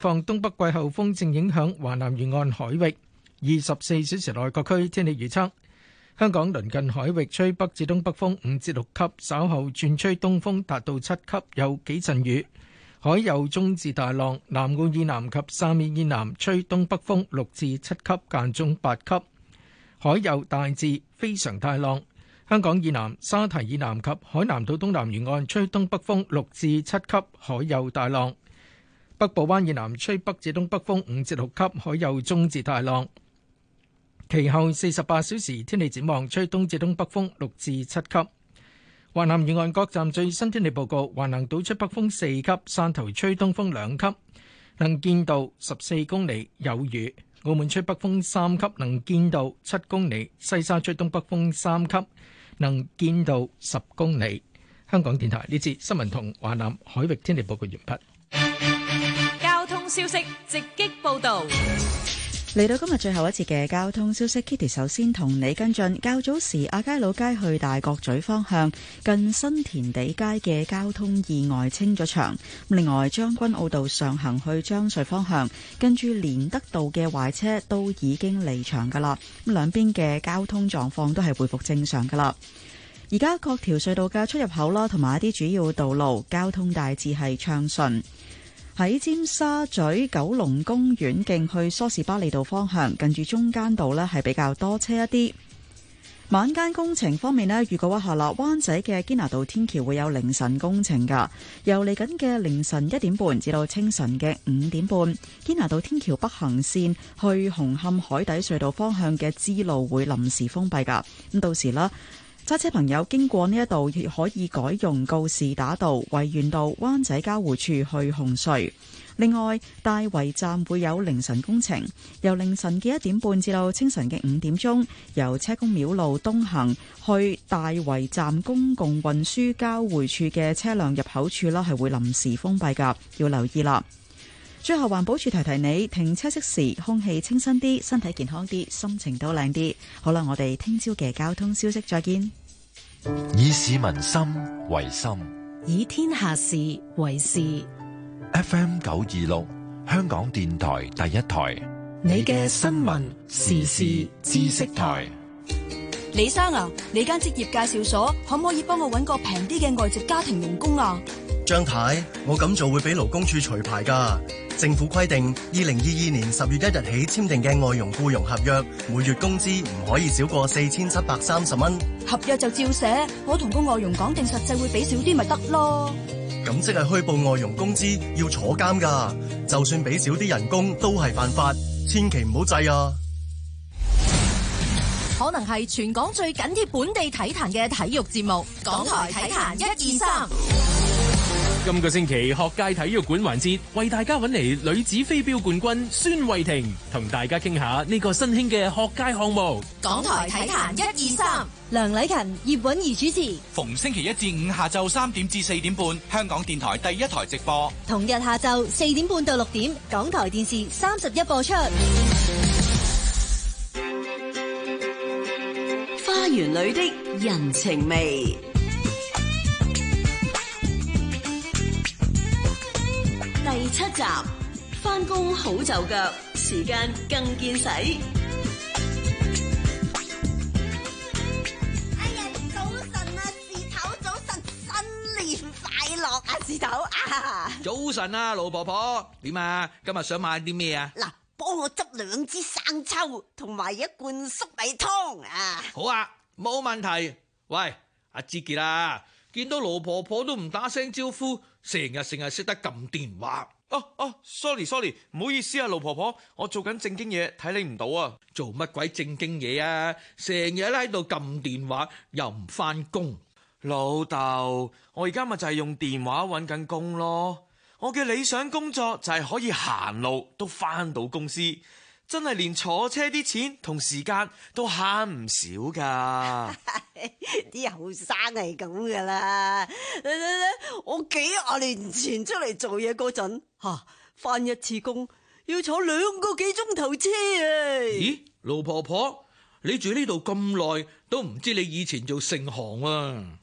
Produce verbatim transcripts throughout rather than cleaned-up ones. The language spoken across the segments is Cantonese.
況東北季候風正影響華南沿岸海域。二十四小時內各區天氣預測：香港鄰近海域吹北至東北風五至六級，稍後轉吹東風達到七級，有幾陣雨。海有中至大浪，南澳以南及沙面以南吹東北風六至七級，間中八級。海有大至非常大浪。香港以南、沙堤以南及海南島東南沿岸吹東北風六至七級，海有大浪。北部灣以南吹北至東北風五至六級，海有中至大浪。其後四十八小時天氣展望，吹東至東北風六至七級。華南沿岸各站最新天氣報告：華南島吹北風四級，汕頭吹東風兩級，能見度十四公里，有雨。澳門吹北風三級，能見度七公里。西沙吹東北風三級，能見度十公里。香港電台呢節新聞同華南海域天氣報告完畢。 交通消息直擊報道。 嚟到今日最後一節嘅交通消息 ，Kitty 首先同你跟進。較早時亞皆老街去大角咀方向近新填地街嘅交通意外清咗場。另外將軍澳道上行去將隧方向，跟住連德道嘅壞車都已經離場噶啦。咁兩邊嘅交通狀況都係恢復正常噶啦。而家各條隧道嘅出入口啦，同埋一啲主要道路交通大致係暢順。喺尖沙咀九龍公園徑去梳士巴利道方向，近住中間道呢係比較多車一啲。晚間工程方面呢，預告一下啦，灣仔嘅堅拿道天橋會有凌晨工程噶，由嚟緊嘅凌晨一點半至到清晨嘅五點半，堅拿道天橋北行線去紅磡海底隧道方向嘅支路會臨時封閉噶。咁到時啦，揸車朋友經過呢一度亦可以改用告士打道、維園道、灣仔交匯處去紅隧。另外，大圍站會有凌晨工程，由凌晨嘅一點半至到清晨嘅五點鐘，由車公廟路東行去大圍站公共運輸交匯處嘅車輛入口處啦，係會臨時封閉噶，要留意啦。最後環保署提提你，停車熄匙，空氣清新啲，身體健康啲，心情都靚啲。好啦，我哋聽朝嘅交通消息再見。 以市民心為心， 以天下事為事。 F M 九二六，香港電台第一台， 你嘅新聞時事知識台。 李生啊，你間職業介紹所可唔可以幫我搵個平啲嘅外籍家庭傭工啊？ 張太，我咁做會俾勞工處除牌㗎。政府規定，二零二二年十月一日起簽訂嘅外傭僱傭合約，每月工資唔可以少過四千七百三十蚊。 合約就照寫，我同個外傭講定實際會俾少啲咪得咯。 咁即係虛報外傭工資要坐監㗎，就算俾少啲人工都係犯法，千祈唔好制啊！ 可能係全港最緊貼本地體壇嘅體育節目，港台體壇一二三。 今個星期學界體育館環節，為大家揾嚟女子飛鏢冠軍孫慧婷，同大家傾下呢個新興嘅學界項目。 港台體壇一二三，梁禮勤、葉韻儀主持。 逢星期一至五下晝三點至四點半，香港電台第一台直播。 同日下晝四點半到六點，港台電視三十一播出。 花園裏的人情味。第七集，返工好就腳，時間更見使。哎呀，早晨啊，事頭，早晨，新年快樂啊，事頭啊！ 早晨啊，老婆婆，點啊？今日想買啲咩啊？ 嗱，幫我執兩支生抽，同埋一罐粟米湯啊！ 好啊，冇問題。喂，阿志傑啊！見到老婆婆都唔打聲招呼，成日成日識得撳電話。 哦哦 ，sorry sorry， 唔好意思啊，老婆婆，我做緊正經嘢，睇你唔到啊。 做乜鬼正經嘢啊？成日喺度撳電話，又唔翻工。 老豆，我而家咪就係用電話搵緊工咯。我嘅理想工作就係可以行路都翻到公司。真係連坐車啲錢同時間都慳唔少噶。 啲後生係咁噶啦。我幾廿年前出嚟做嘢嗰陣，吓翻一次工要坐兩個幾鐘頭車啊！ 咦，老婆婆，你住呢度咁耐，都唔知你以前做盛行啊？ 哦，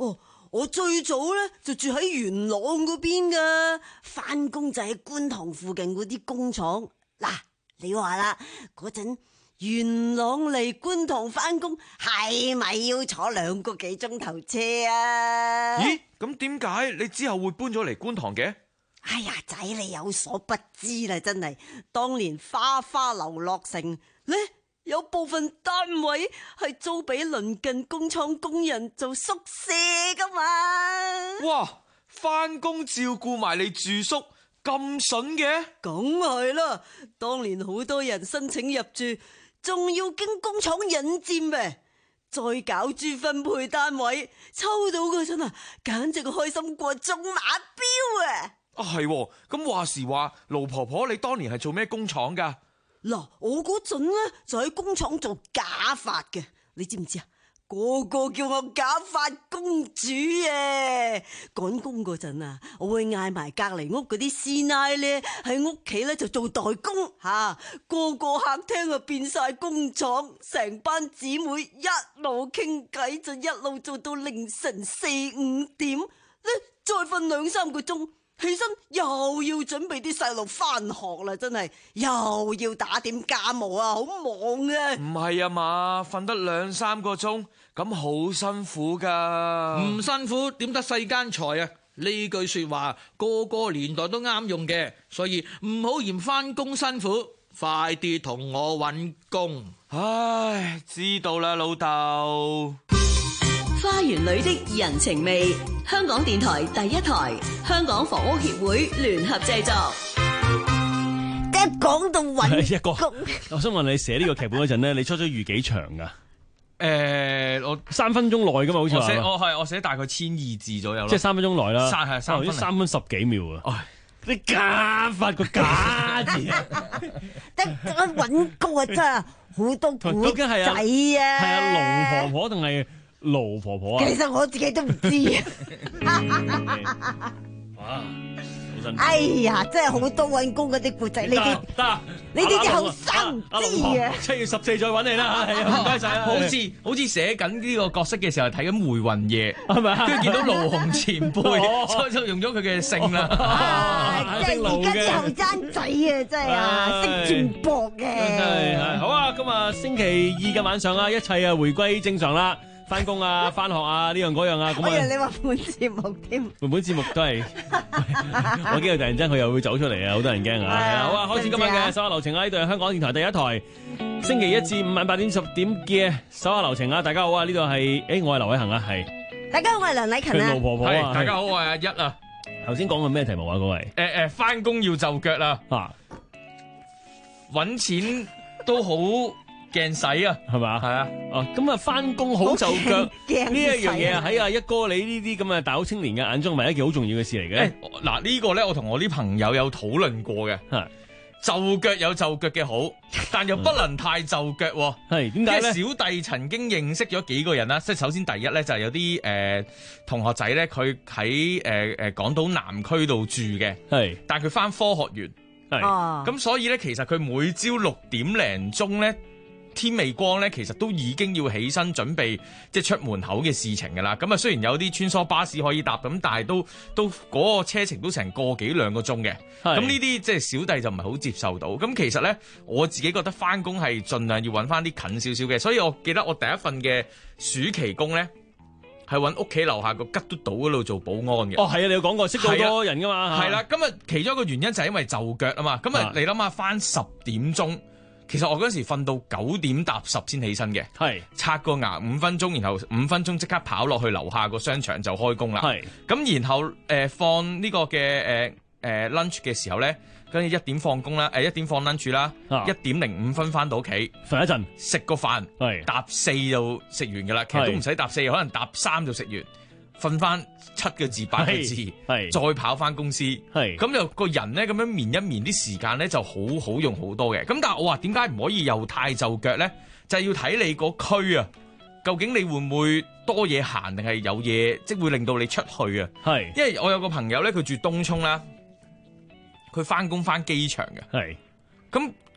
我最早咧就住喺元朗嗰邊噶，翻工就喺觀塘附近嗰啲工廠。嗱，你話啦，嗰陣元朗嚟觀塘翻工係咪要坐兩個幾鐘頭車啊？ 咦，咁點解你之後會搬咗嚟觀塘嘅？ 哎呀，仔你有所不知啦，真係當年花花樓落成咧，有部分單位係租俾鄰近工廠工人做宿舍噶嘛。 哇，翻工照顧埋你住宿咁筍嘅？ 梗係啦，當年好多人申請入住，仲要經工廠引薦唄，再搞豬分配單位，抽到嗰陣啊，簡直開心過中馬標啊！ 啊係，咁話時話，盧婆婆你當年係做咩工廠噶？ 嗱，我嗰陣咧就喺工廠做假髮嘅，你知唔知啊？個個叫我假髮公主啊！趕工嗰陣啊，我會嗌埋隔籬屋嗰啲師奶咧喺屋企咧就做代工吓，個個客廳啊變晒工廠，成班姊妹一路傾偈就一路做到凌晨四五點，咧再瞓兩三個鐘。起身又要準備啲細路翻學啦，真係又要打點家務啊，好忙啊！ 唔係啊嘛，瞓得兩三個鐘，咁好辛苦噶。 唔辛苦點得世間財啊？呢句說話個個年代都啱用嘅，所以唔好嫌翻工辛苦，快啲同我搵工。 唉，知道啦，老豆。 花園裏的人情味，香港電台第一台，香港房屋協會聯合製作。 一講到搵工， 我想問你寫呢個劇本嗰陣咧，你初初預幾長噶？ 誒，我三分鐘內噶嘛，好似我寫我係我寫大概千二字左右咯， 即係三分鐘內啦。 三係三分， 三分十幾秒啊！你假發個假字啊！ 得得搵工啊，真係好多古仔啊！ 係啊，盧婆婆定係？盧婆婆啊， 其實我自己都唔知啊！ 哇， 哎呀，真係好多搵工嗰啲故仔，你哋得， 你哋啲後生唔知啊！ 七月十四再搵你啦，係啊，唔該晒。 好似好似寫緊呢個角色嘅時候睇緊《回魂夜》， 係咪啊？ 跟住見到盧紅前輩，所以就用咗佢嘅姓啦。 即係而家啲後生仔啊，真係啊，識轉博嘅。 好啊，今日星期二嘅晚上啊，一切啊回歸正常啦。翻工啊，翻學啊，呢樣嗰樣啊，咁啊， 我以為你話本節目添， 本本節目都係，我驚佢突然間佢又會走出嚟啊，好多人驚啊！係啊，好啊，開始今日嘅手下留情啊，呢度係香港電台第一台，星期一至五晚八點十點嘅手下留情啊，大家好啊，呢度係，誒，我係劉偉恒啊，係， 大家好，我係梁禮勤啊， 盧婆婆啊， 大家好，我係阿一啊， 頭先講嘅咩題目啊，嗰位， 誒誒，翻工要就腳啦，啊，搵錢都好。鏡使啊，係嘛？係啊， 哦，咁啊，翻工好就腳呢一樣嘢啊，喺阿一哥你呢啲咁嘅大好青年嘅眼中，係一件好重要嘅事嚟嘅。 嗱，呢個咧，我同我啲朋友有討論過嘅，就腳有就腳嘅好，但又不能太就腳。 係點解咧？ 小弟曾經認識咗幾個人啦，即係首先第一咧就係有啲誒同學仔咧，佢喺誒誒港島南區度住嘅，係，但係佢翻科學園，係，咁所以咧，其實佢每朝六點零鐘咧。天未光咧，其實都已經要起身準備即係出門口嘅事情㗎啦。咁啊，雖然有啲穿梭巴士可以搭，咁但係都都嗰個車程都成個幾兩個鐘嘅。咁呢啲即係小弟就唔係好接受到。咁其實咧，我自己覺得翻工係盡量要揾翻啲近少少嘅。所以我記得我第一份嘅暑期工咧，係揾屋企樓下個吉嘟島嗰度做保安嘅。 哦，係啊，你有講過識好多人㗎嘛。 係啦，咁啊，其中一個原因就係因為就腳啊嘛。咁啊，你諗下翻十點鐘。其實我嗰時瞓到九點搭十先起身嘅，係刷個牙五分鐘，然後五分鐘即刻跑落去樓下個商場就開工啦。係咁，然後誒、呃、放呢個嘅誒誒 lunch 嘅時候咧，跟住一點放工啦，誒、呃、一點放 lunch 啦，一點零五分翻到屋企瞓一陣，食個飯，係搭四就食完噶啦。其實都唔使搭四，可能搭三就食完。瞓翻七個字八個字，係再跑翻公司，係咁就個人咧咁樣眠一眠啲時間咧就好好用好多嘅。咁但係我話點解唔可以又太就腳咧？就係、是、要睇你個區啊，究竟你會唔會多嘢行定係有嘢，即係會令到你出去啊？係，因為我有個朋友咧，佢住東涌啦，佢翻工翻機場嘅，係咁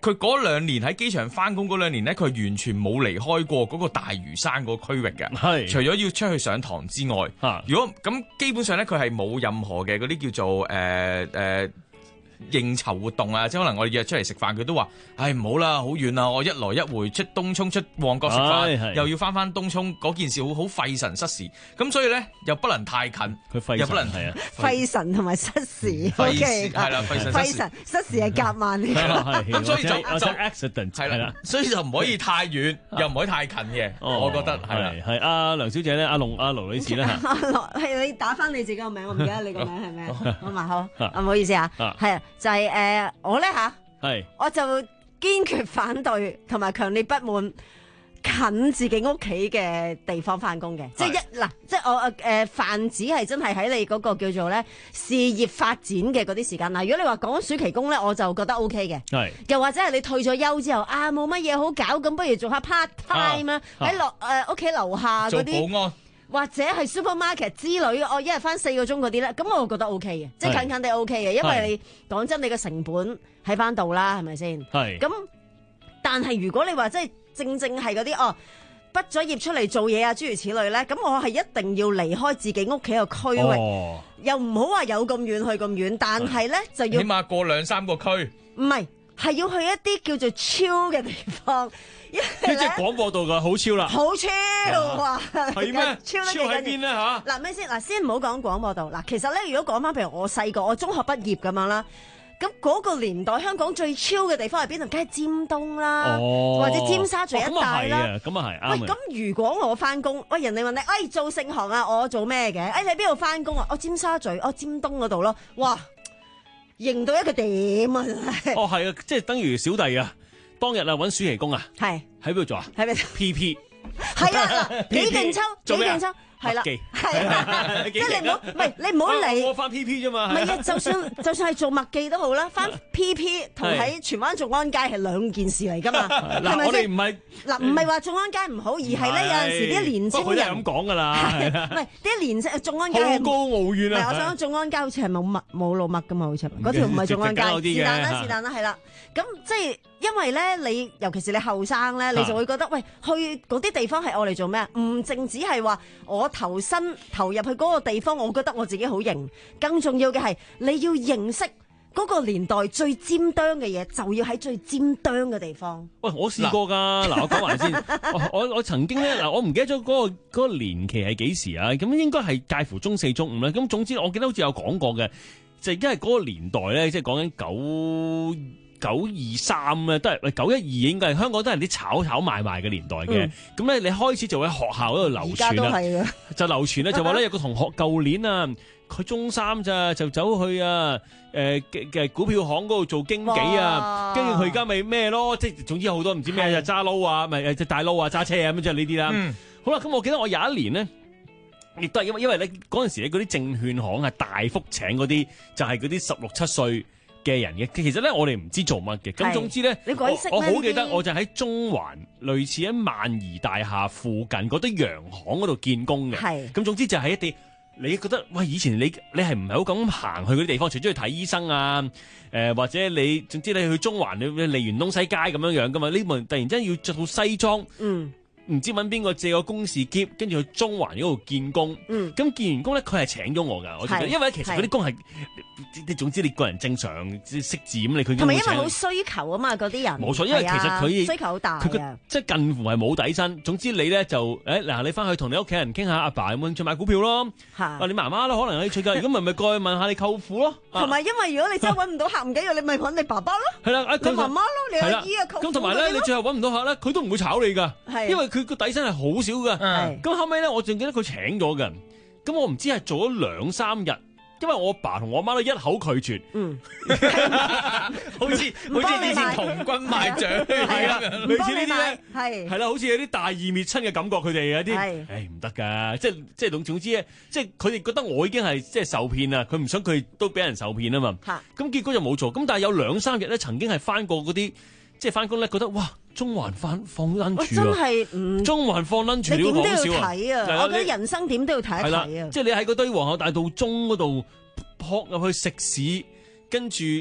佢嗰兩年喺機場翻工嗰兩年咧，佢完全冇離開過嗰個大嶼山嗰個區域嘅。係，除咗要出去上堂之外，如果咁基本上咧，佢係冇任何嘅嗰啲叫做誒誒。呃呃應酬活動啊，即係可能我哋約出嚟食飯，佢都話：唉唔好啦，好遠啊！我一來一回出東涌出旺角食飯，又要翻翻東涌，嗰件事好好費神失時。咁所以咧又不能太近，佢又不能係啊， 費神同埋失時。 O K，係啦，費神費神失時係夾萬嚟㗎。 咁所以就就 accident 係啦，所以就唔可以太遠，又唔可以太近嘅。我覺得係啦， 係阿梁小姐咧，阿龍阿盧女士咧， 阿羅係你打翻你自己個名，我唔記得你個名係咩？好嘛，好，唔好意思啊，係啊。就係、是、誒、呃，我咧吓，係我就堅決反對同埋強烈不滿近自己屋企嘅地方翻工嘅，即係一嗱，即係我誒、呃、泛指係真係喺你嗰個叫做咧事業發展嘅嗰啲時間。嗱，如果你話講暑期工咧，我就覺得 O K 嘅，係又或者係你退咗休之後啊，冇乜嘢好搞，咁不如做下 part time 啊，喺落誒屋企樓下嗰啲做保安。或者係 supermarket 之類，我一日翻四個鐘嗰啲咧，咁我覺得 O K 嘅，即係近近地 O K 嘅，因為你講真，你嘅成本喺翻度啦，係咪先？係。咁但係如果你話即係正正係嗰啲哦，畢咗業出嚟做嘢啊，諸如此類咧，咁我係一定要離開自己屋企個區域，哦、又唔好話有咁遠去咁遠，但係咧就要起碼過兩三個區。 唔係，係要去一啲叫做超嘅地方。 呢即係廣播道噶，好超啦， 好超啊！ 係咩？ 超喺邊咧吓？ 嗱咩先？嗱先唔好講廣播道。嗱，其實咧，如果講翻譬如我細個，我中學畢業咁樣啦，咁嗰個年代香港最超嘅地方係邊度？梗係尖東啦，哦、或者尖沙咀一帶啦。 咁啊係， 喂，咁如果我翻工，喂人哋問你，哎做盛行啊，我做咩嘅？哎你喺邊度翻工啊？我尖沙咀，我尖東嗰度咯。哇，認到一個點啊！真係。 哦係啊，即係等於小弟啊。當日啊，揾暑期工啊，係喺邊度做啊？ 喺邊 ？P P 係啊，幾勁抽，幾勁抽，係啦，係啊，即係你唔好，唔係你唔好理。 我翻 P P 啫嘛。 唔係啊，就算就算係做麥記都好啦，翻 P P 同喺荃灣眾安街係兩件事嚟㗎嘛。 嗱，我哋唔係嗱，唔係話眾安街唔好，而係咧有陣時啲年青人咁講㗎啦。 唔係啲年青眾安街好高傲遠啊！ 我想講眾安街好似係冇麥冇路麥㗎嘛，好似嗰條唔係眾安街，是但啦，是但啦，係啦。咁即係因為咧，你尤其是你後生咧，你就會覺得喂，去嗰啲地方係我嚟做咩啊？唔淨止係話我投身投入去嗰個地方，我覺得我自己好型。更重要嘅係你要認識嗰個年代最尖端嘅嘢，就要喺最尖端嘅地方。 喂，我試過㗎。嗱，我講埋先。我我，我曾經咧，嗱，我唔記得咗嗰個嗰個年期係幾時啊？咁應該係介乎中四中五啦。咁總之，我記得好似有講過嘅，就係因為嗰個年代咧，即係講緊九。九二三咧都係，喂九一二應該係香港都係啲炒炒賣賣嘅年代嘅。咁咧、嗯、你開始就喺學校嗰度流傳啦，就流傳咧就話咧有個同學舊年啊，佢中三咋就走去啊誒嘅、呃、股票行嗰度做經紀啊，跟住佢而家咪咩咯，即係總之好多唔知咩就揸撈啊，咪誒大撈啊揸車啊咁即係呢啲啦。嗯、好啦，咁我記得我有一年咧，亦都係因為因為咧嗰陣時咧嗰啲證券行係大幅請嗰啲就係嗰啲十六七歲嘅人嘅，其實咧我哋唔知做乜嘅，咁總之咧，我我好記得，我就喺中環類似喺萬怡大廈附近嗰啲洋行嗰度見工嘅，咁總之就係一啲你覺得喂以前你你係唔係好咁行去嗰啲地方，除咗去睇醫生啊，誒、呃、或者你總之你去中環你你利園東西街咁樣樣噶嘛，呢門突然之間要着套西裝，嗯。唔知揾邊個借個公事喼，跟住去中環嗰度見工。嗯，咁見完工咧，佢係請咗我㗎。我記得，因為其實嗰啲工係，你總之你個人正常識字咁，你佢同埋因為好需求啊嘛，嗰啲人冇錯，因為其實佢需求好大啊， 佢即係近乎係冇底薪。總之你咧就誒嗱，你翻去同你屋企人傾下，阿爸有冇去買股票咯？啊，你媽媽咯，可能可以出㗎。如果唔係咪過去問下你舅父咯？ 同埋因為如果你真係揾唔到客唔緊要，你咪揾你爸爸咯。 係啦， 你媽媽咯，你阿姨啊，舅父咁同埋咧，你最後揾唔到客咧，佢都唔會炒你㗎，因為佢個底薪係好少噶，咁後尾咧，我仲記得佢請咗嘅，咁我唔知係做咗兩三日，因為我爸同我媽都一口拒絕，嗯，好似好似以前童軍賣獎係啦，類似呢啲咧，係係啦，好似有啲大義滅親嘅感覺，佢哋有啲，誒唔得噶，即係即係總總之咧，即係佢哋覺得我已經係即係受騙啦，佢唔想佢都俾人受騙啊嘛，咁結果就冇做，咁但係有兩三日咧，曾經係翻過嗰啲。即係翻工咧，覺得哇，中環翻放 lunch 真係唔中環放 lunch 你點都要睇啊！我覺得人生點都要睇一睇啊！ 即係你喺嗰堆皇后大道中嗰度撲入去食肆，跟住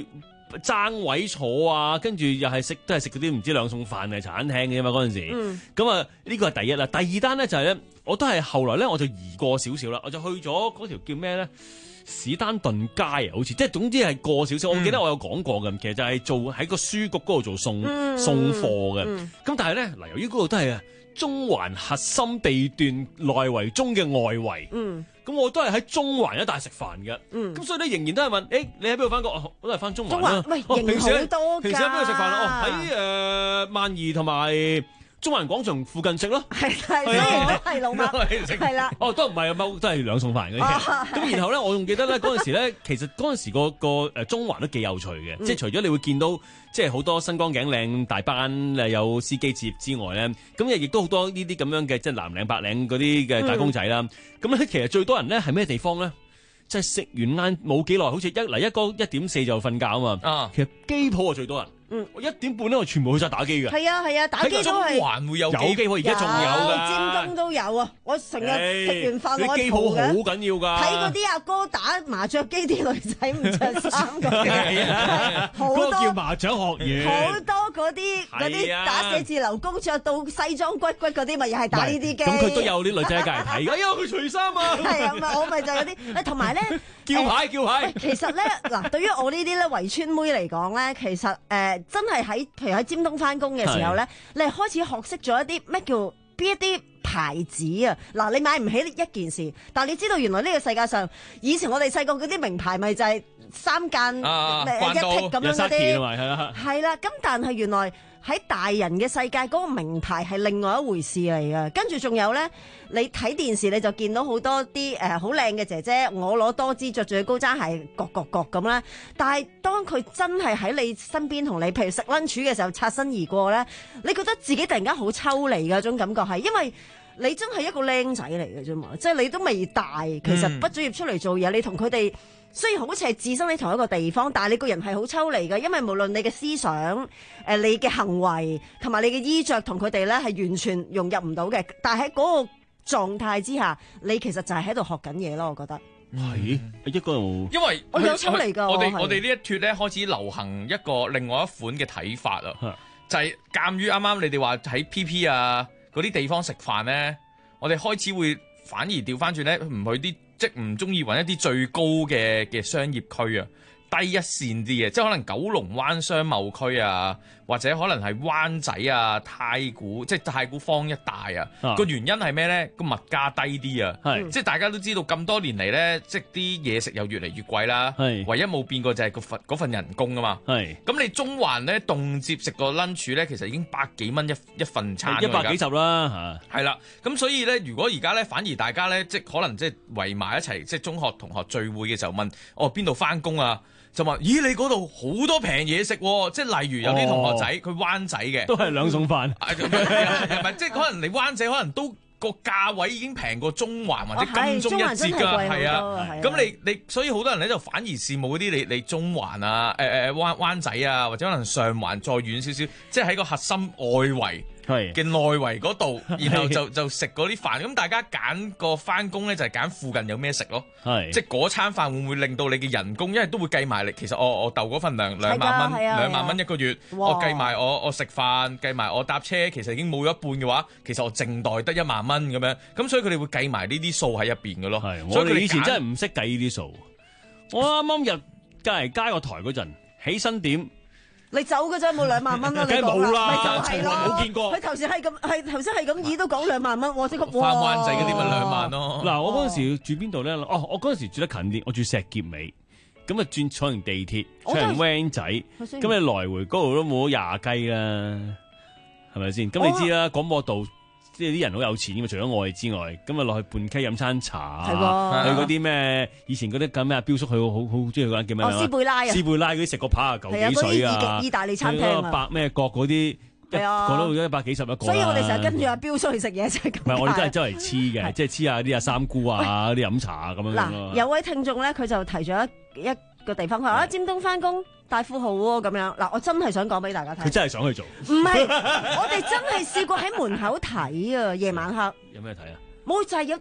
爭位坐啊，跟住又係食都係食嗰啲唔知兩餸飯嘅茶餐廳嘅嘛嗰陣時。咁啊呢個係第一啦，第二單咧就係、是、咧，我都係後來咧我就移過少少啦，我就去咗嗰條叫咩咧？史丹頓街啊，好似即係總之係過少少。我記得我有講過嘅，其實就係做喺個書局嗰度做送、嗯、送貨嘅。咁、嗯、但係咧嗱，由於嗰度都係啊中環核心地段內圍中嘅外圍。嗯咁我都係喺中環一帶食飯嘅，咁、嗯、所以咧仍然都係問，誒、欸、你喺邊度翻工？我都係翻中環啦。 喂， 哦、平時好多平時喺邊度食飯啊？哦，喺誒、呃、萬怡同埋中環廣場附近食咯。係係，雖然都係老麥，係啦。哦，都唔係啊，都係兩餸飯嘅。咁、啊、然後咧，我仲記得咧嗰陣時咧，其實嗰陣時個個誒中環都幾有趣嘅，嗯、即係除咗你會見到。即係好多身光頸靚大班誒有司機接之外咧，咁亦都好多呢啲咁樣嘅即係藍領白領嗰啲嘅打工仔啦。咁咧、嗯、其實最多人咧係咩地方咧？即係食完晏冇幾耐，好似一嚟一個一點四就瞓覺啊嘛。啊，其實機鋪啊最多人。嗯，我一點半咧，我全部去晒打機嘅。係啊係啊，打機都係。 中環會有機鋪，而家仲有㗎。 尖東都有啊！我成日食完飯我機鋪好緊要㗎。 睇嗰啲阿哥打麻雀機，啲女仔唔着衫咁嘅。好多叫麻雀學院。 好多嗰啲嗰啲打寫字樓工着到西裝骨骨嗰啲，咪又係打呢啲機。 咁佢都有啲女仔喺隔離睇。哎呀，佢除衫啊！ 係啊，咪我咪就有啲誒，同埋咧叫牌叫牌。 其實咧嗱，對於我呢啲咧圍村妹嚟講咧，其實誒。真係喺，譬如喺尖東翻工嘅時候咧，你係開始學識咗一啲咩叫邊一啲牌子啊？嗱，你買唔起一件事，但係你知道原來呢個世界上，以前我哋細個嗰啲名牌咪就係三間、啊、一剔咁樣嗰啲，係啦。咁但係原來喺大人嘅世界，嗰個名牌係另外一回事嚟嘅。跟住仲有咧，你睇電視你就見到好多啲誒好靚嘅姐姐，我攞多支着住嘅高踭鞋，各各各咁啦。但係當佢真係喺你身邊同你，譬如食 lunch 嘅時候擦身而過咧，你覺得自己突然間好抽離嘅嗰種感覺係，因為你真係一個僆仔嚟嘅啫嘛，即係你都未大，其實畢咗業出嚟做嘢，你同佢哋。雖然好似係置身喺同一個地方，但係你個人係好抽離嘅，因為無論你嘅思想、誒你嘅行為同埋你嘅衣着同佢哋咧係完全融入唔到嘅。但係喺嗰個狀態之下，你其實就係喺度學緊嘢咯。我覺得係一個， 因為我有抽離㗎。 我哋我哋呢一脱咧開始流行一個另外一款嘅睇法啊，就係鑑於啱啱你哋話喺 P P 啊嗰啲地方食飯咧，我哋開始會反而調翻轉咧，唔去啲。即係唔中意揾一啲最高嘅嘅商業區啊，低一線啲嘅，即係可能九龍灣商貿區啊，或者可能係灣仔啊、太古，即係太古坊一帶啊。個、啊、原因係咩咧？個物價低啲啊，係即係大家都知道咁多年嚟咧，即係啲嘢食又越嚟越貴啦。係唯一冇變過就係個份嗰份人工啊嘛。係咁你中環咧動輒食個 lunch 咧，其實已經百幾蚊一一份餐，一百幾十啦嚇。係啦，咁所以咧，如果而家咧反而大家咧，即係可能即係圍埋一齊，即係中學同學聚會嘅時候問，哦邊度返工啊？就話咦，你嗰度好多平嘢食，即係例如有啲同學仔佢灣仔嘅，都係兩餸飯，係咪？即係可能你灣仔可能都個價位已經平過中環或者金鐘一折㗎，係啊。咁你你所以好多人咧就反而羨慕嗰啲你你中環啊，誒誒灣灣仔啊，或者可能上環再遠少少，即係喺個核心外圍。嘅內圍嗰度，然後就就食嗰啲飯，咁大家揀個翻工咧就係揀附近有咩食咯，即係嗰餐飯會唔會令到你嘅人工，因為都會計埋你，其實我我鬥嗰份糧兩萬蚊，兩萬蚊一個月，我計埋我我食飯，計埋我搭車，其實已經冇咗一半嘅話，其實我淨袋得一萬蚊咁樣，咁所以佢哋會計埋呢啲數喺入邊嘅咯。所以佢哋以前真係唔識計呢啲數。我啱啱入隔離街個台嗰陣，起薪點。 你走嘅啫，冇兩萬蚊啦，你講啦， 咪就係咯， 冇見過。 佢頭先係咁，係頭先係咁意都講兩萬蚊，我即刻哇！翻灣仔嗰啲咪兩萬咯。 嗱，我嗰陣時住邊度咧？哦，我嗰陣時住得近啲，我住石硤尾，咁啊轉坐完地鐵，坐完 van 仔，咁你來回嗰度都冇廿雞啦，係咪先？咁你知啦，廣播道。即係啲人好有錢嘅嘛，除咗我之外，咁啊落去半溪飲餐茶，去嗰啲咩以前嗰啲咁咩啊，標叔去好好好中意嗰間叫咩啊？ 斯貝拉啊， 斯貝拉嗰啲食個扒啊，九幾水啊， 意大利餐廳啊， 百咩角嗰啲，係啊，講到一百幾十一個。所以我哋成日跟住阿標叔去食嘢就係咁。 唔係，我哋真係周圍黐嘅，即係黐下啲阿三姑啊，啲飲茶啊咁樣。 嗱，有位聽眾咧，佢就提咗一一個地方，佢話啊，尖東翻工。大富豪喎咁樣，嗱我真係想講俾大家睇。 佢真係想去做。 唔係，我哋真係試過喺門口睇啊，夜晚黑。 有咩睇啊？ 冇就係有啲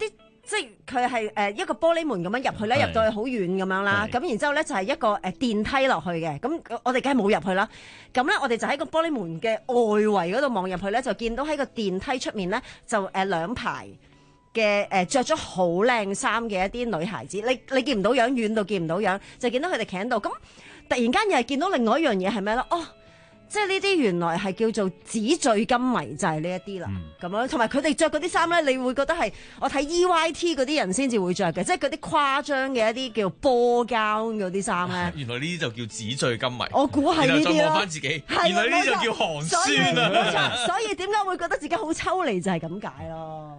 即係佢係誒一個玻璃門咁樣入去咧，入到去好遠咁樣啦。咁然之後咧就係一個誒電梯落去嘅。咁我哋梗係冇入去啦。咁咧我哋就喺個玻璃門嘅外圍嗰度望入去咧，就見到喺個電梯出面咧就誒兩排嘅誒著咗好靚衫嘅一啲女孩子。你你見唔到樣，遠到見唔到樣，就見到佢哋企喺度。咁突然間又係見到另外一樣嘢係咩咧？哦！即係呢啲原來係叫做紙醉金迷，就係呢一啲啦，咁樣同埋佢哋着嗰啲衫咧，你會覺得係我睇 E Y T 嗰啲人先至會着嘅，即係嗰啲誇張嘅一啲叫波膠嗰啲衫咧。 原來呢啲就叫紙醉金迷。 我估係呢啲咯。然後再望翻自己，原來呢啲就叫寒酸啊。 冇錯，所以點解會覺得自己好抽離就係咁解咯。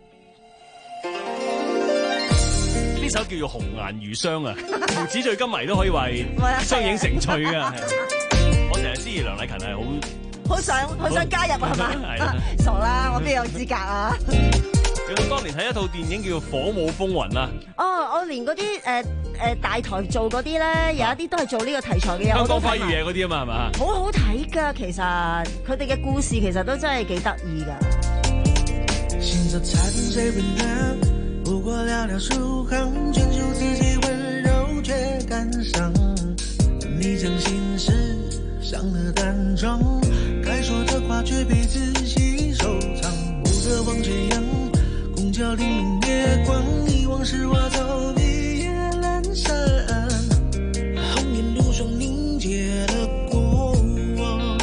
呢首叫做紅顏如霜啊，紙醉金迷都可以話相映成趣噶。我成日知梁禮勤係好好想好想加入係嘛？傻啦，我邊有資格啊！ 記得當年睇一套電影叫做《火舞風雲》啊！ 哦，我連嗰啲誒誒大台做嗰啲咧，有一啲都係做呢個題材嘅。 香港花月夜嗰啲啊嘛，係嘛？ 好好睇㗎，其實佢哋嘅故事其實都真係幾得意㗎。 行走彩虹誰會亮？不過寥寥數行，追求自己溫柔卻感傷。你將心事上了淡妝，該說的話卻被仔細收藏。目測望這樣，拱橋粼粼月光，遺忘是化作綠葉闌珊。紅顏如霜凝結了過往，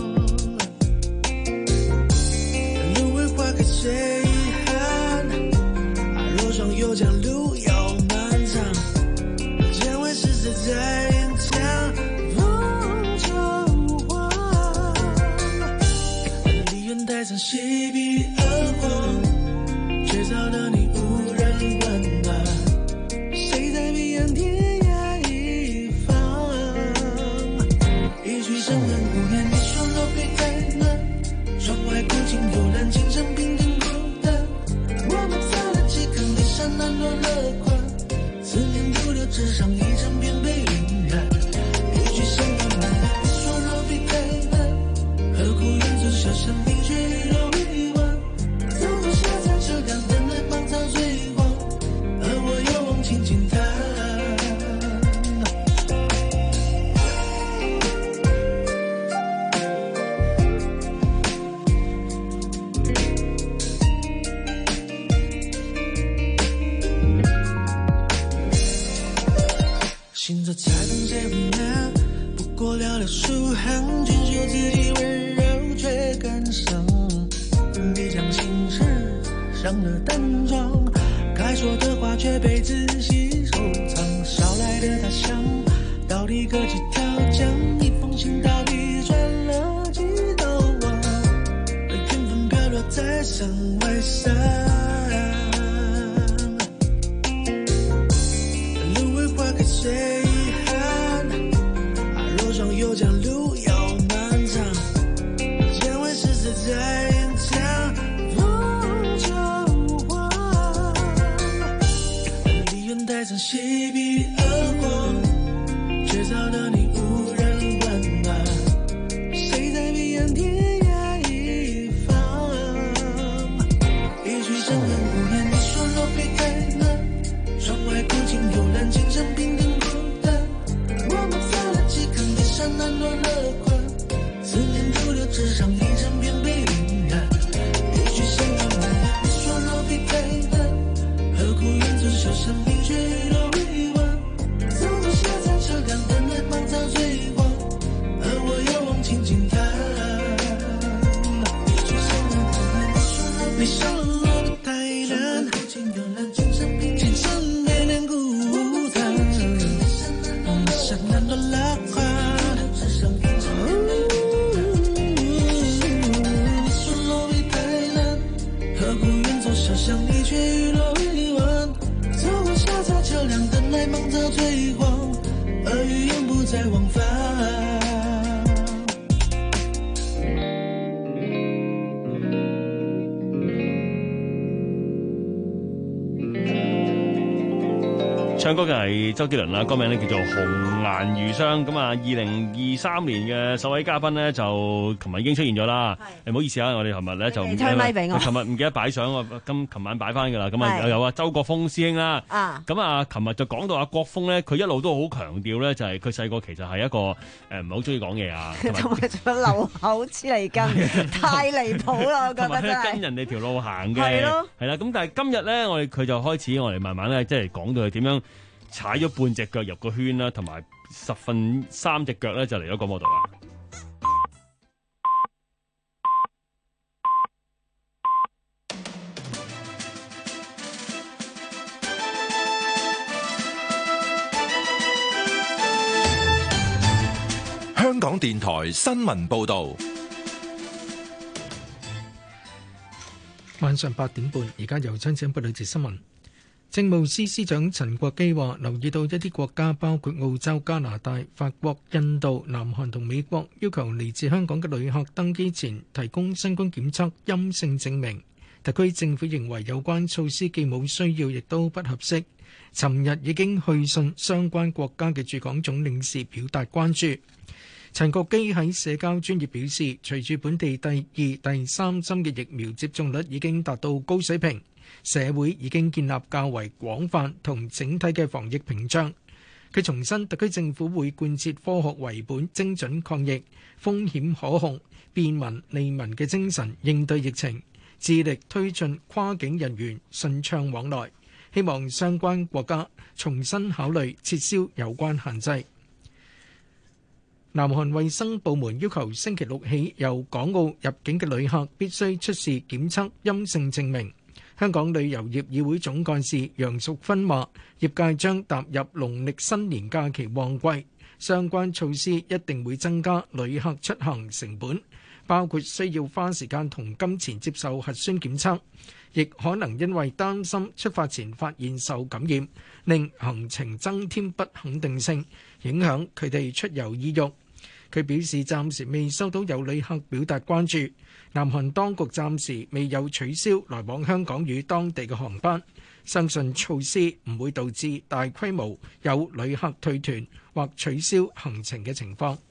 蘆葦花開誰寒？若霜又將路遙漫長，將會是誰在演講？帶上洗筆而過，卻找到你無人問啊，誰在彼岸天涯一方？一曲深恨無言，你說若非太難，窗外古今悠然，青山平等孤單。我們撒了幾顆離山難落了款，思念徒留紙上，一張遍被暈染。一曲深恨無言，你說若非太難，何苦緣盡小山冰雪。行走彩虹誰會亮？不過寥寥數行，追求自己溫柔卻感傷。你將心事上了淡妝，該說的話卻被仔細收藏。捎來的他鄉，到底隔幾條江？一封信到底轉了幾道網？緣分飄落在山外山，蘆葦花開誰寒？若霜又將路遙漫長，將會是誰在演講？風秋花，離遠帶上洗筆而過，卻找到你無人問啊，誰在彼岸天涯一方？一曲深恨無言，你說若非太難，窗外古今悠然，青山平等孤單。我們撒了幾顆離山難落了款，思念徒留紙上，一張遍被暈染。一曲深恨無言，你說若非太難，何苦緣盡小山冰雪雨落遺忘？走過夏山車輛等待芒草追光，而我遙望輕輕嘆。一曲深恨無言，你說若非太難，古今悠然，青山平青山變臉孤單。山難落了花， 唱歌嘅係周杰倫啦，歌名咧叫做《紅顏如霜》。咁啊，二零二三年嘅首位嘉賓咧就琴日已經出現咗啦。唔好意思啊，我哋琴日咧就唔推咪俾我。 琴日唔記得擺相啊，今琴晚擺翻噶啦。咁啊有啊周國峰師兄啦。 啊。咁啊，琴日就講到阿國峰咧，佢一路都好強調咧，就係佢細個其實係一個誒唔係好中意講嘢啊， 同埋仲流口黐脷根，太離譜啦！我覺得真係。跟人哋條路行嘅。 係咯。 係啦，咁但係今日咧，我哋佢就開始我哋慢慢咧，即係講到係點樣。踩咗半隻腳入個圈啦，同埋十分三隻腳咧就嚟咗廣播道啦。 香港電台新聞報導， 晚上八點半，而家由張子欣報道節新聞。政務司司長陳國基話：留意到一啲國家，包括澳洲、加拿大、法國、印度、南韓同美國，要求嚟自香港嘅旅客登機前提供新冠檢測陰性證明。特區政府認為有關措施既冇需要，亦都不合適。尋日已經去信相關國家嘅駐港總領事表達關注。陳國基喺社交專頁表示，隨住本地第二、第三針嘅疫苗接種率已經達到高水平，社會已經建立較為廣泛同整體嘅防疫屏障。佢重申，特區政府會貫徹科學為本、精準抗疫、風險可控、便民利民嘅精神應對疫情，致力推進跨境人員順暢往來。希望相關國家重新考慮撤銷有關限制。南韓衛生部門要求星期六起由港澳入境嘅旅客必須出示檢測陰性證明。香港旅遊業議會總幹事楊淑芬話：業界將踏入農曆新年假期旺季，相關措施一定會增加旅客出行成本，包括需要花時間同金錢接受核酸檢測，亦可能因為擔心出發前發現受感染，令行程增添不肯定性，影響佢哋出遊意欲。佢表示暫時未收到有旅客表達關注，南韓當局暫時未有取消來往香港與當地嘅航班，相信措施唔會導致大規模有旅客退團或取消行程嘅情況。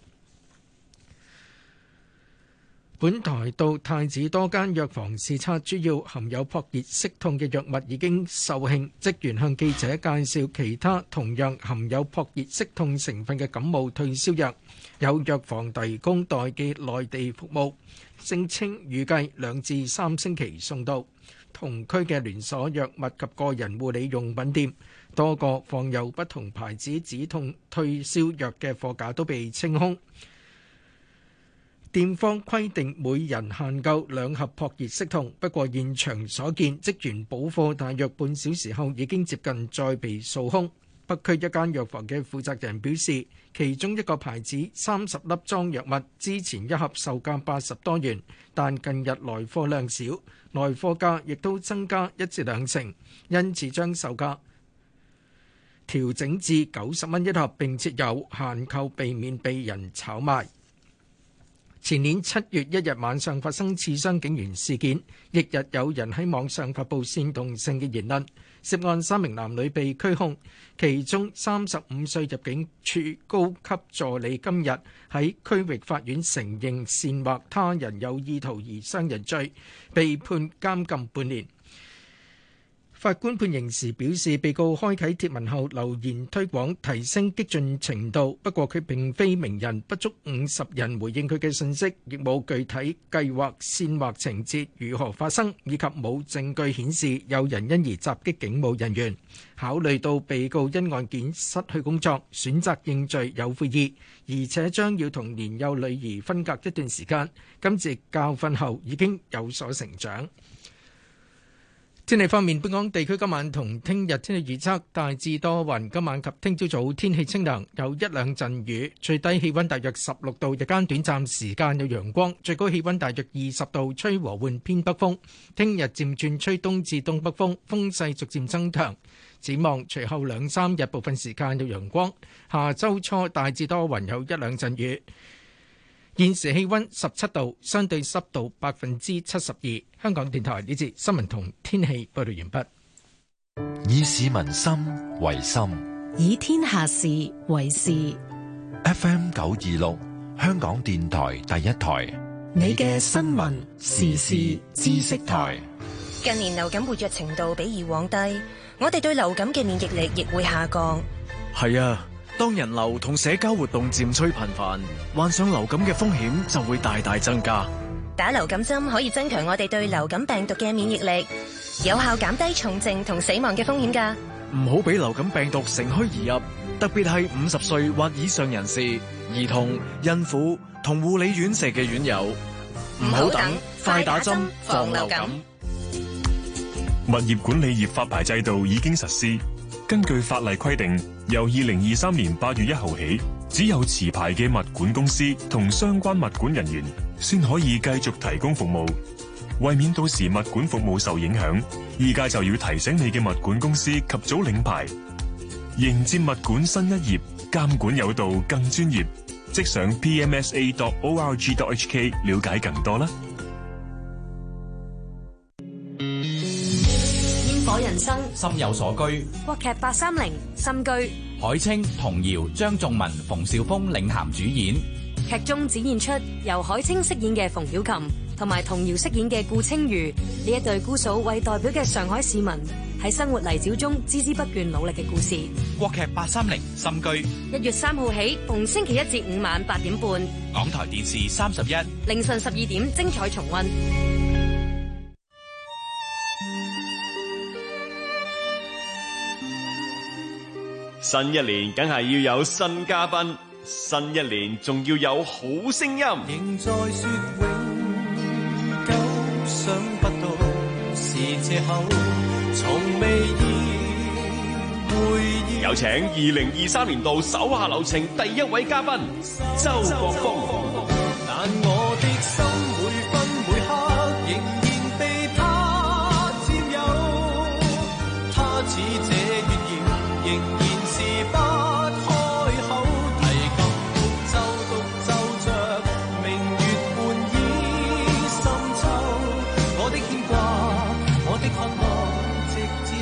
本台到太子多間藥房視察，主要含有撲熱息痛嘅藥物已經售罄，職員向記者介紹其他同樣含有撲熱息痛成分嘅感冒退燒藥，有藥房提供代寄內地服務，聲稱預計兩至三星期送到。同區嘅連鎖藥物及個人護理用品店，多個放有不同牌子止痛退燒藥嘅貨架都被清空。店方規定每人限購兩盒撲熱息痛，不過現場所見，職員補貨大約半小時後已經接近再被掃空。北區一間藥房嘅負責人表示，其中一個牌子三十粒裝藥物，之前一盒售價八十多元，但近日來貨量少，來貨價亦都增加一至兩成，因此將售價調整至九十蚊一盒，並設有限購，避免被人炒賣。前年七月一日晚上發生刺傷警員事件，翌日有人喺網上發布煽動性嘅言論，涉案三名男女被拘控，其中三十五歲入境處高級助理今日喺區域法院承認煽惑他人有意圖而傷人罪，被判監禁半年。法官判刑時表示，被告開啟貼文後留言推廣，提升激進程度。不過佢並非名人，不足五十人回應佢嘅信息，亦冇具體計劃煽惑情節如何發生，以及冇證據顯示有人因而襲擊警務人員。考慮到被告因案件失去工作，選擇認罪有悔意，而且將要同年幼女兒分隔一段時間，今次教訓後已經有所成長。天氣方面，本港地區今晚同聽日天氣預測大致多雲，今晚及聽朝早天氣清涼，有一兩陣雨，最低氣溫大約十六度，日間短暫時間有陽光，最高氣溫大約二十度，吹和緩偏北風。聽日漸轉吹東至東北風，風勢逐漸增強。展望隨後兩三日部分時間有陽光，下周初大致多雲，有一兩陣雨。現時氣溫十七度，相對濕度百分之七十二。香港電台呢節新聞同天氣報道完畢。 以市民心為心， 以天下事為事。 F M 九二六，香港電台第一台， 你嘅新聞時事知識台。 近年流感活躍程度比以往低，我哋對流感嘅免疫力亦會下降。 係啊，當人流同社交活動漸趨頻繁，患上流感嘅風險就會大大增加。 打流感針可以增強我哋對流感病毒嘅免疫力，有效減低重症同死亡嘅風險㗎。 唔好俾流感病毒乘虛而入，特別係五十歲或以上人士、兒童、孕婦同護理院舍嘅院友。唔好等，快打針防流感。 物業管理業發牌制度已經實施，根據法例規定，由二零二三年八月一號起，只有持牌嘅物管公司同相關物管人員先可以繼續提供服務。為免到時物管服務受影響，依家就要提醒你嘅物管公司及早領牌，迎接物管新一頁，監管有道更專業。即上 p m s a dot org dot h k 了解更多啦。 煙火人生， 心有所居。 國劇八三零心居， 海清、童瑤、張頌文、馮紹峰領銜主演。 劇中展現出由海清飾演嘅馮曉琴同埋童瑤飾演嘅顧清瑜呢一對姑嫂為代表嘅上海市民喺生活泥沼中孜孜不倦努力嘅故事。 國劇八三零心居， 一月三號起，逢星期一至五晚八點半， 港台電視三十一， 凌晨十二點精彩重溫。 新一年梗係要有新嘉賓，新一年仲要有好聲音。 仍在說永久，想不到是借口，從未意會意。 有請二零二三年度手下留情第一位嘉賓周國峰。 但我的心每分每刻仍然被他佔有，他似這月遙仍然是不開口，提琴獨奏獨奏着明月半倚深秋，我的牽掛我的渴望直至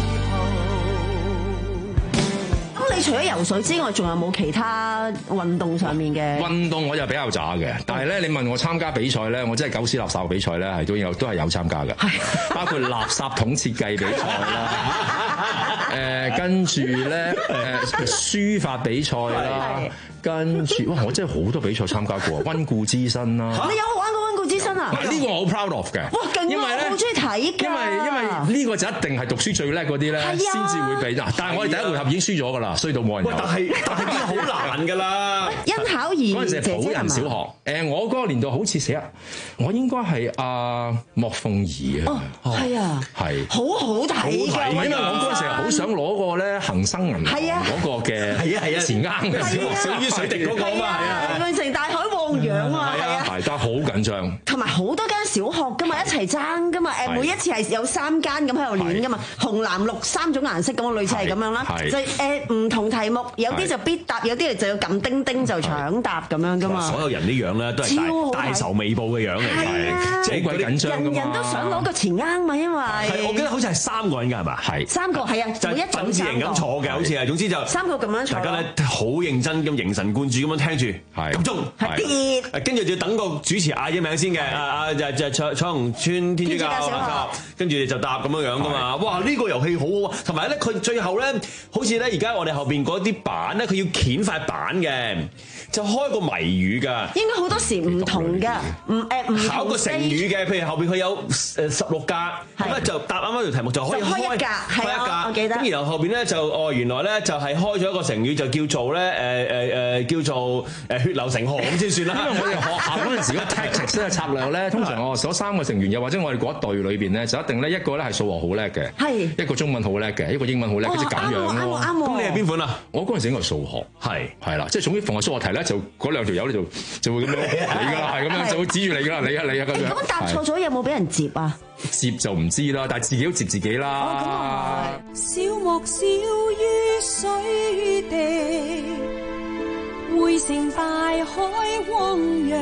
以後。 咁你除咗游水之外，仲有冇其他運動上面嘅？ 運動我就比較渣嘅，但係咧，你問我參加比賽咧，我真係狗屎垃圾嘅比賽咧，係都有都係有參加嘅，包括垃圾桶設計比賽啦，誒跟住咧誒書法比賽啦，跟住哇，我真係好多比賽參加過，溫故知新啦。 你有玩過溫故知新啊？ 呢個我好 proud of 嘅。 哇，勁啊！我好中意睇㗎。 因為因為呢個就一定係讀書最叻嗰啲咧，先至會比。嗱，但係我哋第一回合已經輸咗㗎啦，衰到冇人有。 但係但係呢個好難㗎啦。 殷巧兒嗰陣時係普仁小學，誒我嗰個年代好似寫啊，我應該係阿莫鳳儀啊。 哦，係啊， 係。 好好睇㗎。 因為我嗰陣時好想攞個咧恒生銀行嗰個嘅係啊係啊錢罌嘅小於水滴嗰個啊嘛，係啊。 變成大海汪洋啊，係啊。 係，但係好緊張。 同埋好多間小學㗎嘛，一齊爭㗎嘛，誒每一次係有三間咁喺度練㗎嘛，紅藍綠三種顏色咁，類似係咁樣啦。就誒唔同題目，有啲就必答，有啲就要撳叮叮就搶答咁樣㗎嘛。 所有人啲樣咧都係大大仇未報嘅樣嚟嘅， 即係鬼緊張㗎嘛。 人人都想攞個錢罌嘛，因為係我記得好似係三個人㗎係嘛？係三個係啊， 就每一品字形咁坐嘅，好似係。總之就三個咁樣坐。 大家咧好認真咁凝神貫注咁樣聽住，係咁鐘係。跟住就等個主持嗌咗名先嘅，啊啊就就彩彩虹村天主教學校，跟住就答咁樣樣㗎嘛。哇！呢個遊戲好好啊，同埋咧佢最後咧，好似咧而家我哋後邊嗰啲板咧，佢要掀塊板嘅，就開個謎語㗎。 應該好多時唔同㗎，唔誒唔考個成語嘅，譬如後邊佢有誒十六格，咁咧就答啱啱條題目就可以開一格，開一格，我記得。 咁然後後邊咧就哦原來咧就係開咗一個成語，就叫做咧誒誒誒叫做誒血流成河咁先算啦。 因為我哋學校嗰陣時嘅 tactics 嘅策略咧，通常我嗰三個成員又或者我哋嗰一隊裏邊咧，就一定咧一個咧係數學好叻嘅，係一個中文好叻嘅，一個英文好叻，即係咁樣咯。 咁你係邊款啊？ 我嗰陣時應該係數學，係係啦，即係總之逢係數學題咧，就嗰兩條友咧就就會咁樣你㗎啦，係咁樣就會指住你㗎啦，你啊你啊咁樣。 咁答錯咗有冇俾人接啊？ 接就唔知啦，但係自己都接自己啦。 哦， 小莫小於水地，匯成大海汪洋。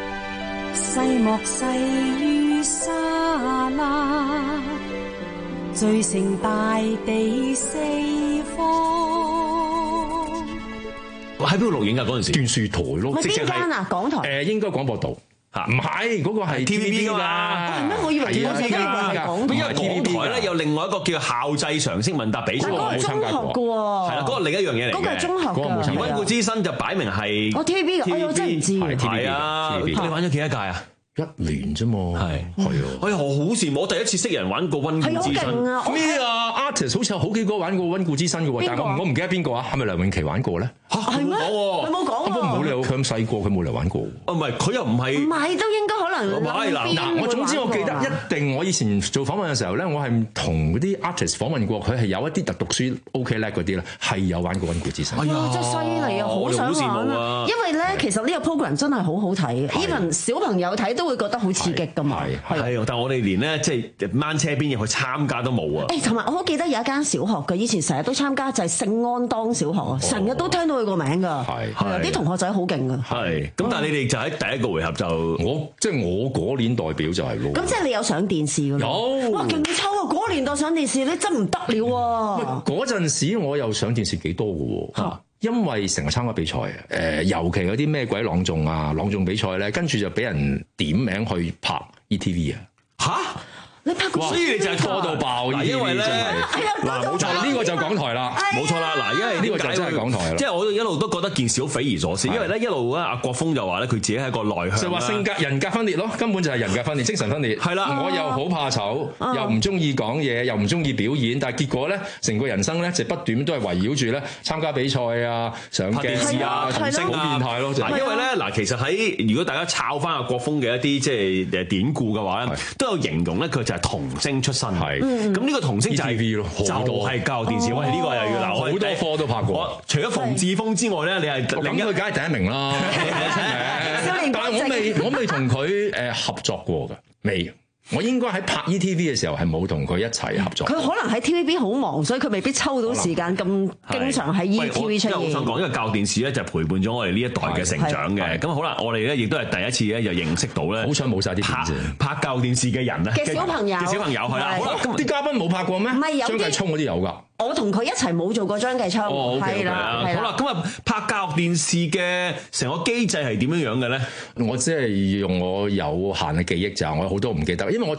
細莫細於沙啦， 聚成大地四方。 喺邊度錄影㗎？嗰陣時電視台咯， 係邊間啊？港台誒應該廣播道。嚇唔係嗰個係 T V B 㗎嘛？ 係咩？我以為係啊 T V B 係港台。 因為港台咧有另外一個叫校際常識問答比賽， 嗰個係中學㗎喎。 係啦，嗰個另一樣嘢嚟嘅。 嗰個係中學㗎。 而溫故知新就擺明係我 T V B 㗎，我真係唔知。 係啊，你玩咗幾多屆啊？ 一年啫嘛，係係啊， 哎呀，我好羨慕，我第一次識人玩過溫故知新。 咩啊 ？artist 好似有好幾個玩過溫故知新嘅喎，但係我我唔記得邊個啊？係咪梁詠琪玩過咧？ 嚇係咩？佢冇講喎。 不過冇理由，佢咁細個，佢冇嚟玩過。 啊唔係，佢又唔係。 唔係都應該可能。 嗱嗱，我總之我記得一定，我以前做訪問嘅時候咧，我係同嗰啲 artist 訪問過，佢係有一啲特讀書 OK 叻嗰啲咧，係有玩過溫故知新。 哎呀，真係犀利啊！好想玩啊！因為咧，其實呢個 program 真係好好睇嘅，even 小朋友睇都會覺得好刺激㗎嘛。 係係，但係我哋連咧即係掹車邊入去參加都冇啊！ 誒，同埋我好記得有一間小學嘅，以前成日都參加就係聖安當小學啊，成日都聽到佢個名㗎。係係啊，啲同學仔好勁㗎。係咁，但係你哋就喺第一個回合就我即係我嗰年代表就係咯。 咁即係你有上電視㗎啦？有哇，勁抽啊！嗰年代上電視你真唔得了喎。 嗰陣時我又上電視幾多㗎喎。因為成日參加比賽，誒、呃、尤其嗰啲咩鬼朗誦啊、朗誦比賽咧，跟住就俾人點名去拍 E T V 啊！嚇！ 你拍過， 所以你就係多到爆，因為咧，嗱冇錯，呢個就港台啦， 冇錯啦，嗱，因為呢個就真係港台啦。 即係我一路都覺得件事好匪夷所思，因為咧一路咧阿國峰就話咧佢自己係一個內向， 就話性格人格分裂咯，根本就係人格分裂、精神分裂。係啦，我又好怕醜，又唔中意講嘢，又唔中意表演，但係結果咧，成個人生咧就不斷都係圍繞住咧參加比賽啊、上鏡視啊、童星好變態咯，就係因為咧嗱，其實喺如果大家抄翻阿國峰嘅一啲即係誒典故嘅話咧，都有形容咧佢就係童星出身，係咁呢個童星就係 E T V 咯， 就係教育電視。喂，呢個又要鬧， 好多科都拍過。 除咗馮志峰之外咧，你係另一佢梗係第一名啦，但係我未我未同佢誒合作過㗎，未。我應該喺拍 E T V 嘅時候係冇同佢一齊合作。 佢可能喺 T V B 好忙，所以佢未必抽到時間咁經常喺 E T V 出現。 我想講，因為教育電視咧就陪伴咗我哋呢一代嘅成長嘅。咁好啦，我哋咧亦都係第一次咧就認識到咧， 好彩冇晒啲拍拍教育電視嘅人咧嘅小朋友嘅小朋友係啦。好啦， 啲嘉賓冇拍過咩？ 唔係有張繼聰嗰啲有㗎。 我同佢一齊冇做過張繼聰，係啦， 好啦，咁啊拍教育電視嘅成個機制係點樣樣嘅咧？ 我即係用我有限嘅記憶就係我好多唔記得，因為我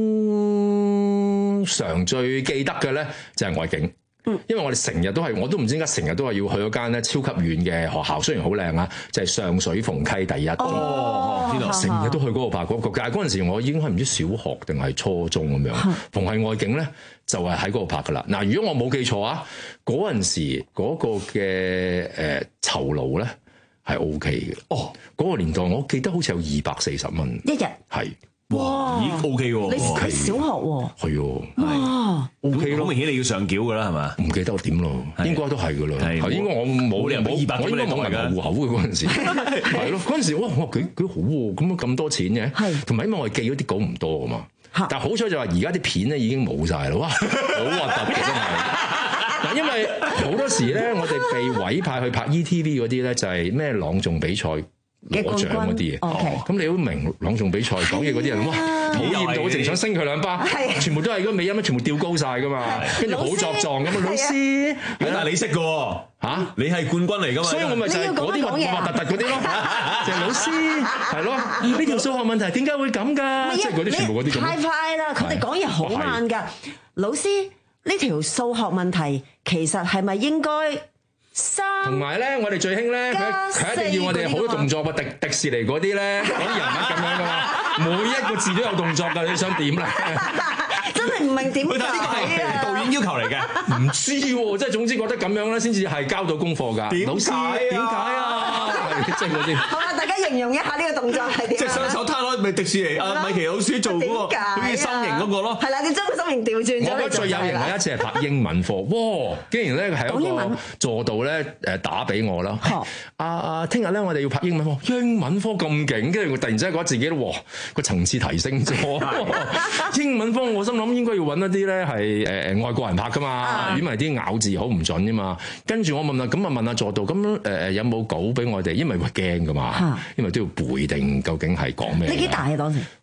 通常最記得嘅咧就係外景。嗯，因為我哋成日都係，我都唔知點解成日都係要去嗰間咧超級遠嘅學校，雖然好靚啊，就係、是、上水鳳溪第一。哦，邊度？成日都去嗰度拍嗰個，但係嗰陣時我已經係唔知小學定係初中咁樣。逢係外景咧，就係喺嗰度拍噶啦。嗱，如果我冇記錯啊，嗰陣時嗰個嘅誒酬勞咧係 O K 嘅。哦，嗰、那個年代我記得好似有二百四十蚊一日。 係。 哇！咦 O K 喎， 你喺小學喎， 係喎， 哇 O K 咯， 好明顯你要上繳㗎啦，係嘛？ 唔記得我點咯，應該都係㗎啦，係應該我冇冇，我應該冇銀行戶口嘅嗰陣時，係咯，嗰陣時哇哇幾幾好喎，咁咁多錢嘅，係同埋因為我哋記嗰啲稿唔多啊嘛，但係好彩就話而家啲片咧已經冇晒啦，哇，好核突嘅真係。嗱，因為好多時咧，我哋被委派去拍 E T V 嗰啲咧，就係咩朗誦比賽。攞獎嗰啲嘢，咁你都明朗誦比賽講嘢嗰啲人，哇討厭到淨想升佢兩巴，全部都係嗰尾音，全部吊高晒噶嘛，跟住好作狀咁啊！老師， 但係你識嘅喎嚇，你係冠軍嚟噶嘛？ 所以我咪就係嗰啲核核突突嗰啲咯，就係老師係咯，呢條數學問題點解會咁㗎？即係嗰啲全部嗰啲咁。 太快啦！佢哋講嘢好慢㗎，老師呢條數學問題其實係咪應該？ 同埋咧，我哋最興咧，佢佢一定要我哋好多動作喎，迪迪士尼嗰啲咧，嗰啲人物咁樣噶嘛，每一個字都有動作㗎，你想點咧？ 真係唔明點解呢個係導演要求嚟嘅， 唔知喎，即係總之覺得咁樣咧，先至係交到功課㗎。老師點解啊？即係嗰啲。 好啦，大家形容一下呢個動作係點？ 即係雙手攤開，咪迪士尼啊米奇老師做嗰個好似心形嗰個咯。 係啦，你將個心形調轉咗。 我覺得最有型嘅一次係拍英文課，哇！竟然咧係一個助導咧誒打俾我啦。啊啊，聽日咧我哋要拍英文課，英文科咁勁，跟住我突然之間覺得自己哇個層次提升咗。英文科我心諗應該要揾一啲咧係誒誒外國人拍噶嘛，因為啲咬字好唔準啫嘛。跟住我問啦，咁啊問下助導，咁誒誒有冇稿俾我哋？因為會驚噶嘛，因為都要背定究竟係講咩。 你幾大啊當時？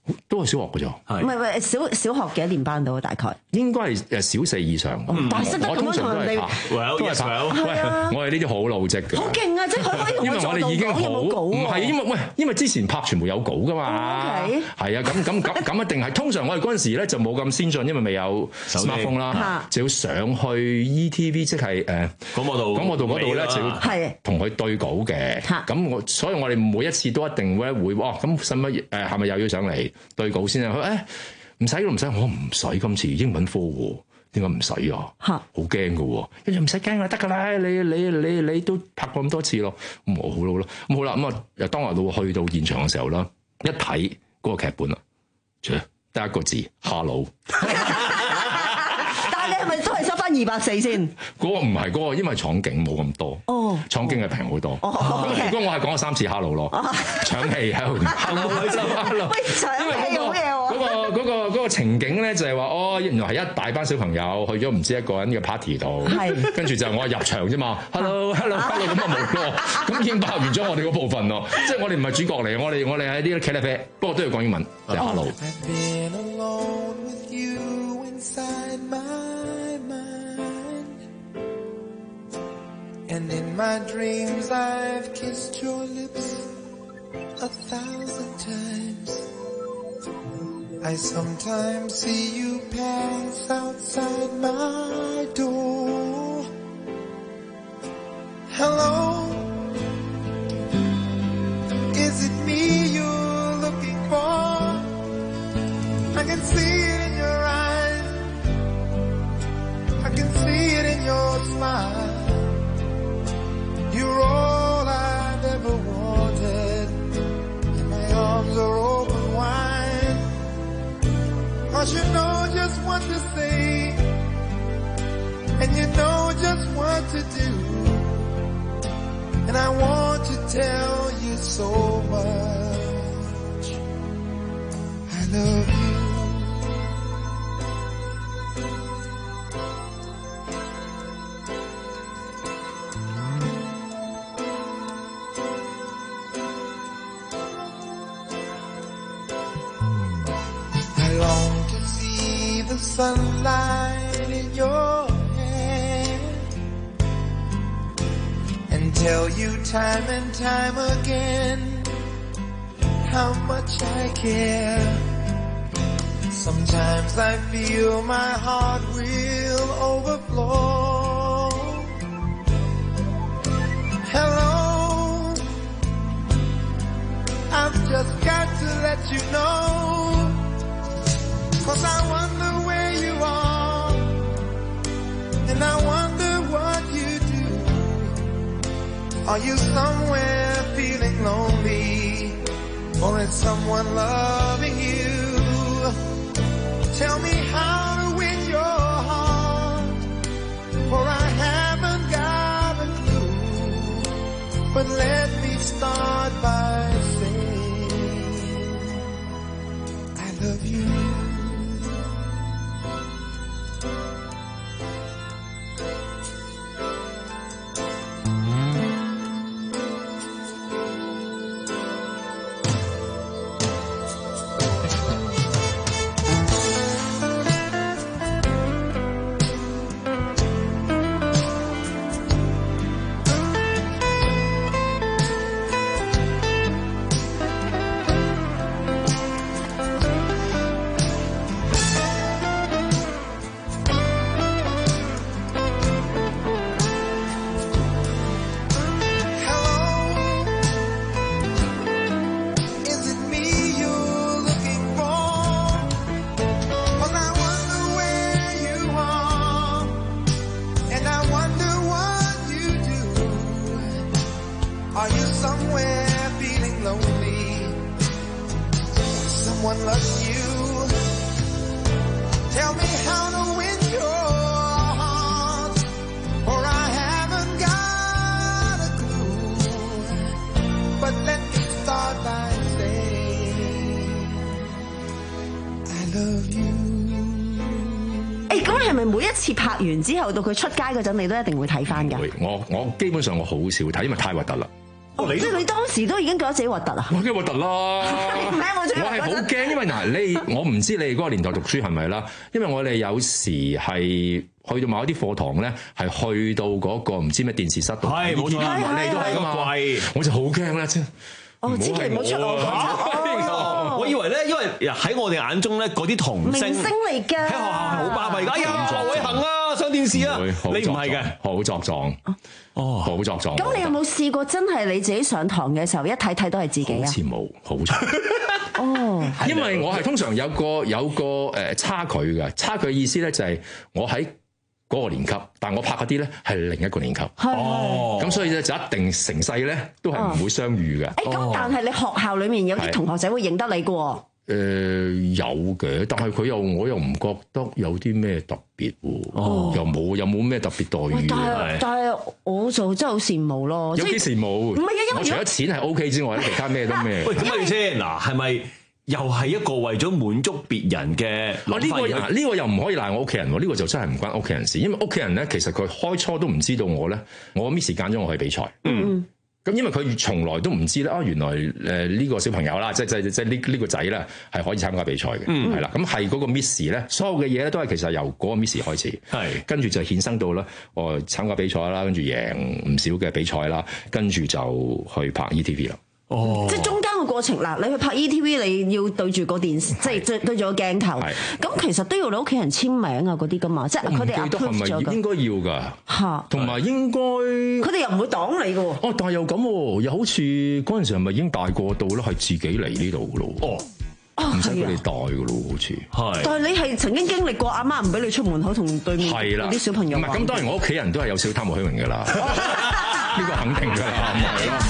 都係小學嘅咋？ 唔係唔係小小學幾多年班到啊？大概應該係誒小四以上。 但係識得咁樣同人哋， 都係拍。喂，我哋呢啲好老積嘅。 好勁啊！即係佢可以同我做到講有冇稿？ 唔係因為喂，因為之前拍全部有稿噶嘛。係啊，咁咁咁咁一定係。通常我哋嗰陣時咧就冇咁先進，因為未有 smartphone 啦，就要上去 E T V， 即係誒廣播道廣播道嗰度咧就要同佢對稿嘅。咁我所以我哋每一次都一定會會哇咁使乜誒係咪又要上嚟對稿先啊？佢誒唔使咯，唔使，我唔使今次英文科喎，點解唔使啊？嚇，好驚㗎喎，跟住唔使驚啊，得㗎啦，你你你你都拍過咁多次咯，咁我好咯，咁好啦，咁啊又當日到去到現場嘅時候啦，一睇嗰個劇本啦，得一個字 hello。 但係你係咪都係收翻二百四先？ 嗰個唔係嗰個，因為廠景冇咁多。哦，廠景係平好多。哦，如果我係講咗三次 hello 咯，搶戲喺度 hello hello。喂，搶戲好嘢喎！嗰個嗰個嗰個情景咧就係話，哦，原來係一大班小朋友去咗唔知一個人嘅 party 度，跟住就我入場啫嘛 ，hello hello hello 咁啊冇咯，咁已經拍完咗我哋嗰部分咯。即係我哋唔係主角嚟，我哋我哋喺啲茄喱啡，不過都要講英文，就 hello。 And in my dreams I've kissed your lips a thousand times. I sometimes see you pass outside my door. Hello, is it me you're looking for? I can see it in your eyes, I can see it in your smile.You're all I've ever wanted, and my arms are open wide. 'Cause you know just what to say, and you know just what to do. And I want to tell you so much, I love you.Sunlight in your hair, and tell you time and time again how much I care. Sometimes I feel my heart will overflow. Hello, I've just got to let you know, 'cause I wonder where you are, and I wonder what you do. Are you somewhere feeling lonely, or is someone loving you? Tell me how to win your heart, for I haven't got a clue. But let me start by saying I love you. 誒，咁係咪每一次拍完之後到佢出街嗰陣，你都一定會睇翻㗎？ 會，我我基本上我好少睇，因為太核突啦。 哦、即係你當時都已經覺得自己核突啊？ 我幾核突啦！ 唔係我我係好驚，因為嗱你我唔知你哋嗰個年代讀書係咪啦？因為我哋有時係去到某一啲課堂咧，係去到嗰個唔知咩電視室度， 係冇錯， 你都係㗎嘛，我就好驚啦，真。 哦，千祈唔好出我講。 我以為咧，因為喺我哋眼中咧，嗰啲童星明星嚟㗎， 喺學校係好巴閉㗎。哎呀，劉偉恒啊，上電視啊，你唔係嘅， 好作狀，哦，好作狀。 咁你有冇試過真係你自己上堂嘅時候一睇睇都係自己啊？ 好似冇，好錯。 哦， 因為我係通常有個有個誒差距嘅，差距嘅意思咧就係我喺嗰個年級，但我拍嗰啲咧係另一個年級。哦，咁所以咧就一定成世咧都係唔會相遇嘅。 誒，咁但係你學校裡面有啲同學仔會認得你嘅喎。 誒、呃、有嘅，但係佢又我又唔覺得有啲咩特別喎，哦、又冇又冇咩特別待遇。 但係但係我就真係好羨慕咯， 有幾羨慕？ 唔係啊，因為我除咗錢係 O K 之外咧，其他咩都咩。 喂，咁咪先嗱，係咪又係一個為咗滿足別人嘅？ 啊呢、呢個呢、呢個又唔可以賴我屋企人喎，呢、呢個就真係唔關屋企人事，因為屋企人咧其實佢開初都唔知道我咧，我 miss 揀咗我去比賽。嗯。咁因為佢從來都唔知咧，啊原來誒呢個小朋友啦，即係即係即係呢呢個仔咧係可以參加比賽嘅，係啦、嗯。咁係嗰個 miss 咧，所有嘅嘢咧都係其實由嗰個 miss 開始，係跟住就衍生到啦，我參加比賽啦，跟住贏唔少嘅比賽啦，跟住就去拍 E T V 啦。 哦，即係中間個過程啦，你去拍 E T V，你要對住個電視，即係對對住個鏡頭。咁其實都要你屋企人簽名啊，嗰啲噶嘛，即係佢哋 approve 咗㗎。 應該要㗎。嚇，同埋應該佢哋又唔會擋你㗎喎。 哦，但係又咁喎，又好似嗰陣時係咪已經大個到咧，係自己嚟呢度㗎咯？哦，唔使佢哋帶㗎咯，好似係。但係你係曾經經歷過阿媽唔俾你出門口同對面嗰啲小朋友。 唔係，咁當然我屋企人都係有少貪慕虛榮㗎啦，呢個肯定㗎啦，係咯。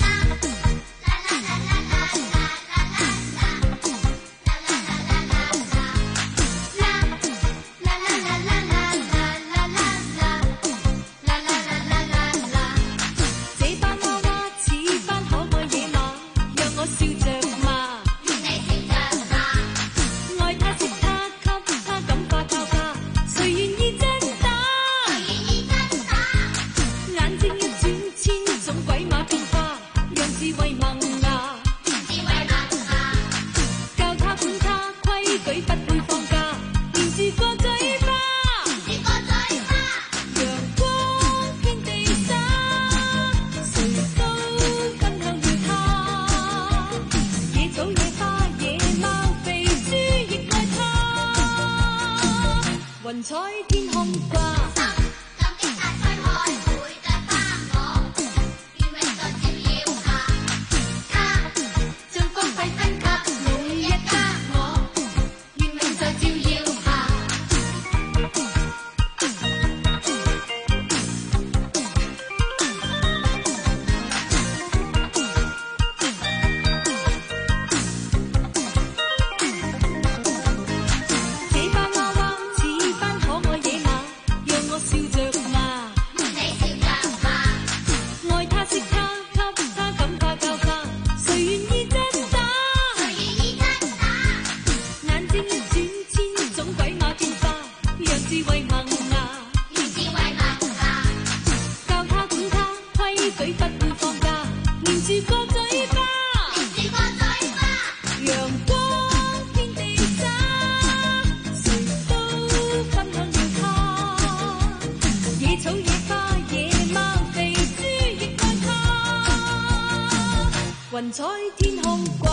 雲彩天空掛。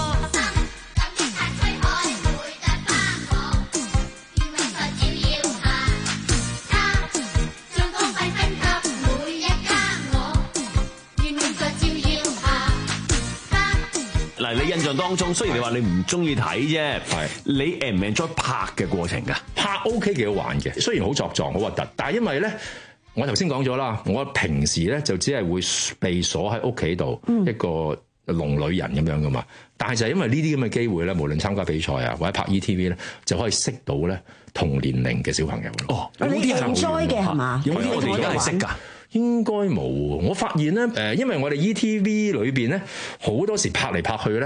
嗱，你印象當中，雖然你話你唔中意睇啫，係你 enjoy 唔 enjoy 拍嘅過程㗎？ 拍 OK 幾好玩嘅，雖然好作狀、好核突，但係因為咧，我頭先講咗啦，我平時咧就只係會被鎖喺屋企度一個龍女人咁樣噶嘛。但係就係因為呢啲咁嘅機會咧，無論參加比賽啊或者拍 E T V 咧，就可以識到咧同年齡嘅小朋友咯。 哦，有啲係 enjoy 嘅係嘛？ 有啲我哋而家係識㗎。應該冇，我發現咧，誒，因為我哋 E T V 裏邊咧，好多時拍嚟拍去咧，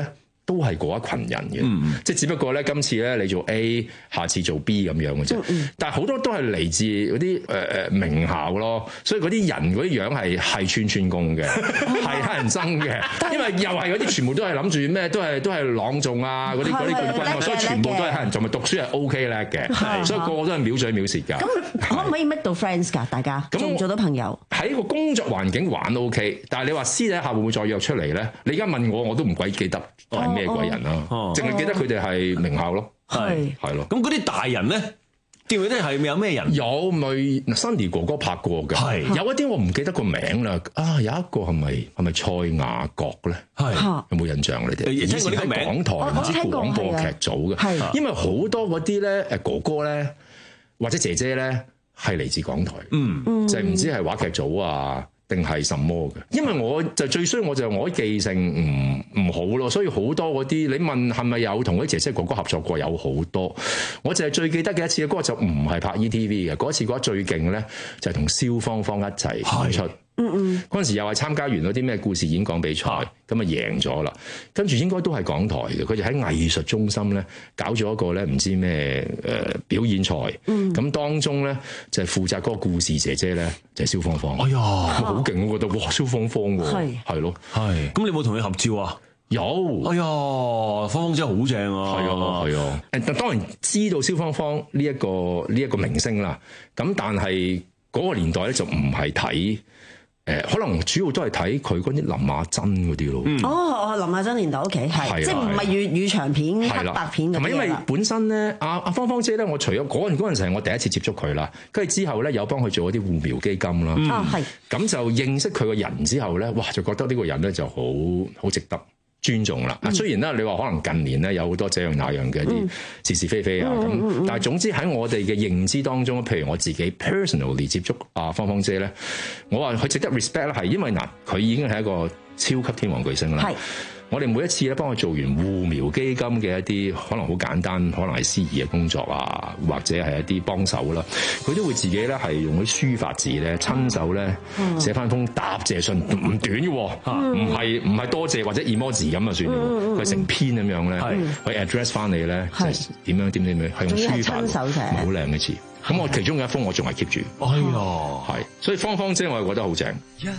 都係嗰一群人嘅， 嗯、 即係只不過咧今次咧你做 A， 下次做 B 咁樣嘅啫。嗯、但係好多都係嚟自嗰啲誒誒名校咯，所以嗰啲人嗰啲樣係係串串工嘅，係乞人憎嘅，因為又係嗰啲全部都係諗住咩，都係都係朗誦啊嗰啲嗰啲冠軍，所以全部都係乞人憎，咪讀書係 OK 叻嘅，所以個個都係藐嘴藐舌㗎。 咁可唔可以 make 到 friends 㗎？大家做唔做到朋友？ 喺個工作環境玩 OK， 但係你話私底下會唔會再約出嚟咧？你而家問我，我都唔鬼記得係咩鬼人啦，淨係記得佢哋係名校咯， 係係咯。 咁嗰啲大人咧，記唔記得係咪有咩人？ 有咪 Sunny 哥哥拍過嘅，係有一啲我唔記得個名啦。啊，有一個係咪係咪蔡雅閣咧？係有冇印象你哋？以前喺港台唔知廣播劇組嘅，因為好多嗰啲咧誒哥哥咧或者姐姐咧係嚟自港台，嗯，就係唔知係話劇組啊。定係什麼嘅？因為我就最衰，我就我記性唔唔好咯，所以好多嗰啲你問係咪有同嗰啲姐姐哥哥合作過，有好多。我就係最記得嘅一次，嗰、嗰個就唔係拍 E T V 嘅，嗰一次覺得最勁咧就係同蕭芳芳一齊演出。嗯嗯，嗰陣時又係參加完嗰啲咩故事演講比賽，咁啊贏咗啦。跟住應該都係港台嘅，佢哋喺藝術中心咧搞咗一個咧唔知咩誒、呃、表演賽。嗯，咁當中咧就係、是、負責嗰個故事姐姐咧就係、是、蕭芳芳。哎呀，好勁！我覺得哇，蕭芳芳喎，係係咯，係。咁你有冇同佢合照啊？有。哎呀，芳芳真係好正啊！係啊係啊。誒，當然知道蕭芳芳呢一個呢一個明星啦。咁但係嗰個年代咧就唔係睇。誒，可能主要都係睇佢嗰啲林亞珍嗰啲咯。 嗯、哦，林亞珍年代屋企係，即係唔係粵語長片、黑白片咁樣。同埋因為本身咧，阿阿芳芳姐咧，我除咗嗰陣嗰陣時係我第一次接觸佢啦，跟住之後咧有幫佢做一啲護苗基金啦。啊、嗯，係。咁就認識佢個人之後咧，哇，就覺得呢個人咧就好好值得尊重啦。啊、嗯，雖然咧你話可能近年咧有好多這樣那樣嘅啲是是非非啊咁，嗯嗯、但係總之喺我哋嘅認知當中，譬如我自己 personally 接觸阿芳芳姐咧，我話佢值得 respect 咧，係因為嗱佢已經係一個超級天王巨星啦。係。我哋每一次咧幫佢做完護苗基金嘅一啲可能好簡單，可能係司儀嘅工作啊，或者係一啲幫手啦，佢都會自己咧係用啲書法字咧親手咧寫翻封答謝信，唔短嘅，唔係唔係多謝或者 emoji 咁啊算，佢成篇咁樣咧去 address 翻你咧，就係點樣點點點，係用書法，好靚嘅詞。咁我其中有一封我仲係 keep 住。哎呀，係，所以芳芳姐我係覺得好正。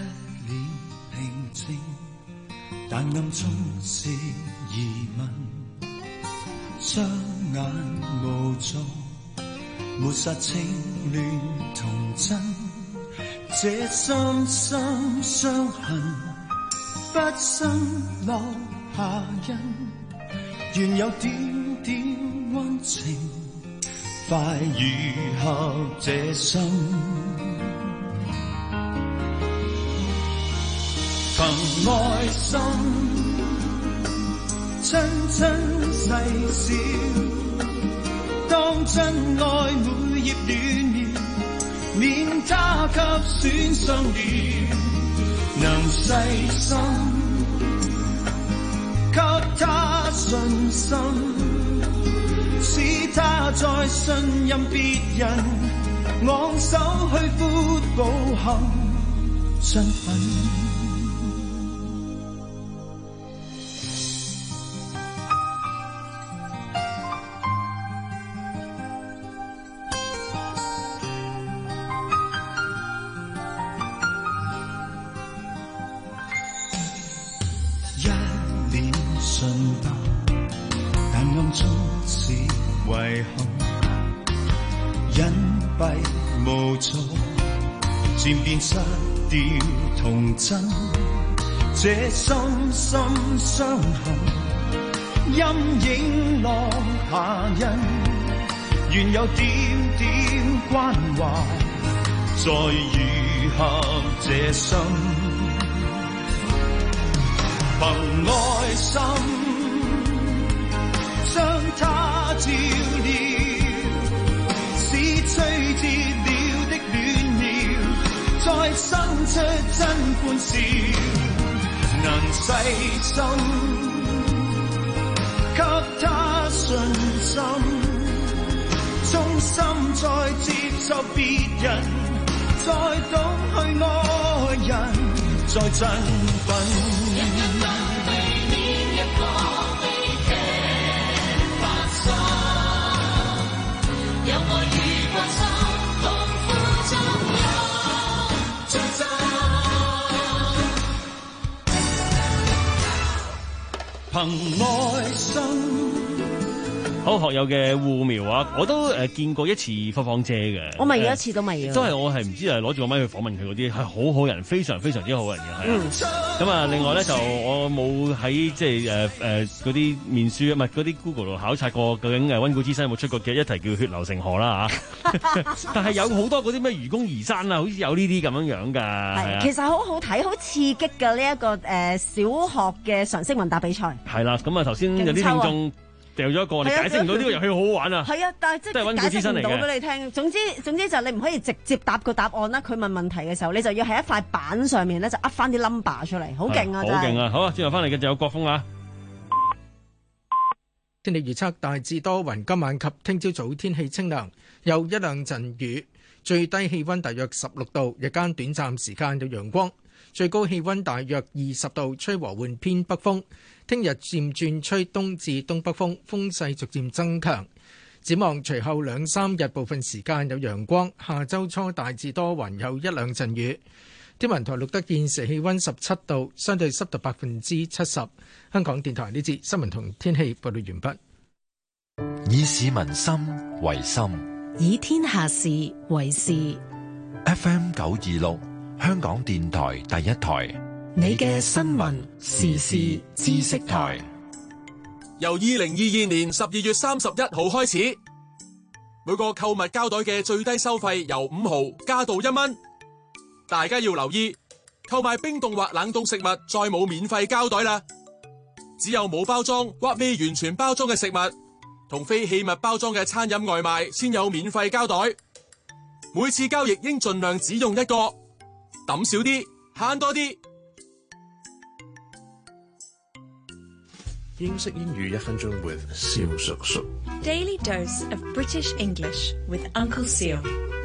但暗中是疑問，雙眼無助，抹殺清亂童真，這深深傷痕，不生落下印，願有點點溫情，快愈合這心。憑愛心，親親細笑，當真愛每葉亂苗，免他給損傷了。能細心，給他信心，使他再信任別人，昂首去闊步行，身份。漸變失掉童真，這深深傷痕，陰影落下印，願有點點關懷，再愈合這心。憑愛心將它照亮，使吹折了的戀苗再生出真歡笑。能細心給他信心，衷心再接受別人，再懂去愛人，再振奮。一個對面一個對憑愛心。 好學友嘅護苗啊，我都誒見過一次芳芳姐嘅， 我咪有一次都未啊， 真係我係唔知係攞住個咪去訪問佢嗰啲係好好人，非常非常之好人嘅，係啊。咁啊，另外咧就我冇喺即係誒誒嗰啲面書啊，唔係嗰啲 Google 度考察過究竟誒溫故知新有冇出過嘅一題叫血流成河啦嚇。但係有好多嗰啲咩愚公移山啊，好似有呢啲咁樣樣㗎。係， 其實好好睇，好刺激嘅呢一個誒、呃、小學嘅常識問答比賽。 係啦，咁啊頭先有啲聽眾掉咗一個，你解釋唔到呢個遊戲好好玩啊！ 係啊，但係即係解釋唔到俾你聽。總之總之就係你唔可以直接答個答案啦。佢問問題嘅時候，你就要喺一塊板上面咧就噏翻啲 number 出嚟，好勁啊！ 好勁啊！好啊，轉頭翻嚟嘅就有國風啊。 天氣預測大致多雲，今晚及聽朝早天氣清涼，有一兩陣雨，最低氣温大約十六度，日間短暫時間有陽光，最高氣温大約二十度，吹和緩偏北風。聽日漸轉吹東至東北風，風勢逐漸增強。展望隨後兩三日部分時間有陽光，下周初大致多雲，有一兩陣雨。天文台錄得現時氣温十七度，相對濕度百分之七十。香港電台呢節新聞同天氣報道完畢。 以市民心為心， 以天下事為事。 F M 九二六，香港電台第一台。 你嘅新聞時事知識台， 由二零二二年十二月三十一號開始，每個購物膠袋嘅最低收費由五毫加到一蚊。大家要留意，購買冰凍或冷凍食物再冇免費膠袋啦，只有冇包裝或未完全包裝嘅食物同非器物包裝嘅餐飲外賣先有免費膠袋。每次交易應盡量只用一個，抌少啲，慳多啲。 英式英語一分鐘 with 蕭叔叔。 Daily dose of British English with Uncle Seal。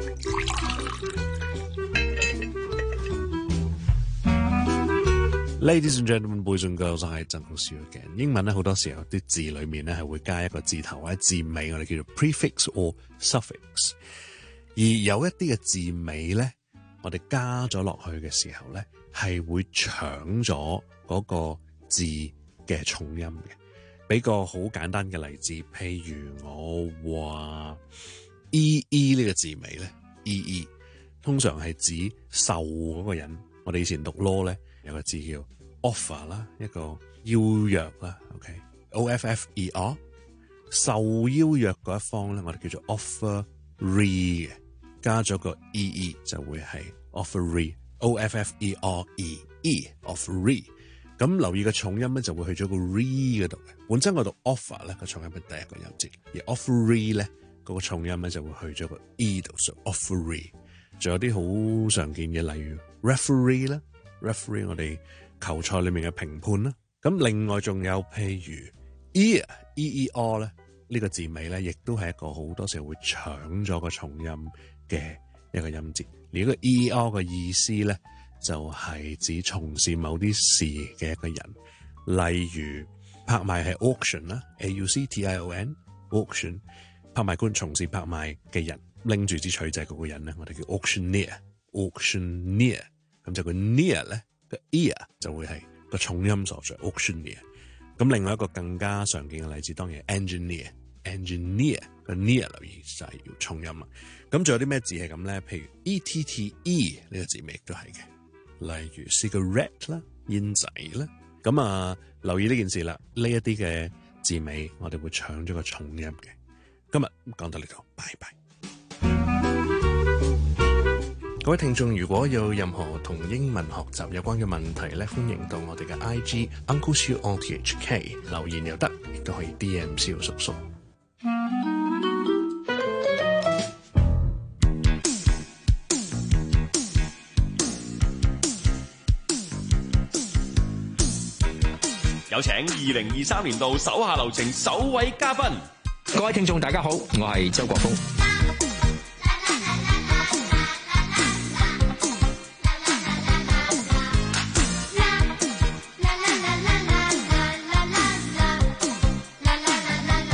Ladies and gentlemen, boys and girls， 我係曾老師嘅。英文咧好多時候啲字裏面咧係會加一個字頭或者字尾，我哋叫做 prefix or suffix。而有一啲嘅字尾咧，我哋加咗落去嘅時候咧，係會搶咗嗰個字嘅重音嘅。俾個好簡單嘅例子，譬如我話 e e 呢個字尾咧 e e 通常係指受嗰個人。我哋以前讀 law 咧有個字叫 offer 啦，一個邀約啦 OK O F F E R 受邀約嗰一方咧，我哋叫做 offeree 嘅，加咗個 e e 就會係 offeree O F F E R E E offeree。咁留意個重音咧就會去咗個 re 嗰度嘅，本身我讀 offer 咧個重音係第一個音節，而 offeree 咧嗰個重音咧就會去咗個 e 度，所以 offeree。仲有啲好常見嘅，例如 referee 啦 ，referee 我哋球賽裏面嘅評判啦。咁另外仲有譬如 ear e e r 咧呢個字尾咧，亦都係一個好多時候會搶咗個重音嘅一個音節。而呢個 e e r 嘅意思咧，就係、是、指從事某啲事嘅一個人，例如拍賣係 auction 啦 ，A U C T I O N auction， 拍賣官從事拍賣嘅人，拎住支錘仔嗰個人咧，我哋叫 auctioneer，auctioneer， 咁就個 near 咧個 ear 就會係個重音所在 auctioneer。咁另外一個更加常見嘅例子，當然 engineer，engineer 個 near 留意就係要重音啦。咁仲有啲咩字係咁咧？譬如 E T T E 呢個字尾亦都係嘅。例如 cigarette 啦，煙仔啦，咁啊留意呢件事啦，呢一啲嘅字尾我哋會搶咗個重音嘅。今日講到呢度，拜拜。各位聽眾，如果有任何同英文學習有關嘅問題咧，歡迎到我哋嘅 I G Uncle Siu O T H K 留言又得，亦都可以 D M 蕭叔叔。 有請二零二三年度手下留情首位嘉賓。 各位聽眾大家好，我係周國峰。 咁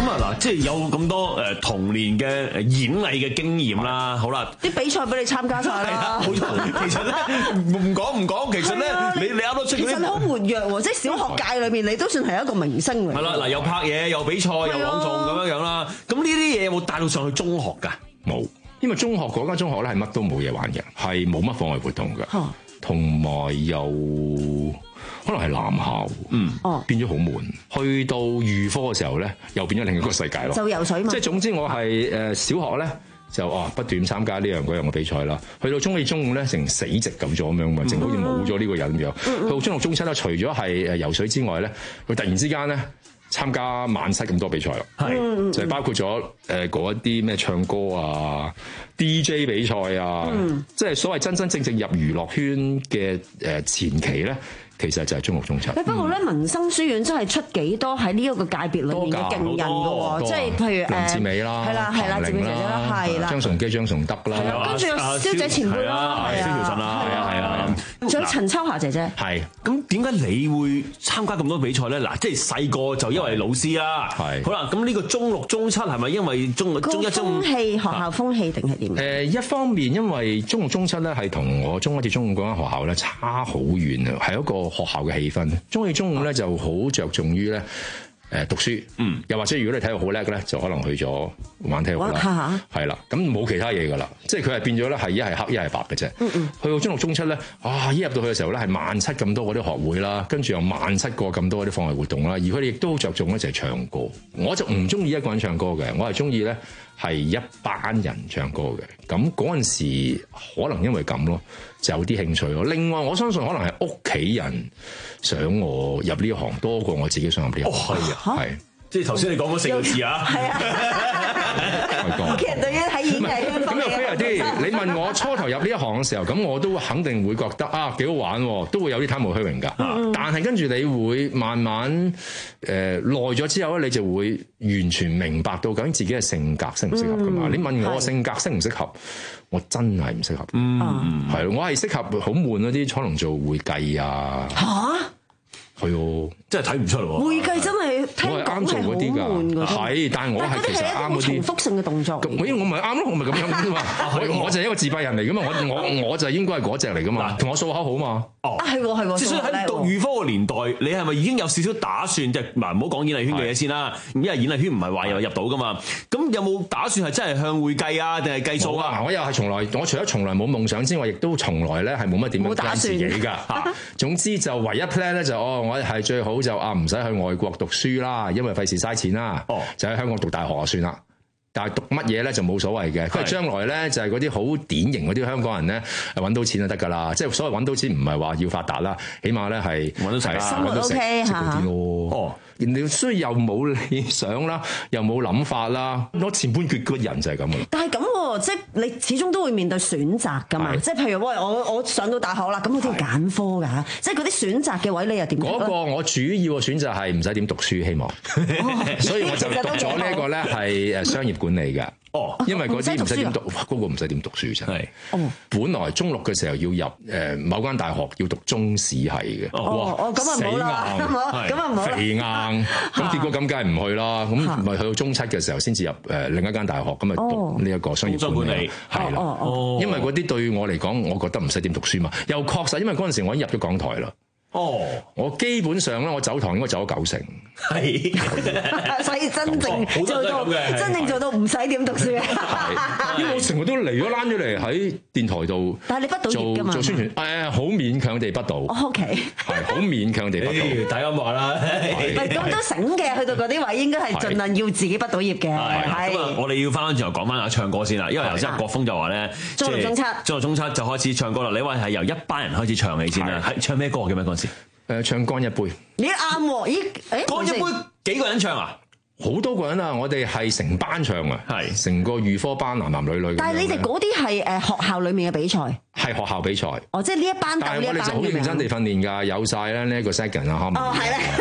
啊嗱，即係有咁多誒童年嘅演藝嘅經驗啦，好啦， 啲比賽俾你參加晒啦。 冇錯，其實咧唔講唔講，其實咧你你啱啱出嗰啲， 其實你好活躍喎，即係小學界裏面你都算係一個明星嚟。 係啦，嗱又拍嘢又比賽又朗誦咁樣樣啦，咁呢啲嘢有冇帶到上去中學㗎？ 冇，因為中學嗰間中學咧係乜都冇嘢玩嘅，係冇乜課外活動嘅，同埋又可能係男校，嗯，哦，變咗好悶。去到預科嘅時候咧，又變咗另一個世界咯。 就游水嘛。 即係總之我係誒小學咧就啊不斷參加呢樣嗰樣嘅比賽啦。去到中四中五咧成死直咁咗咁樣嘛，淨好似冇咗呢個人咁樣。嗯嗯、去到中六中七咧，除咗係誒游水之外咧，佢突然之間咧參加萬七咁多比賽咯，係、嗯、就係包括咗誒嗰一啲咩唱歌啊、D J 比賽啊，嗯、即係所謂真真正正入娛樂圈嘅誒前期咧。其實就係中六中七。 不過咧，民生書院真係出幾多喺呢一個界別裏面嘅勁人㗎喎，即係譬如誒林志美啦， 係啦係啦，志美姐姐啦，係啦， 張崇基、張崇德啦， 跟住有蕭姐前輩啦， 蕭條信啦，係啊係啊， 仲有陳秋霞姐姐。 係咁點解你會參加咁多比賽咧？嗱，即係細個就因為老師啦，係好啦。咁呢個中六中七係咪因為中中一中風氣學校風氣定係點？ 誒一方面因為中六中七咧係同我中一至中五嗰間學校咧差好遠啊，係一個學校嘅氣氛，中四中五咧就好着重於咧誒讀書，嗯，又或者如果你體育好叻咧，就可能去咗玩體育啦，係啦，咁冇其他嘢噶啦，即係佢係變咗咧係一係黑一係白嘅啫。嗯嗯，去到中六中七咧，啊一入到去嘅時候咧係萬七咁多嗰啲學會啦，跟住又萬七個咁多嗰啲課外活動啦，而佢哋亦都好着重咧就係唱歌，我就唔中意一個人唱歌嘅，我係中意咧係一班人唱歌嘅，咁嗰陣時可能因為咁咯。就有啲興趣咯。另外，我相信可能係屋企人想我入呢行多過我自己想入呢行。 哦，係啊， 係。 即係頭先你講嗰四個字啊。係啊。 屋企人對於喺演藝咁又飛啊啲，你問我初頭入呢一行嘅時候，咁我都肯定會覺得啊幾好玩，都會有啲貪慕虛榮㗎。嗯、但係跟住你會慢慢誒耐咗之後咧，你就會完全明白到究竟自己嘅性格適唔適合㗎嘛？嗯、你問我性格適唔適合？我真係唔適合，嗯，係我係適合好悶嗰啲，可能做會計啊，吓，係哦， 真係睇唔出喎。 會計真係聽講係好悶㗎， 係，但係我係其實啱嗰啲重複性嘅動作。 我我咪啱咯，我咪咁樣啫嘛。我我就係一個自閉人嚟噶嘛，我我我就應該係嗰隻嚟噶嘛，同我數口好嘛。 哦，係喎係喎。 所以喺讀預科嘅年代，你係咪已經有少少打算？即係唔好講演藝圈嘅嘢先啦，因為演藝圈唔係話又入到噶嘛。咁有冇打算係真係向會計啊，定係計數啊？ 我又係從來，我除咗從來冇夢想之外，亦都從來咧係冇乜點樣揀自己㗎嚇。總之就唯一 plan 咧就哦，我係最好就啊唔使去外國讀書啦，因為費事嘥錢啦。哦，就喺香港讀大學就算啦。但係讀乜嘢咧就冇所謂嘅，佢將來咧就係嗰啲好典型嗰啲香港人咧揾到錢就得㗎啦。即係所謂揾到錢唔係話要發達啦，起碼咧係揾到食， 生活 OK 嚇。 哦，你雖然又冇理想啦，又冇諗法啦，攞前半決嘅人就係咁嘅。 但係咁喎，即係你始終都會面對選擇㗎嘛。即係譬如喂，我我上到大學啦，咁我都要揀科㗎。即係嗰啲選擇嘅位，你又點？ 嗰個我主要嘅選擇係唔使點讀書，希望。所以我就讀咗呢一個咧係誒商業管理嘅。哦，因為嗰啲唔使點讀，嗰、嗰個唔使點讀書真係。哦，本來中六嘅時候要入誒某間大學，要讀中史系嘅。 哦哦，咁啊唔好啦，咁啊唔好啦， 肥硬。咁結果咁梗係唔去啦。咁咪去到中七嘅時候先至入誒另一間大學，咁咪讀呢一個商業管理。係啦，哦，因為嗰啲對我嚟講，我覺得唔使點讀書嘛。又確實，因為嗰陣時我已經入咗港台啦。哦，我基本上咧，我走堂應該走咗九成， 係，所以真正做到真正做到唔使點讀書啊！ 因為我成日都嚟咗躝咗嚟喺電台度， 但係你畢到業㗎嘛？ 做宣傳，誒，好勉強地畢到。 O K， 係好勉強地畢到。 大家話啦， 係咁都醒嘅，去到嗰啲位應該係盡量要自己畢到業嘅。係， 咁啊，我哋要翻翻轉頭講翻下唱歌先啦，因為頭先阿國峰就話咧， 中六中七， 中六中七就開始唱歌啦。你話係由一班人開始唱起先啦，係唱咩歌嘅咩嗰陣時？ 誒，唱乾一杯。 你啱喎，咦？誒， 乾一杯幾個人唱啊？ 好多個人啊！我哋係成班唱啊，係成個預科班男男女女。 但係你哋嗰啲係誒學校裡面嘅比賽， 係學校比賽。 哦，即係呢一班鬥呢一班。 但係我哋就好認真地訓練㗎，有晒咧呢一個 second 啊， 哦，係咧，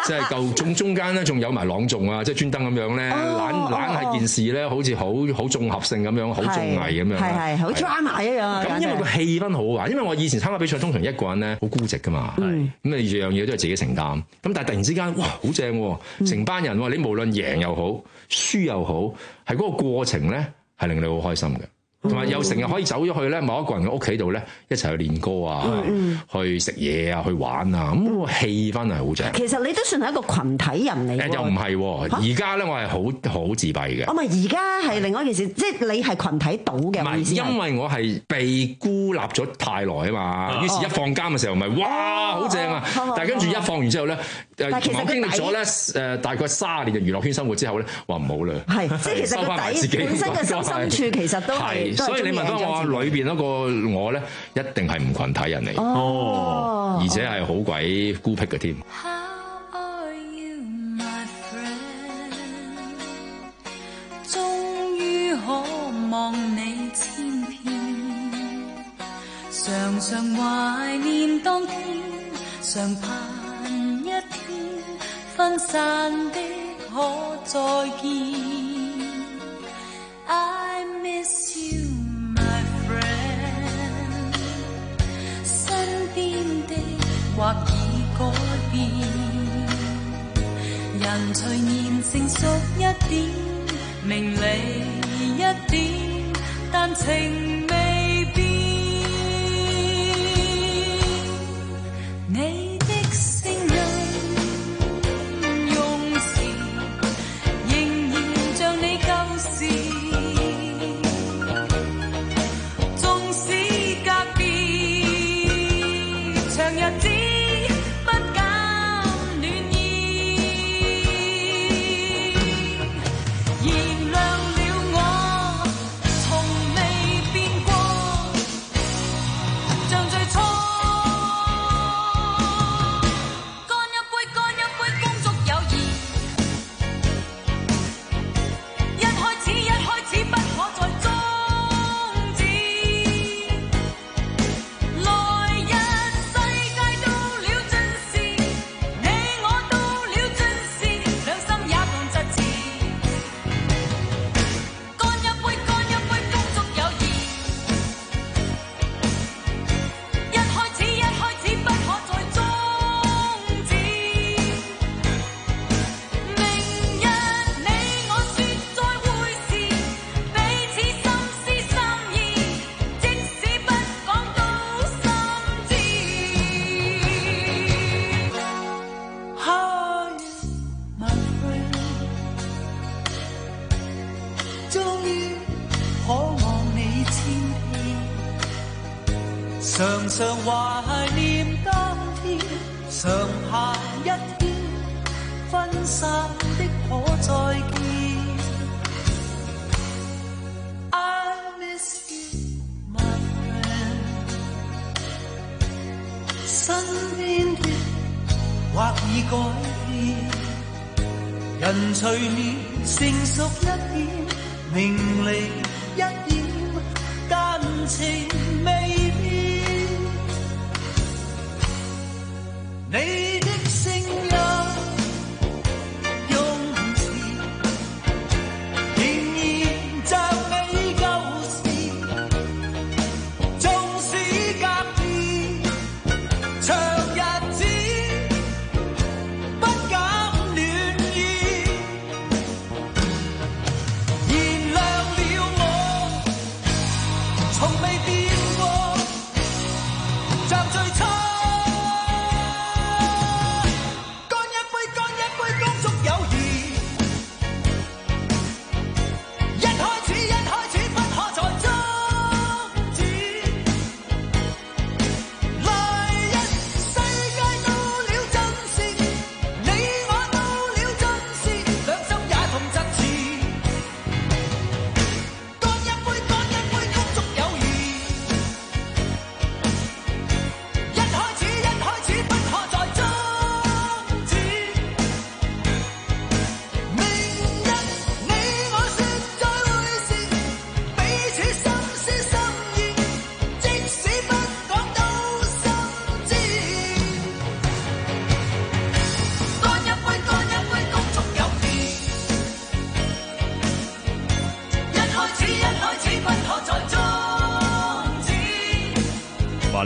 即係夠中中間咧，仲有埋朗誦啊，即係專登咁樣咧，懶懶係件事咧，好似好好綜合性咁樣，好綜藝咁樣， 係係好 drama 一樣。 咁因為個氣氛好玩，因為我以前參加比賽通常一個人咧好孤寂噶嘛，咁你樣嘢都係自己承擔。咁但係突然之間，哇，好正喎！成班人喎，你無論贏又好，輸又好，係嗰個過程咧係令你好開心嘅。同埋又成日可以走咗去咧某一個人嘅屋企度咧，一齊去練歌啊，嗯、去食嘢啊，去玩啊，咁、那個氣氛係好正。 其實你都算係一個群體人嚟嘅。 又唔係，而家咧我係好好自閉嘅。 我咪而家係另外一件事，即係你係群體賭嘅。唔係， 因為我係被孤立咗太耐啊嘛。於是，一放監嘅時候，咪哇好正啊！但係跟住一放完之後咧，誒我經歷咗咧誒大概卅年嘅娛樂圈生活之後咧，話唔好啦。係， 即係其實個底本身嘅心深處其實都係。 所以你問翻我裏邊嗰個我咧，一定係唔群體人嚟，哦，而且係好鬼孤僻嘅添。 終於可望你千遍，常常懷念當天，常盼一天分散的可再見。I miss you。或已改變，人隨年成熟一點，明理一點，但情未變。你的聲音用詞仍然像你舊時，縱使隔別長日子。 常常懷念當天，常盼一天分散的可再見。I miss you, my friend。身邊的或已改變，人隨年成熟一點，明利一點，但情未變。你的聲音用詞仍然像你舊時，縱使隔別長日子，不敢戀意，燃亮了我，從未變過，像最初。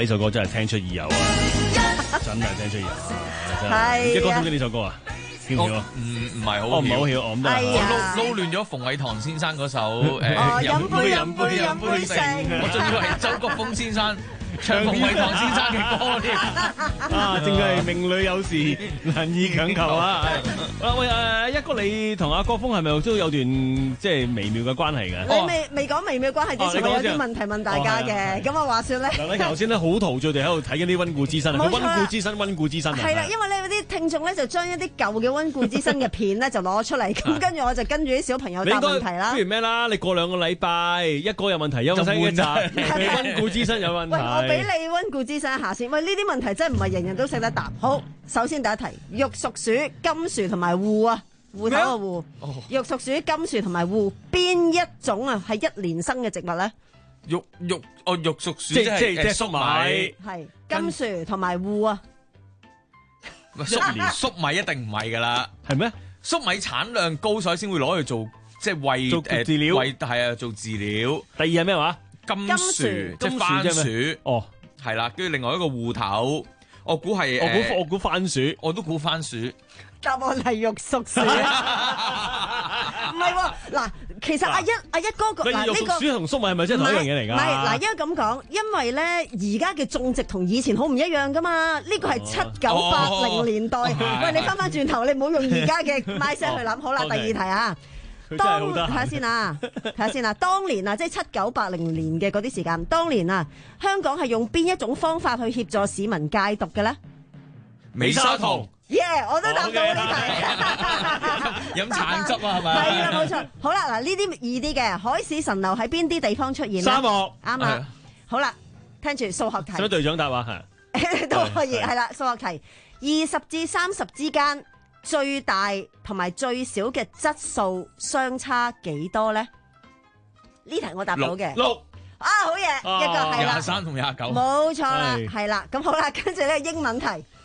呢首歌真係聽出耳油啊，真係聽出耳油啊，真係啊係。一哥中唔中意呢首歌啊？曉唔曉啊？ 唔唔係好， 我唔係好曉，我咁都係。 我撈撈亂咗馮偉棠先生嗰首誒飲杯飲杯飲杯剩， 我仲以為係周國峰先生唱馮偉棠先生嘅歌添。 啊，正係命裏有時難以強求啊！啊喂誒，一哥你同阿國峰係咪都有段即係微妙嘅關係嘅？ 你未未講微妙關係之前，我有啲問題問大家嘅。咁啊話説咧， 嗱，你頭先咧好陶醉地喺度睇緊啲溫故知新啊，佢溫故知新，溫故知新啊！ 係啦，因為咧嗰啲聽眾咧就將一啲舊嘅溫故知新嘅片咧就攞出嚟，咁跟住我就跟住啲小朋友答問題啦。 不如咩啦？你過兩個禮拜一哥有問題，有新一集，你溫故知新有問題。 喂，我俾你溫故知新一下先。喂，呢啲問題真係唔係人人都識得答。好，首先第一題，玉蜀黍、金薯同埋芋啊，芋頭個芋，玉蜀黍、金薯同埋芋，邊一種啊係一年生嘅植物咧？ 玉玉哦，玉蜀黍即係即即粟米， 係金薯同埋芋啊。 粟米粟米一定唔係噶啦， 係咩？ 粟米產量高，所以先會攞去做即係餵做誒飼料， 餵係啊做飼料。 第二係咩話？ 金薯即係番薯， 哦， 係啦，跟住另外一個芋頭，我估係我估我估番薯， 我都估番薯。 答案係玉蜀黍，唔係喎。嗱，其實阿一阿一哥個嗱呢個玉蜀黍同粟米係咪真係同一樣嘢嚟㗎？ 唔係嗱，因為咁講，因為咧而家嘅種植同以前好唔一樣噶嘛。呢個係七九八零年代。喂，你翻翻轉頭，你唔好用而家嘅 mindset 去諗。好啦，第二題啊。當睇下先啊，睇下先啊。當年啊，即係七九八零年嘅嗰啲時間，當年啊，香港係用邊一種方法去協助市民戒毒嘅咧？ 美沙酮。 耶！我都答到呢題。 飲橙汁啊，係咪？ 係啦，冇錯。好啦，嗱呢啲易啲嘅，海市蜃樓喺邊啲地方出現咧？ 沙漠。 啱啊。好啦，聽住數學題。 使乜隊長答啊？係都可以，係啦，數學題。二十至三十之間，最大同埋最少嘅質素相差幾多咧？呢題我答到嘅。 六。 啊，好嘢，一個係啦。 廿三同廿九。 冇錯啦，係啦。咁好啦，跟住咧英文題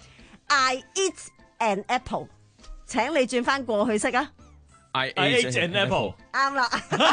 ，I eat an apple， 請你轉翻過去式啊。 I ate an apple。 啱啦。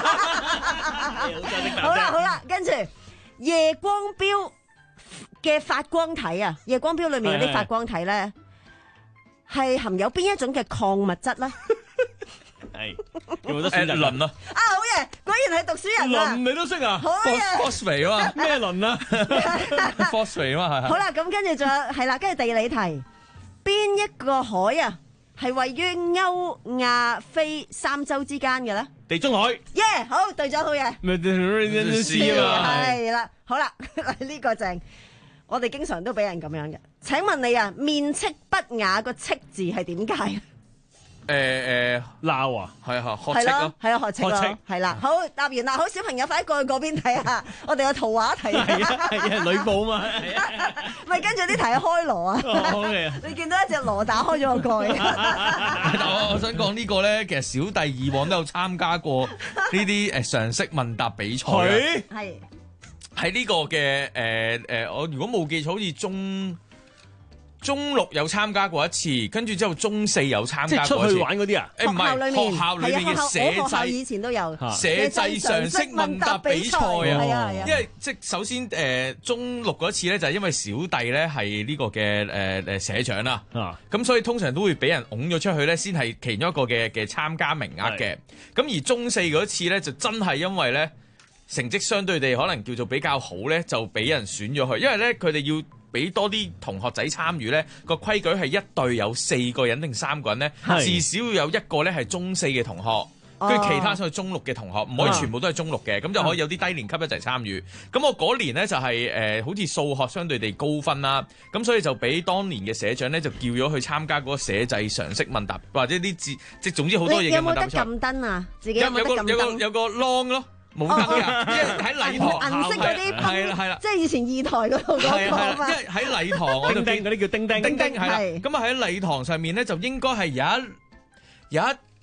好啦好啦，跟住夜光標嘅發光體啊，夜光標裏面有啲發光體咧，係含有邊一種嘅礦物質咧？ 係有冇得選擇？ 磷啊！ 啊，好嘢，果然係讀書人啊！ 磷你都識啊？ 好嘢 phosphate 啊嘛？ 咩磷啊 ？phosphate 啊嘛係。 好啦，咁跟住仲有係啦，跟住地理題，邊一個海啊係位於歐亞非三洲之間嘅咧？ 地中海。 耶，好，隊長好嘢。係啦，好啦，呢個正，我哋經常都俾人咁樣嘅。請問你啊，面斥不雅個斥字係點解？ 誒誒鬧啊， 係啊，學斥咯， 係啊，學斥咯，係啦。好，答完啦，好，小朋友快啲過去嗰邊睇下，我哋有圖畫睇。 係啊，係啊，呂布嘛。 咪跟住啲題開鑼啊！ 好嘅。 你見到一隻鑼打開咗個蓋。 但我我想講呢個咧，其實小弟以往都有參加過呢啲誒常識問答比賽啊。 係。 喺呢個嘅誒誒，我如果冇記錯，好似中。中六有參加過一次，跟住之後中四有參加過一次。即係出去玩嗰啲啊？ 誒唔係學校裏面嘅社際， 以前都有社際常識問答比賽啊！ 係啊係啊。 因為即係首先誒、呃、中六嗰一次咧，就係因為小弟咧係呢個嘅誒誒社長啦。啊。咁所以通常都會俾人拱咗出去咧，先係其中一個嘅嘅參加名額嘅。咁而中四嗰一次咧，就真係因為咧成績相對地可能叫做比較好咧，就俾人選咗去，因為咧佢哋要。俾多啲同學仔參與咧，個規矩係一隊有四個人定三個人咧，至少要有一個咧係中四嘅同學，跟住其他所謂中六嘅同學，唔可以全部都係中六嘅，咁就可以有啲低年級一齊參與。咁我嗰年咧就係誒，好似數學相對地高分啦，咁所以就俾當年嘅社長咧就叫咗去參加嗰個社際常識問答，或者啲字，即係總之好多嘢嘅問答。 有冇得撳燈啊？自己有冇得撳燈？ 有個有個 long 咯。冇燈㗎，因為喺禮堂銀色嗰啲， 係啦係啦， 即係以前二台嗰度嗰個啊嘛。 因為喺禮堂我叮叮嗰啲叫叮叮， 叮叮係啦。咁啊喺禮堂上面咧，就應該係有一有一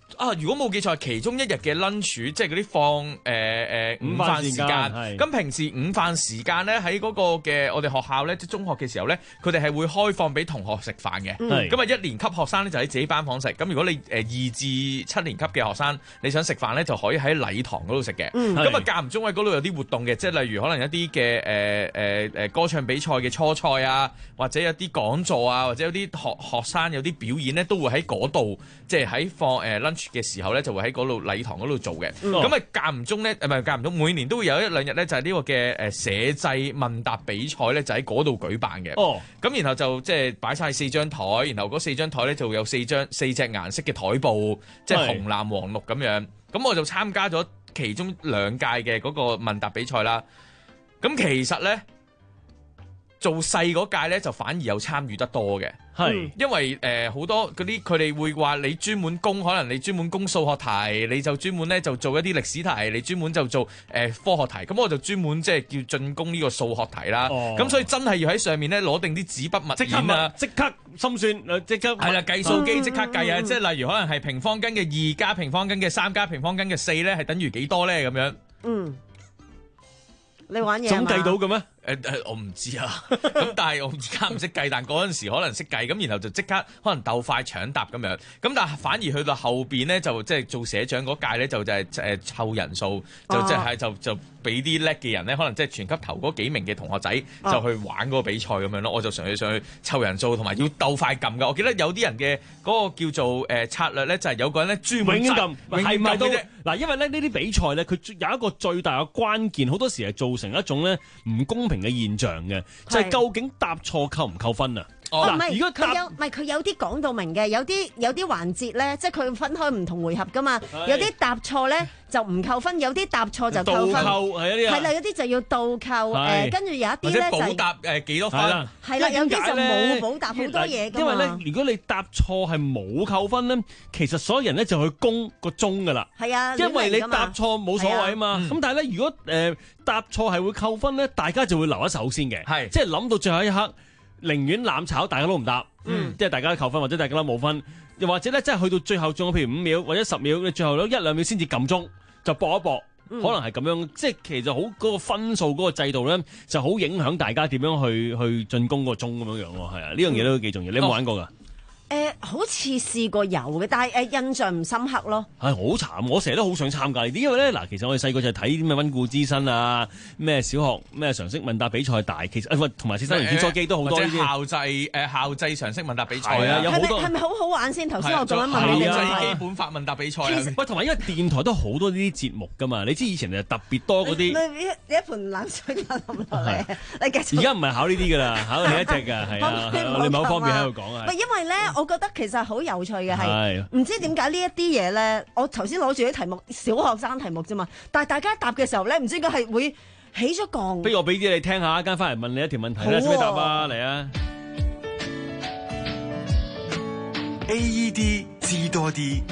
啊，如果冇記錯，係其中一日嘅 lunch， 即係嗰啲放誒誒、呃、午飯時間。咁平時午飯時間咧，喺嗰個嘅我哋學校咧，即係中學嘅時候咧，佢哋係會開放俾同學食飯嘅。咁啊、嗯，一年級學生咧就喺自己班房食。咁如果你誒二至七年級嘅學生，你想食飯咧，就可以喺禮堂嗰度食嘅。咁啊，間唔中喺嗰度有啲活動嘅，即係例如可能一啲嘅誒誒誒歌唱比賽嘅初賽啊，或者有啲講座啊，或者有啲學學生有啲表演咧，都會喺嗰度，即係喺放誒 lunch 嘅時候咧，就會喺嗰度禮堂嗰度做嘅。咁啊、嗯，間唔中咧，誒唔係間唔中，每年都會有一兩日咧，就係呢個嘅誒寫際問答比賽咧，就喺嗰度舉辦嘅。哦，咁然後就即係擺晒四張台，然後嗰四張台咧就會有四張四隻顏色嘅台布，即係紅藍黃綠咁樣。咁我就參加咗其中兩屆嘅嗰個問答比賽啦。咁其實咧，做細嗰屆咧就反而有參與得多嘅。係，因為誒好、呃、多嗰啲佢哋會話你專門攻，可能你專門攻數學題，你就專門咧就做一啲歷史題，你專門就做誒、呃、科學題。咁我就專門即係叫進攻呢個數學題啦。咁、哦、所以真係要喺上面咧攞定啲紙筆墨硯啊，即刻心算，即刻係啦，計數機即刻計啊！嗯、即係例如可能係平方根嘅二加平方根嘅三加平方根嘅四咧，係等於幾多咧？咁樣。嗯。你玩嘢咁計到嘅咩？誒誒、呃，我唔知啊。咁但係我而家唔識計，但嗰陣時可能識計，咁然後就即刻可能鬥快搶答咁樣。咁但係反而去到後邊咧，就即係做社長嗰屆咧，就就係誒湊人數，就即係就就俾啲叻嘅人咧，可能即係全級頭嗰幾名嘅同學仔就去玩嗰個比賽咁樣咯。我就上去上去湊人數，同埋要鬥快撳㗎。我記得有啲人嘅嗰個叫做誒策略咧，就係有個人咧專門永撳，係咪都嗱？因為咧呢啲比賽咧，佢有一個最大嘅關鍵，好多時係造成一種咧唔公平嘅現象嘅，就係、是、究竟答錯扣唔扣分啊？ 哦，唔係，如果佢有，唔係佢有啲講到明嘅，有啲有啲環節咧，即係佢分開唔同回合噶嘛，有啲答錯咧就唔扣分，有啲答錯就扣分，倒扣係一啲，係啦，有啲就要倒扣，誒，跟住有一啲咧就補答誒幾多分，係啦，有啲就冇補答好多嘢噶嘛。因為咧，如果你答錯係冇扣分咧，其實所有人咧就去攻個鐘噶啦，係啊，因為你答錯冇所謂啊嘛。咁但係咧，如果誒答錯係會扣分咧，大家就會留一手先嘅，係，即係諗到最後一刻。寧願攬炒，大家都唔答，嗯，即係大家都扣分或者大家都冇分，又或者咧，即係去到最後仲有譬如五秒或者十秒，你最後一兩秒先至撳鐘，就搏一搏，嗯、可能係咁樣，即係其實好嗰、嗰個分數嗰個制度咧，就好影響大家點樣去去進攻個鐘咁樣樣咯，係啊，呢樣嘢都幾重要，嗯、你有冇玩過㗎？誒、呃，好似試過有嘅，但係誒、呃、印象唔深刻咯。係好慘，我成日都好想參加呢啲，因為咧嗱，其實我哋細個就係睇啲咩溫故知新啊，咩小學咩常識問答比賽大，其實誒同埋四三零穿梭機都好多呢啲校際誒校際常識問答比賽啊，有好多係咪好好玩先？頭先我咁樣問你哋，校際基本法問答比賽啊，喂，同埋因為電台都好多呢啲節目噶嘛，你知以前就特別多嗰啲，你一盆冷水咁落嚟，你繼續。而家唔係考呢啲噶啦，考你一隻噶，係啊，你某方面喺度講啊。喂，因為咧。我覺得其實好有趣嘅係，唔知點解呢一啲嘢咧，我頭先攞住啲題目，小學生題目啫嘛，但係大家答嘅時候咧，唔知點解係會起咗槓。不如我俾啲你聽下，一間翻嚟問你一條問題啦，使唔使答啊？嚟啊 ！A E D 知多啲。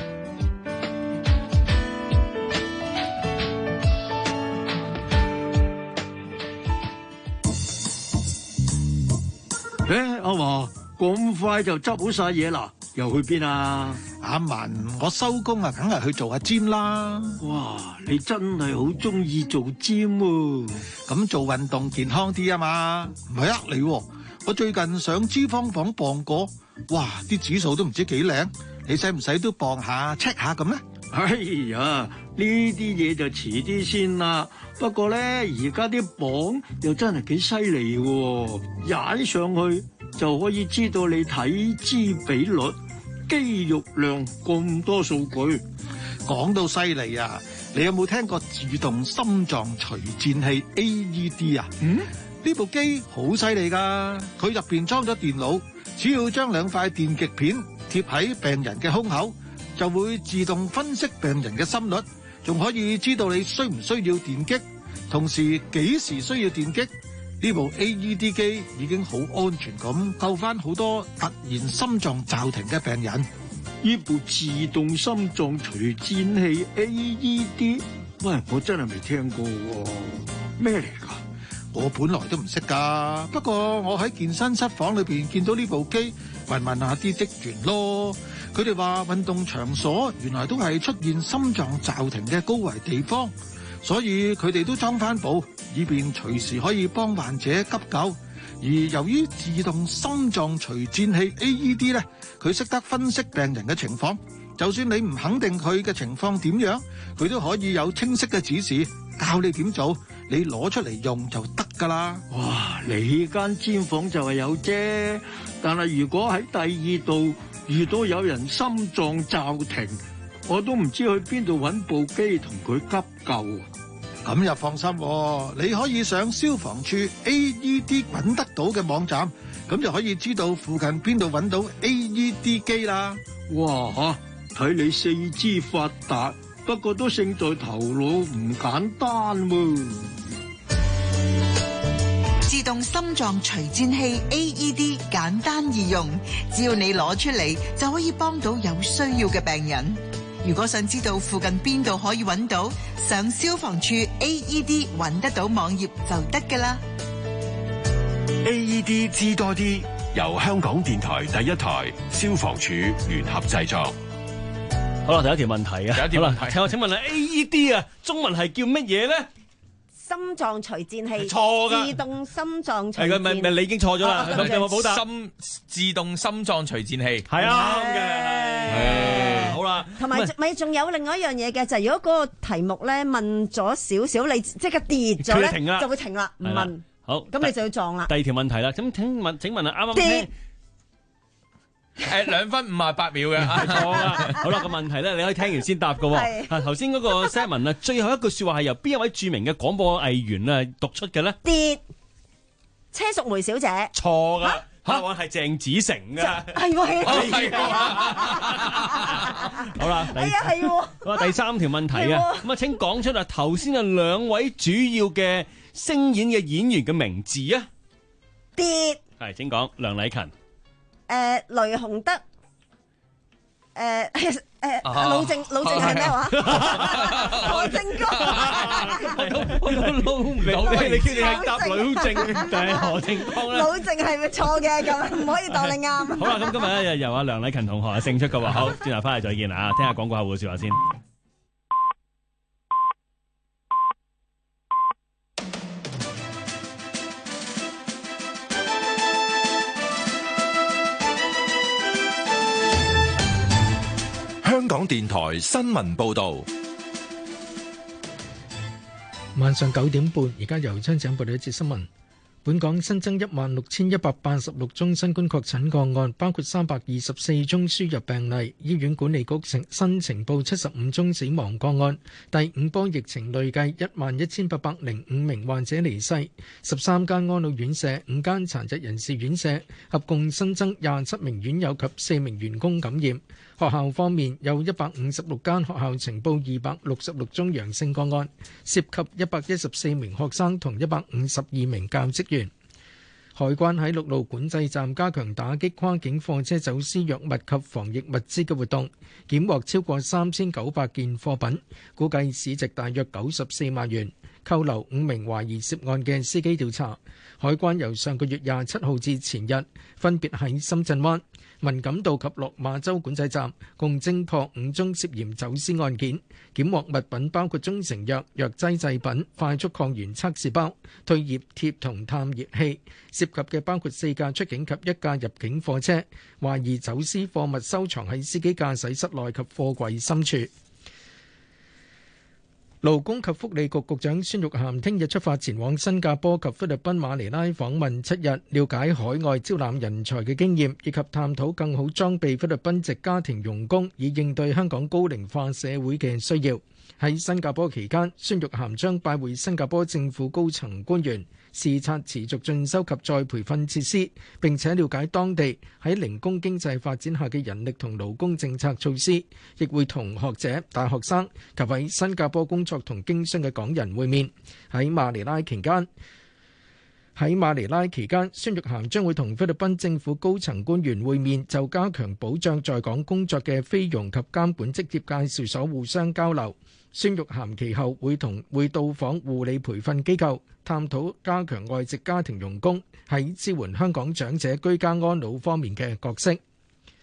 誒，阿華。咁快就執好晒嘢啦，又去邊啊？阿文，我收工啊，梗係去做下 gym 啦。哇，你真係好中意做 gym 喎！咁做運動健康啲啊嘛，唔係呃你喎。我最近上脂肪房磅過，哇，啲指數都唔知幾靚。你使唔使都磅下 check 下咁咧？哎呀，呢啲嘢就遲啲先啦。不過咧，而家啲磅又真係幾犀利喎，踩上去就可以知道你體脂比率、肌肉量咁多數據。講到犀利啊！你有冇聽過自動心臟除顫器 A E D 啊？嗯，呢部機好犀利㗎，佢入邊裝咗電腦，只要將兩塊電極片貼喺病人嘅胸口，就會自動分析病人嘅心率，仲可以知道你需唔需要電擊，同時幾時需要電擊。呢部 A E D 機已經好安全咁救翻好多突然心臟驟停嘅病人。呢部自動心臟除顫器 A E D， 喂，我真係未聽過喎，咩嚟㗎？我本來都唔識㗎，不過我喺健身室房裏邊見到呢部機，問問下啲職員咯。 佢哋話運動場所原來都係出現心臟驟停嘅高危地方，所以佢哋都裝翻部，以便隨時可以幫患者急救。而由於自動心臟除顫器 A E D 咧，佢識得分析病人嘅情況，就算你唔肯定佢嘅情況點樣，佢都可以有清晰嘅指示，教你點做，你攞出嚟用就得㗎啦。 哇！你間尖房就係有啫，但係如果喺第二度遇到有人心臟驟停，我都唔知去邊度揾部機同佢急救。咁又放心喎，你可以上消防處 A E D 揾得到嘅網站，咁就可以知道附近邊度揾到 A E D 機啦。哇！睇你四肢發達，不過都勝在頭腦唔簡單喎。 自動心臟除顫器 A E D 簡單易用，只要你攞出嚟就可以幫到有需要嘅病人。如果想知道附近邊度可以揾到，上消防處 A E D 揾得到網頁就得㗎啦。 A E D 知多啲，由香港電台第一台、消防處聯合製作。 好啦，第一條問題啊， 第一條問題， 請我請問啊 A E D 啊，中文係叫乜嘢咧？ 心臟除顫器， 錯㗎， 自動心臟除顫。 係嘅，咪咪你已經錯咗啦。咁有冇補答？ 心自動心臟除顫器係啱嘅。好啦， 同埋咪仲有另外一樣嘢嘅，就係如果嗰個題目咧問咗少少，你即刻跌咗咧，就會停啦，唔問。 好， 咁你就要撞啦。 第二條問題啦，咁請問請問啊，啱啱聽。 誒兩分五十八秒嘅， 錯啦。好啦，個問題咧，你可以聽完先答嘅喎。啊，頭先嗰個 Simon 啊，最後一句説話係由邊一位著名嘅廣播藝員啊讀出嘅咧？ 跌車淑梅小姐。 錯噶，答案係鄭子誠嘅。 係喎， 係喎。好啦， 哎呀，係喎。 好啦，第三條問題啊，咁啊請講出啊頭先啊兩位主要嘅聲演嘅演員嘅名字啊。 跌。 係請講，梁禮勤。 誒雷洪德，誒誒老正老正係咩話？何正剛， 我都撈唔到，你叫你係答老正定係何正剛咧？ 老正係咪錯嘅？咁唔可以當你啱。 好啦，咁今日咧由阿梁禮勤同學勝出嘅喎，好，轉頭翻嚟再見啊！聽下廣告客戶嘅説話先。 香港電台新聞報導， 晚上九點半，而家由張景報道一節新聞。本港新增一萬六千一百八十六宗新冠確診個案，包括三百二十四宗輸入病例。醫院管理局呈新呈報七十五宗死亡個案。第五波疫情累計一萬一千八百零五名患者離世。十三間安老院舍、五間殘疾人士院舍合共新增廿七名院友及四名員工感染。學校方面有一百五十六間學校呈報二百六十六宗陽性個案，涉及一百一十四名學生同一百五十二名教職員。海關喺陸路管制站加強打擊跨境貨車走私藥物及防疫物資嘅活動，檢獲超過三千九百件貨品，估計市值大約九十四萬元。扣留五名懷疑涉案嘅司機調查。海關由上個月廿七號至前日，分別喺深圳灣、文錦渡及落馬洲管制站共偵破五宗涉嫌走私案件，檢獲物品包括中成藥、藥劑製品、快速抗原測試包、退熱貼同探熱器，涉及嘅包括四架出境及一架入境貨車，懷疑走私貨物收藏喺司機駕駛室內及貨櫃深處。勞工及福利局局長孫玉菡聽日出發前往新加坡及菲律賓馬尼拉訪問七日，了解海外招攬人才嘅經驗，以及探討更好裝備菲律賓籍家庭傭工，以應對香港高齡化社會嘅需要。喺新加坡期間，孫玉菡將拜會新加坡政府高層官員，視察持續進修及再培訓設施，並且了解當地喺零工經濟發展下嘅人力同勞工政策措施，亦會同學者、大學生及喺新加坡工作同經商嘅港人會面。喺馬尼拉期間，喺馬尼拉期間，孫玉菡將會同菲律賓政府高層官員會面，就加強保障在港工作嘅菲傭及監管職業介紹所互相交流。孫玉菡其後會同會到訪護理培訓機構，探討加強外籍家庭傭工喺支援香港長者居家安老方面嘅角色。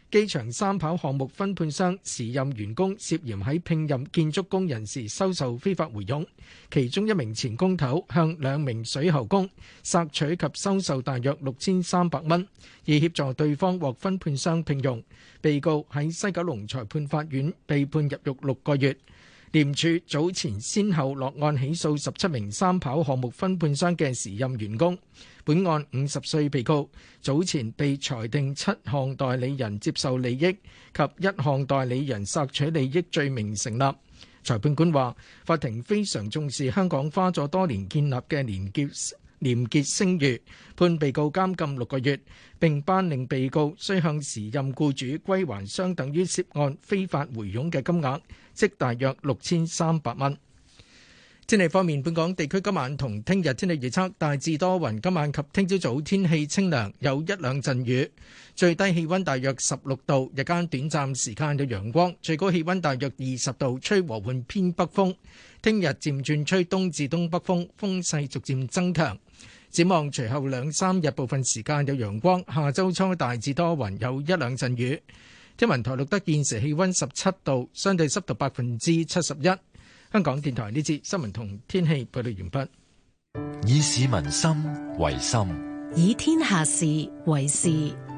機場三跑項目分判商時任員工涉嫌喺聘任建築工人時收受非法回佣，其中一名前工頭向兩名水喉工索取及收受大約六千三百蚊，以協助對方獲分判商聘用。被告喺西九龍裁判法院被判入獄六個月。廉署早前先後落案起訴十七名三跑項目分判商嘅時任員工。本案五十歲被告早前被裁定七項代理人接受利益及一項代理人索取利益罪名成立。裁判官話：法庭非常重視香港花咗多年建立嘅廉潔廉潔聲譽，判被告監禁六個月，並頒令被告須向時任僱主歸還相等於涉案非法回佣嘅金額，即大約六千三百蚊。天氣方面，本港地區今晚同聽日天氣預測大致多雲，今晚及聽朝早天氣清涼，有一兩陣雨，最低氣溫大約十六度，日間短暫時間有陽光，最高氣溫大約二十度，吹和緩偏北風。聽日漸轉吹東至東北風，風勢逐漸增強。展望隨後兩三日部分時間有陽光，下周初大致多雲，有一兩陣雨。天文台錄得現時氣溫十七度，相對濕度百分之七十一。香港電台呢節新聞同天氣報道完畢。 以市民心為心， 以天下事為事。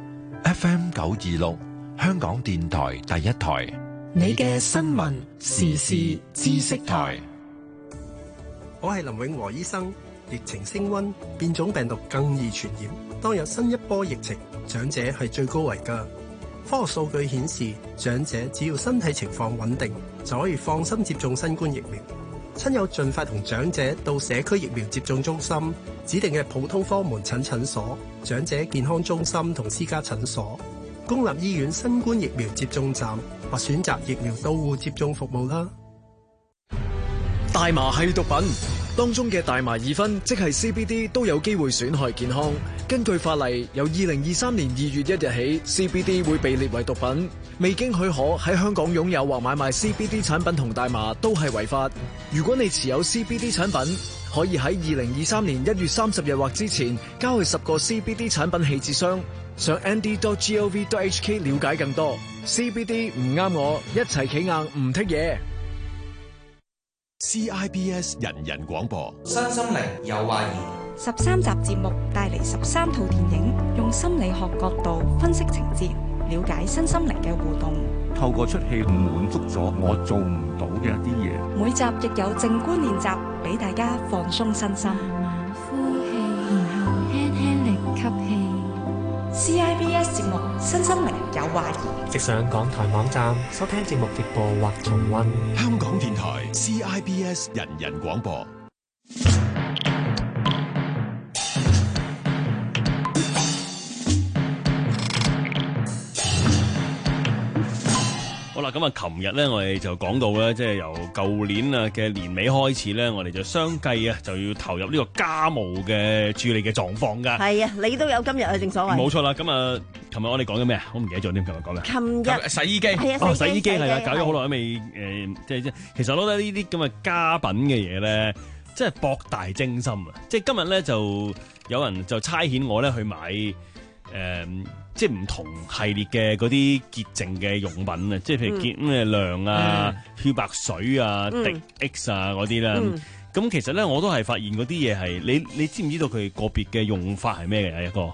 F M 九二六，香港電台第一台， 你嘅新聞時事知識台。 我係林永和醫生。疫情升溫，變種病毒更易傳染。當有新一波疫情，長者係最高危㗎。科學數據顯示，長者只要身體情況穩定，就可以放心接種新冠疫苗。親友盡快同長者到社區疫苗接種中心、指定嘅普通科門診診所、長者健康中心同私家診所、公立醫院新冠疫苗接種站或選擇疫苗到戶接種服務啦。 大麻係毒品，當中嘅大麻二酚，即係 C B D 都有機會損害健康。根據法例，由二零二三年二月一日起 ，C B D 會被列為毒品。未經許可喺香港擁有或買賣 C B D 產品同大麻都係違法。如果你持有 C B D 產品，可以喺二零二三年一月三十日或之前交去十個 C B D 產品棄置箱。上 n d dot gov dot h k 了解更多。C B D 唔啱我，一齊企硬唔剔嘢。 C I B S 人人廣播， 身心靈有懷疑。 十三集節目帶嚟十三套電影，用心理學角度分析情節，了解身心靈嘅互動。 透過出戲滿足咗我做唔到嘅一啲嘢。 每集亦有靜觀練習，俾大家放鬆身心。 慢慢呼氣，然後輕輕力吸氣。 C I B S 節目《身心靈有懷疑》， 直上港台網站收聽節目直播或重溫。 香港電台 C I B S 人人廣播。 好啦，咁啊，琴日咧，我哋就講到咧，即係由舊年啊嘅年尾開始咧，我哋就相繼啊就要投入呢個家務嘅處理嘅狀況噶。 係啊，你都有今日啊，正所謂。 冇錯啦，咁啊，琴日我哋講緊咩啊？我唔記得咗添，琴日講咩？ 琴日洗衣機係啊， 哦，洗衣機係啦， 洗搞咗好耐都未誒，即係即係，其實我覺得呢啲咁嘅家品嘅嘢咧，即係博大精深啊！即係今日咧就有人就差遣我咧去買誒。呃即係唔同系列嘅嗰啲潔淨嘅用品啊，即係譬如潔咩亮啊、漂、嗯、白水啊、嗯、滴 X 啊嗰啲啦。咁、嗯、其實咧，我都係發現嗰啲嘢係你你知唔知道佢個別嘅用法係咩嘅？一個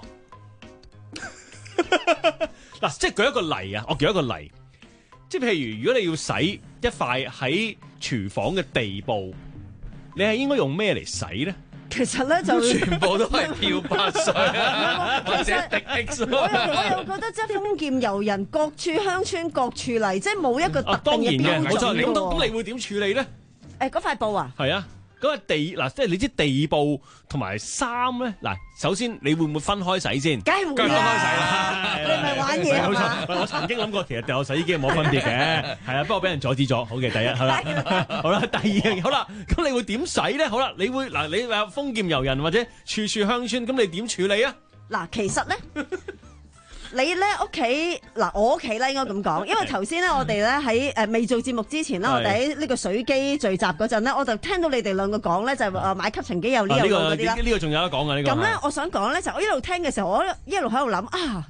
嗱，即係舉一個例啊，我舉一個例，即係譬如如果你要洗一塊喺廚房嘅地布，你係應該用咩嚟洗咧？ 其實咧就全部都係漂白水啊，或者滴 X。我又我又覺得即係豐儉由人，各處鄉村各處例，即係冇一個特定嘅標準。 咁咁你會點處理咧？ 誒，嗰塊布啊？ 係啊。嗰個地嗱，即係你知地布同埋衫咧嗱，首先你會唔會分開洗先？ 梗係會啦，你咪玩嘢係嘛？ 我曾經諗過，其實掉洗衣機冇分別嘅，係啊，不過俾人阻止咗。好嘅，第一好啦，好啦，第二樣好啦，咁你會點洗咧？好啦，你會嗱，你話豐儉由人或者處處鄉村，咁你點處理啊？ 嗱，其實咧。你咧屋企嗱，我屋企咧應該咁講，因為頭先咧我哋咧喺誒未做節目之前咧，我哋喺呢個水機聚集嗰陣咧，我就聽到你哋兩個講咧，就係誒買吸塵機有呢有嗰啲啦。 呢個仲有得講啊！呢個咁咧，我想講咧就我一路聽嘅時候，我一路喺度諗啊，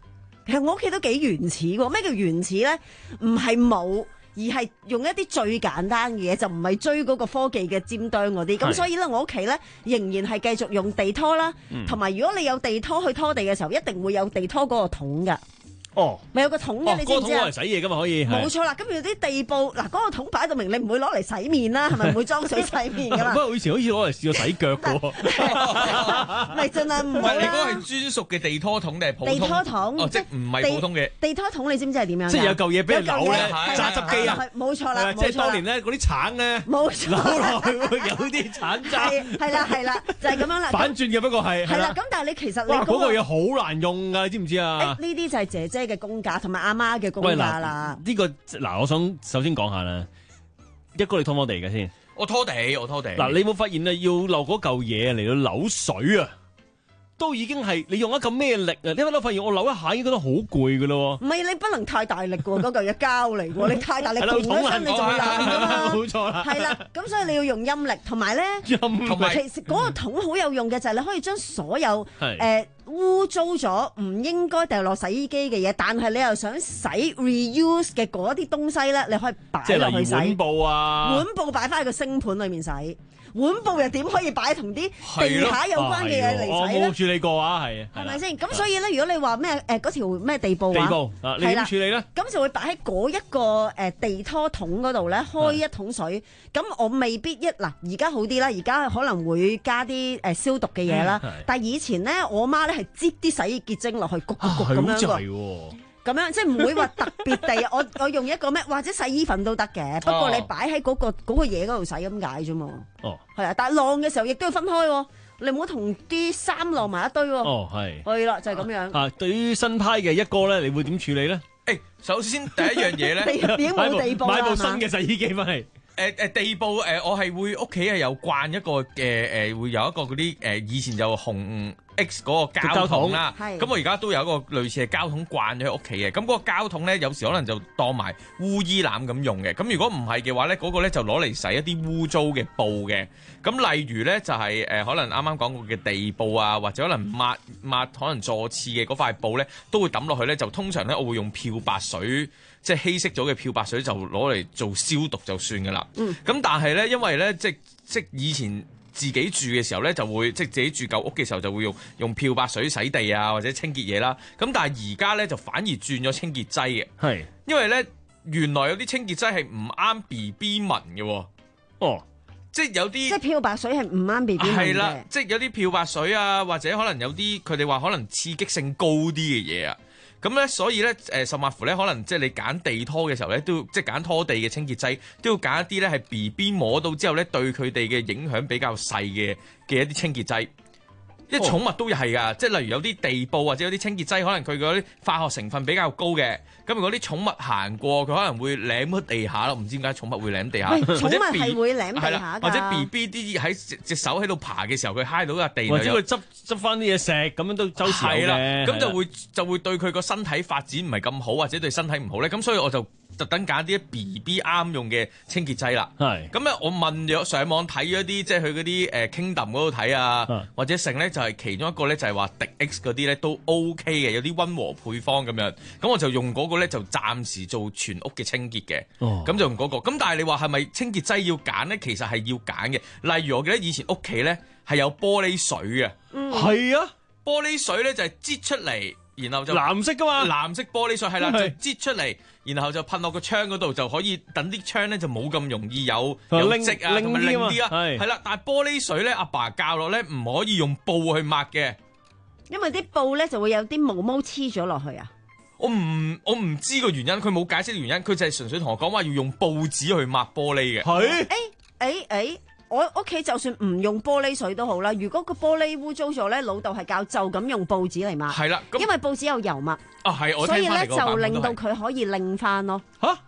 其實我屋企都幾原始喎。咩叫原始咧？唔係冇。而係用一啲最簡單嘅嘢，就唔係追嗰個科技嘅尖端嗰啲。咁所以咧，我屋企咧仍然係繼續用地拖啦，同埋、嗯、如果你有地拖去拖地嘅時候，一定會有地拖嗰個桶㗎。哦，咪有個桶嘅，你知唔知啊？嗰個桶攞嚟洗嘢㗎嘛，可以。 冇錯啦，咁有啲地布嗱，嗰個桶擺到明，你唔會攞嚟洗面啦，係咪唔會裝水洗面㗎嘛？ 不過我以前好似攞嚟試過洗腳㗎喎。 咪盡量唔好啦。 你嗰個係專屬嘅地拖桶定係普通？ 地拖桶， 哦，即係唔係普通嘅地拖桶？你知唔知係點樣？ 即係有嚿嘢俾人扭咧，榨汁機啊！ 冇錯啦， 即係當年咧嗰啲橙咧， 冇錯， 扭落去會有啲橙渣。 係啦係啦，就係咁樣啦。 反轉嘅不過係係啦，咁但係你其實你嗰個嘢好難用㗎，你知唔知啊？ 呢啲就係姐姐嘅功架同埋阿媽嘅功架啦。 呢個嗱，我想首先講下啦，一哥你拖唔拖地嘅先？ 我拖地，我拖地。 嗱，你有冇發現啊？要漏嗰嚿嘢嚟到扭水啊，都已經係你用一嚿咩力啊？你有冇發現我扭一下已經覺得好攰㗎咯？ 唔係，你不能太大力㗎喎，嗰嚿嘢膠嚟㗎喎，你太大力拱咗身你就會爛㗎嘛。 冇錯啦。 係啦，咁所以你要用陰力，同埋咧， 同埋其實嗰個桶好有用嘅就係你可以將所有誒污糟咗唔應該掉落洗衣機嘅嘢，但係你又想洗 reuse 嘅嗰啲東西咧，你可以擺落去洗。 即係碗布啊， 碗布擺翻喺個星盤裏面洗。碗布又點可以擺同啲地下有關嘅嘢嚟洗咧？ 我冇處理過啊，係係咪先？咁所以咧，如果你話咩誒嗰條咩地布啊， 地布啊，你點處理咧？ 咁就會擺喺嗰一個誒地拖桶嗰度咧，開一桶水。咁我未必一嗱，而家好啲啦，而家可能會加啲誒消毒嘅嘢啦。但係以前咧，我媽咧係擠啲洗衣潔精落去焗焗焗咁樣喎。咁樣即係唔會話特別地，我我用一個咩或者洗衣粉都得嘅，不過你擺喺嗰個嗰個嘢嗰度洗咁解啫嘛。哦，係啊，但係晾嘅時候亦都要分開喎，你唔好同啲衫晾埋一堆喎。哦，係。係啦，就係咁樣。啊，對於新派嘅一哥咧，你會點處理咧？ 誒，首先第一樣嘢咧， 已經冇地布啦， 買部新嘅洗衣機翻嚟。 誒誒地布誒，我係會屋企係有慣一個嘅誒，會有一個嗰啲誒，以前就紅 X 嗰個膠桶啦。咁我而家都有一個類似嘅膠桶慣咗喺屋企嘅。咁嗰個膠桶咧，有時可能就當埋污衣籃咁用嘅。咁如果唔係嘅話咧，嗰個咧就攞嚟洗一啲污糟嘅布嘅。咁例如咧就係誒，可能啱啱講過嘅地布啊，或者可能抹抹可能坐廁嘅嗰塊布咧，都會抌落去咧。就通常咧，我會用漂白水。即係稀釋咗嘅漂白水就攞嚟做消毒就算㗎啦。咁、嗯、但係咧，因為咧即即以前自己住嘅時候咧，就會即自己住舊屋嘅時候就會用用漂白水洗地啊，或者清潔嘢啦。咁但係而家咧就反而轉咗清潔劑嘅。係，因為咧原來有啲清潔劑係唔啱 B B 聞嘅。哦，即係有啲即係漂白水係唔啱 B B 聞嘅。係啦， 即係有啲漂白水啊，或者可能有啲佢哋話可能刺激性高啲嘅嘢啊。咁咧，所以咧，誒，甚至乎咧，可能即係你揀地拖嘅時候咧，都要即係揀拖地嘅清潔劑，都要揀一啲咧係 B B 摸到之後咧，對佢哋嘅影響比較細嘅嘅一啲清潔劑。啲寵物都係㗎，即係例如有啲地布或者有啲清潔劑，可能佢嗰啲化學成分比較高嘅。咁如果啲寵物行過，佢可能會舐咗地下咯，唔知點解寵物會舐地下。 喂，寵物係會舐地下㗎。 或者 B B 啲喺隻手喺度爬嘅時候，佢揩到個地， 或者佢執執翻啲嘢食，咁樣都周時有嘅。 咁就會就會對佢個身體發展唔係咁好，或者對身體唔好咧。咁所以我就特登揀啲 B B 啱用嘅清潔劑啦。係。咁咧，我問咗上網睇咗啲，即係去嗰啲誒 Kingdom 嗰度睇啊，或者成咧就係其中一個咧就係話滴 X 嗰啲咧都 OK 嘅，有啲溫和配方咁樣。咁我就用嗰個咧就暫時做全屋嘅清潔嘅。哦。咁就用嗰個。咁但係你話係咪清潔劑要揀咧？其實係要揀嘅。例如我記得以前屋企咧係有玻璃水嘅。嗯。係啊，玻璃水咧就係擠出嚟。然後就藍色噶嘛， 藍色玻璃水係啦，就擠出嚟，然後就噴落個窗嗰度，就可以等啲窗咧就冇咁容易有有漬啊，同埋拎啲啊，係啦。但係玻璃水咧，阿爸教落咧唔可以用布去抹嘅， 因為啲布咧就會有啲毛毛黐咗落去啊。 我唔我唔知個原因，佢冇解釋原因，佢就係純粹同我講話要用報紙去抹玻璃嘅。 係，誒誒誒。我屋企就算唔用玻璃水都好啦，如果個玻璃污糟咗咧，老豆係教就咁用報紙嚟抹。係啦，因為報紙有油墨。啊係，我聽翻嚟個版本都係。所以咧就令到佢可以擰翻咯。吓，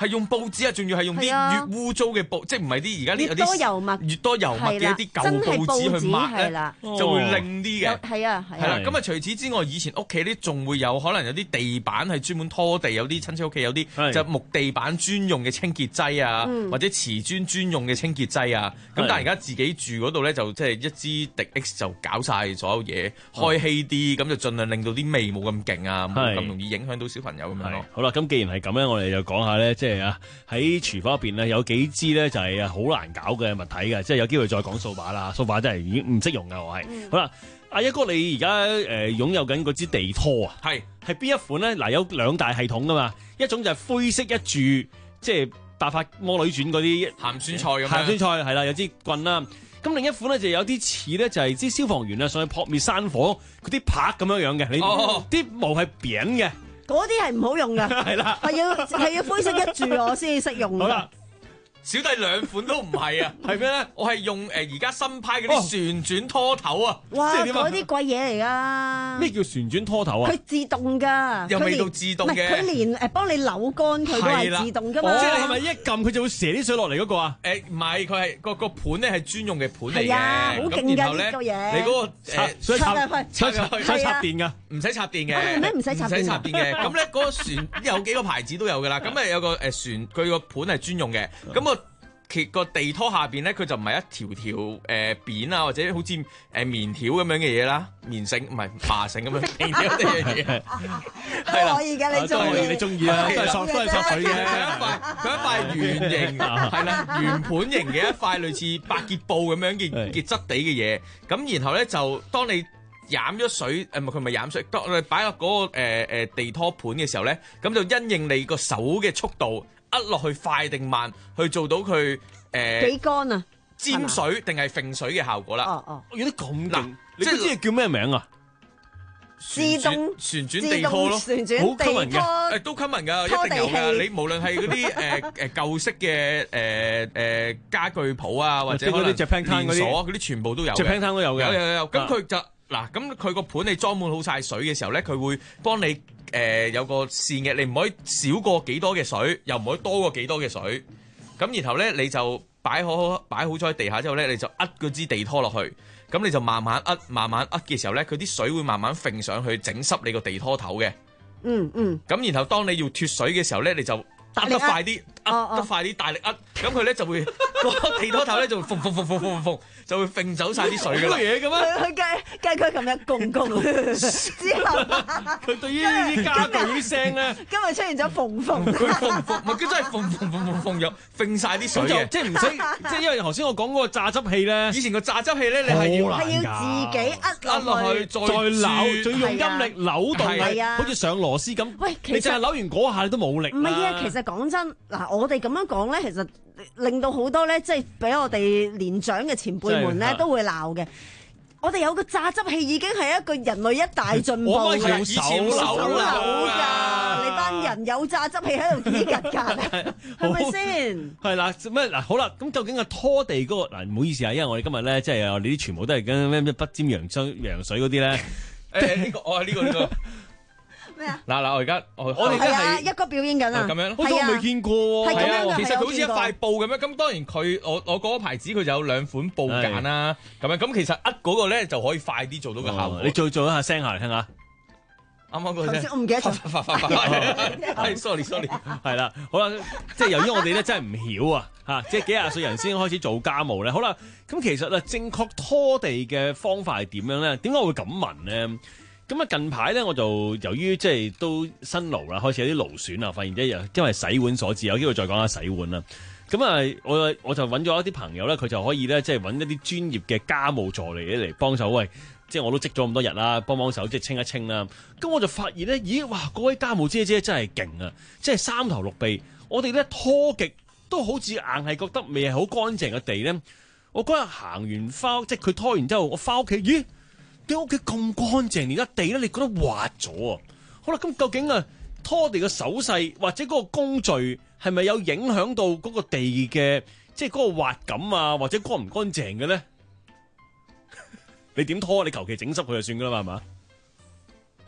係用報紙啊，仲要係用啲越污糟嘅報，即係唔係啲而家啲有啲越多油墨越多油墨嘅一啲舊報紙去抹咧，就會靚啲嘅。 係啊，係啦。咁啊，除此之外，以前屋企咧仲會有可能有啲地板係專門拖地，有啲親戚屋企有啲就木地板專用嘅清潔劑啊，或者瓷磚專用嘅清潔劑啊。咁但係而家自己住嗰度咧，就即係一支滴 X 就搞晒所有嘢，開稀啲，咁就盡量令到啲味冇咁勁啊，冇咁容易影響到小朋友咁樣咯。 好啦，咁既然係咁咧，我哋就講下咧，即係啊喺廚房入邊咧有幾支咧就係啊好難搞嘅物體嘅，即係有機會再講掃把啦，掃把真係已經唔識用㗎我係。嗯、好啦，阿一哥你而家誒擁有緊嗰支地拖啊，係係邊一款咧？嗱有兩大系統㗎嘛，一種就係灰色一柱，即係百發魔女傳嗰啲鹹酸菜咁樣， 鹹酸菜係啦，有支棍啦。咁另一款咧就有啲似咧，就係啲消防員啊上去撲滅山火嗰啲拍咁樣樣嘅，你啲、哦、毛係扁嘅， 嗰啲係唔好用噶，係啦，係要係要灰色一柱我先至識用。好啦。 小弟兩款都唔係啊，係咩咧？我係用誒而家新派嗰啲旋轉拖頭啊！ 哇，嗰啲貴嘢嚟噶。 咩叫旋轉拖頭啊？ 佢自動㗎， 又未到自動嘅。 佢連誒幫你扭乾佢都係自動㗎嘛。 即係係咪一撳佢就會射啲水落嚟嗰個啊？ 誒唔係，佢係個個盤咧係專用嘅盤嚟嘅。 係啊，好勁㗎呢個嘢。 你嗰個誒插入去，插入去，插電㗎， 唔使插電嘅。 咩唔使插電？ 唔使插電嘅。咁咧嗰個旋有幾個牌子都有㗎啦。咁誒有個誒旋，佢個盤係專用嘅。咁其個地拖下邊咧，佢就唔係一條條誒、呃、扁啊，或者好似誒、呃、棉條咁樣嘅嘢啦，棉繩唔係麻繩咁樣棉條啲嘢，係啦， 可以嘅，你中意， 你中意啊，都係索都係索水嘅。 佢一塊佢一塊圓形係啦，圓盤形嘅一塊類似百潔布咁樣嘅嘅質地嘅嘢，咁然後咧就當你飲咗水誒，唔係佢咪飲水，當你擺落嗰個誒誒、呃、地拖盤嘅時候咧，咁就因應你個手嘅速度。呃落去快定慢，去做到佢誒幾乾啊？ 沾水定係揈水嘅效果啦。 哦哦， 有啲咁勁，你知唔知叫咩名啊？ 自動旋轉地拖咯，好 common 嘅， 誒都 common 㗎，一定有㗎。你無論係嗰啲誒誒舊式嘅誒誒家具鋪啊，或者嗰啲 Japan Town 嗰啲嗰啲全部都有 Japan Town 都有嘅， 有有有。咁佢就嗱，咁佢個盤你裝滿好晒水嘅時候咧，佢會幫你。誒、呃、有個線嘅，你唔可以少過幾多嘅水，又唔可以多過幾多嘅水。咁然後咧，你就擺好擺好咗喺地下之後咧，你就呃嗰支地拖落去。咁你就慢慢呃，慢慢呃嘅時候咧，佢啲水會慢慢揈上去，整濕你個地拖頭嘅。 嗯嗯。咁然後當你要脫水嘅時候咧，你就呃得快啲，呃得快啲，大力呃。咁佢咧就會個地拖頭咧就會揈揈揈揈揈揈，就會揈走晒啲水㗎啦。 嘢嘅咩？ 佢計計佢琴日公公之後， 佢對於呢啲家具啲聲咧， 今日出現咗縫縫， 佢縫縫，唔係佢真係縫縫縫縫縫入揈晒啲水嘅， 即係唔使，即係因為頭先我講嗰個榨汁器咧， 以前個榨汁器咧，你係要係要自己呃落去， 再扭，再用陰力扭動， 係啊， 好似上螺絲咁。 喂， 你淨係扭完嗰下你都冇力。 唔係啊，其實講真，嗱，我哋咁樣講咧，其實。令到好多咧，即係俾我哋年長嘅前輩們咧，都會鬧嘅。我哋有個榨汁器已經係一個人類一大進步啦， 以前手扭㗎，你班人有榨汁器喺度幾格格，係咪先？ 係啦，咩嗱？好啦，咁究竟係拖地嗰個嗱？唔好意思啊，因為我哋今日咧，即係我哋啲全部都係跟咩咩不沾洋水洋水嗰啲咧。 誒呢個，我係呢個呢個。 咩啊？ 嗱嗱，我而家我我哋係一個表演緊啊！ 咁樣， 好似我未見過喎。 係咁樣， 其實佢好似一塊布咁樣。咁當然佢我我嗰個牌子佢就有兩款布揀啦。咁樣咁其實呃嗰個咧就可以快啲做到個效果。 你再做一下聲下嚟聽下。 啱啱嗰個聲， 我唔記得咗。 係 sorry sorry。 係啦，好啦，即係由於我哋咧真係唔曉啊，嚇，即係幾廿歲人先開始做家務咧。好啦，咁其實咧正確拖地嘅方法係點樣咧？點解我會咁問咧？咁啊近排咧我就由於即係都辛勞啦，開始有啲勞損啊，發現一日因為洗碗所致，有機會再講下洗碗啦。咁啊，我我就揾咗一啲朋友咧，佢就可以咧即係揾一啲專業嘅家務助理嚟幫手，喂，即係我都積咗咁多日啦，幫幫手即係清一清啦。咁我就發現咧，咦哇，嗰位家務姐姐真係勁啊！即係三頭六臂，我哋咧拖極都好似硬係覺得未係好乾淨嘅地咧。我嗰日行完翻，即係佢拖完之後，我翻屋企，咦？啲屋企咁乾淨，而家地咧，你覺得滑咗啊？好啦，咁究竟啊拖地嘅手勢或者嗰個工序係咪有影響到嗰個地嘅即係嗰個滑感啊，或者乾唔乾淨嘅咧？你點拖？你求其整濕佢就算噶啦嘛，係嘛？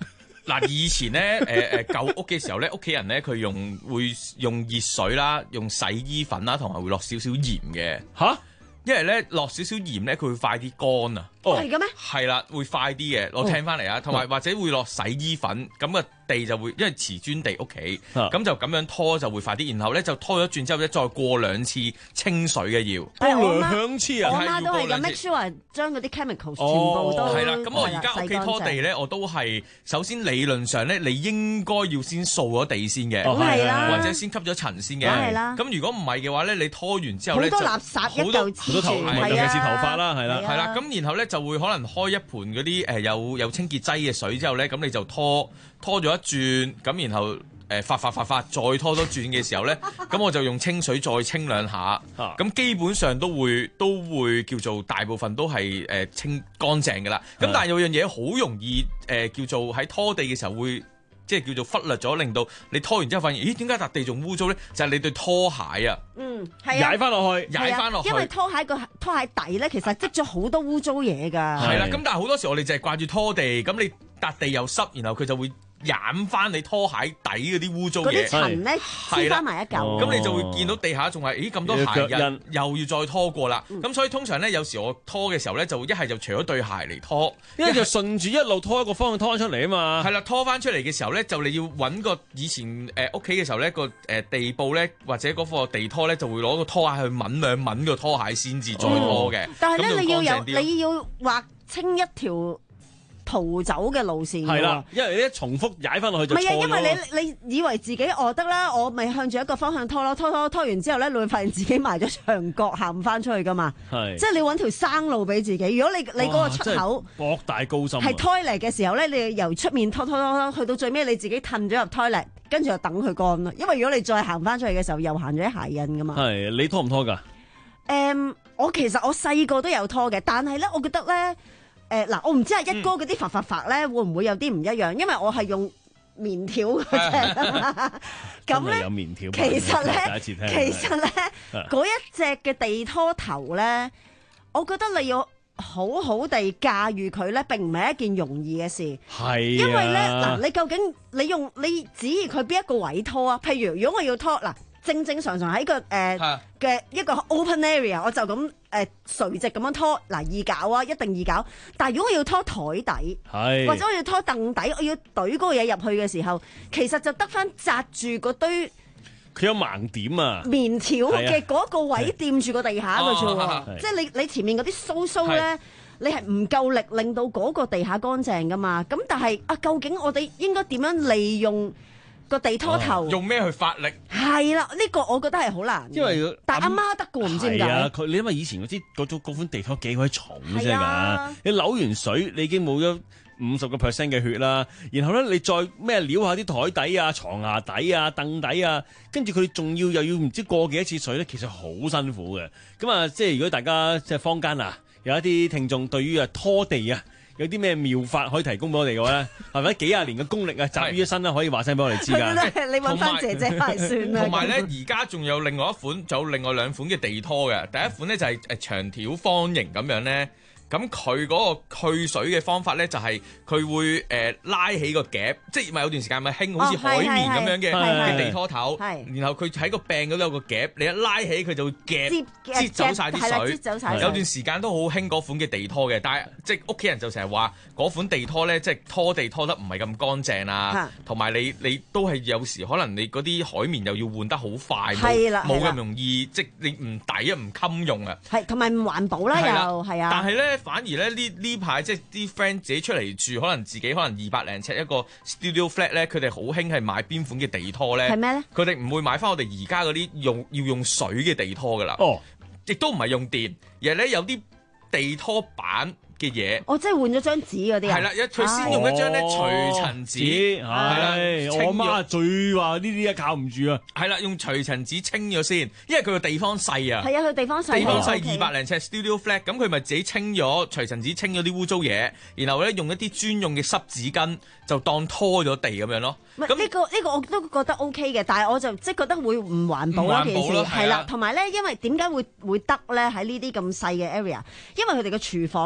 嗱，以前咧誒誒舊屋嘅時候咧，屋企人咧佢用會用熱水啦，用洗衣粉啦，同埋會落少少鹽嘅吓。 因為咧落少少鹽咧，佢會快啲乾啊！ 哦，係嘅咩？ 係啦，會快啲嘅。我聽翻嚟啊，同埋或者會落洗衣粉，咁個地就會因為瓷磚地屋企，咁就咁樣拖就會快啲。然後咧就拖咗轉之後咧，再過兩次清水嘅要。 過兩次啊！ 我媽都係咁 make sure 將嗰啲 chemicals 全部都係啦。咁我而家屋企拖地咧，我都係首先理論上咧，你應該要先掃咗地先嘅， 係啦， 或者先吸咗塵先嘅。 係啦。 咁如果唔係嘅話咧，你拖完之後咧， 好多垃圾一嚿黐住， 尤其是頭髮啦，係啦， 係啦。咁然後咧就會可能開一盤嗰啲誒有有清潔劑嘅水之後咧，咁你就拖拖咗一轉，咁然後誒發發發發再拖多轉嘅時候咧，咁我就用清水再清兩下，咁基本上都會都會叫做大部分都係誒清乾淨㗎啦。咁但係有樣嘢好容易誒叫做喺拖地嘅時候會。即係叫做忽略咗，令到你拖完之後發現，咦？點解笪地仲污糟咧？就係、是、你對拖鞋啊， 嗯，係啊， 踩翻落去， 踩翻落去， 因為拖鞋個拖鞋底咧，其實積咗好多污糟嘢㗎。 係啦，咁但係好多時我哋就係掛住拖地，咁你笪地又濕，然後佢就會染翻你拖鞋底嗰啲污糟嘢， 嗰啲塵咧黐翻埋一嚿， 咁、哦、你就會見到地下仲係，咦咁多鞋印，又要再拖過啦。咁、嗯、所以通常咧，有時我拖嘅時候咧，就一係就除咗對鞋嚟拖， 因為就順住一路拖一個方向拖翻出嚟啊嘛。 係啦，拖翻出嚟嘅時候咧，就你要揾個以前誒屋企嘅時候咧，個誒地布咧或者嗰個地拖咧，就會攞個拖鞋去抿兩抿個拖鞋先至再拖嘅、嗯。 但係咧，你要有你要劃清一條逃走嘅路線係啦，因為你一重複踩翻落去就錯咗。唔係啊， 因為你你以為自己餓得啦，我咪向住一個方向拖咯，拖拖拖完之後咧，你會發現自己埋咗牆角，行唔翻出去噶嘛。係，即係你揾條生路俾自己。如果你你嗰個出口博大高深， 係 toilet 嘅時候咧，你由出面拖拖拖拖去到最尾，你自己褪咗入 toilet，跟住就等佢乾咯。因為如果你再行翻出去嘅時候，又行咗啲鞋印噶嘛。 係，你拖唔拖㗎？ 誒、um，我其實我細個都有拖嘅，但係咧，我覺得咧。誒嗱，我唔知阿一哥嗰啲發發發咧，會唔會有啲唔一樣？因為我係用棉條嗰隻，咁咧，其實咧，其實咧，嗰一隻嘅地拖頭咧，我覺得你要好好地駕馭佢咧，並唔係一件容易嘅事。係，因為咧嗱，你究竟你用你指意佢邊一個位拖啊？譬如如果我要拖嗱。正正常常喺個誒嘅、呃、一個 open area，我就咁誒、呃、垂直咁樣拖嗱易搞啊，一定易搞。但係如果我要拖台底，或者我要拖凳底，我要懟嗰個嘢入去嘅時候，其實就得翻紮住嗰堆。 佢有盲點啊！ 棉條嘅嗰個位掂住個地下嘅啫喎，即係你你前面嗰啲鬚鬚咧，你係唔夠力令到嗰個地下乾淨噶嘛？咁但係啊，究竟我哋應該點樣利用？個地拖頭、哦、 用咩去發力？ 係啦，呢、這個我覺得係好難。 因為但阿媽得嘅，唔知點解。 啊，佢你因為以前嗰啲嗰種嗰款地拖幾鬼重啫㗎，你扭完水你已經冇咗五十個 percent 嘅血啦，然後咧你再咩撩下啲台底啊、床下底啊、凳底啊，跟住佢仲要又要唔知過幾多次水咧，其實好辛苦嘅。咁啊，即係如果大家即係坊間啊，有一啲聽眾對於啊拖地啊，有啲咩妙法可以提供俾我哋嘅話咧，係咪幾廿年嘅功力啊集於一身啦，可以話聲俾我哋知㗎。 你揾翻姐姐翻算啦。 同埋咧，而家仲有另外一款，仲有另外兩款嘅地拖嘅。第一款咧就係誒長條方形咁樣咧。咁佢嗰個去水嘅方法咧，就係佢會誒、呃、拉起個夾，即係咪有段時間咪興好似海綿咁樣嘅嘅地拖頭，然後佢喺個柄嗰度有個夾，你一拉起佢就會夾擠走晒啲水。有段時間都好興嗰款嘅地拖嘅，但係即係屋企人就成日話嗰款地拖咧，即係拖地拖得唔係咁乾淨啊，同埋你你都係有時可能你嗰啲海綿又要換得好快，冇咁容易，即係你唔抵啊，唔襟用啊， 係同埋唔環保啦，又係啊。 但係咧。反而咧呢呢排即係啲 friend 自己出嚟住，可能自己可能二百零尺一個 studio flat 咧，佢哋好興係買邊款嘅地拖咧？ 係咩咧？ 佢哋唔會買翻我哋而家嗰啲用要用水嘅地拖噶啦。哦，亦都唔係用電，而係咧有啲地拖板嘅嘢， 哦，即係換咗張紙嗰啲啊！ 係啦，佢先用一張咧除塵紙，係啦， 我媽最話呢啲啊靠唔住啊！ 係啦，用除塵紙清咗先，因為佢個地方細啊。 係啊，佢地方細， 地方細二百零尺 studio flat，咁佢咪自己清咗除塵紙，清咗啲污糟嘢，然後咧用一啲專用嘅濕紙巾就當拖咗地咁樣咯。 咁呢個呢個我都覺得 OK 嘅，但係我就即係覺得會唔環保啦件事，係啦，同埋咧，因為點解會會得咧喺呢啲咁細嘅 area？因為佢哋嘅廚房咧唔會好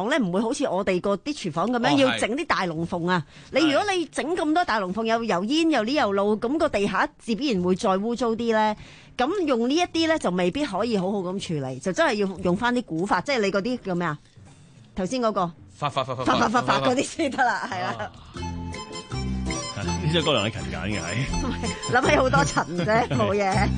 好似我哋個啲廚房咁樣， 哦要整啲大龍鳳啊！你如果你整咁多大龍鳳，又油煙又呢又路，咁、個地下自必然會再污糟啲咧。咁用呢一啲咧就未必可以好好咁處理，就真係要用翻啲古法，即係你嗰啲叫咩啊？頭先嗰個發發發發發發發發嗰啲先得啦，係啦。 呢隻歌良係勤揀嘅，係諗起好多塵啫，冇嘢。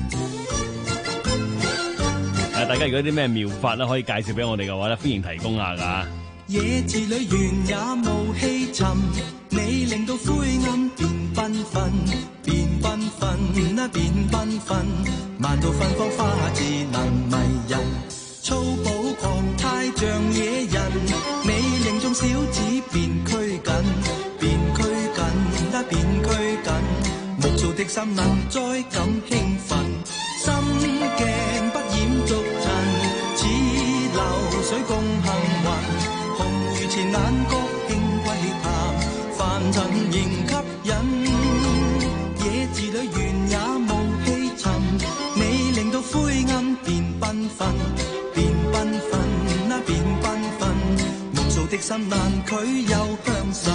誒，大家如果有啲咩妙法咧，可以介紹俾我哋嘅話咧，歡迎提供下㗎。 野字裏原也無氣沉，你令到灰暗變繽紛，變繽紛啊變繽紛，萬道芬芳花自能迷人，粗暴狂態像野人，你令眾小子變拘謹，變拘謹啊變拘謹，木造的心能再感興奮，心鏡不染俗塵，似流水共行雲。前眼角輕窺探，凡塵仍吸引。野字裏原也無氣沉，你令到灰暗變繽紛，變繽紛啊變繽紛，木造的心難拒又香滲。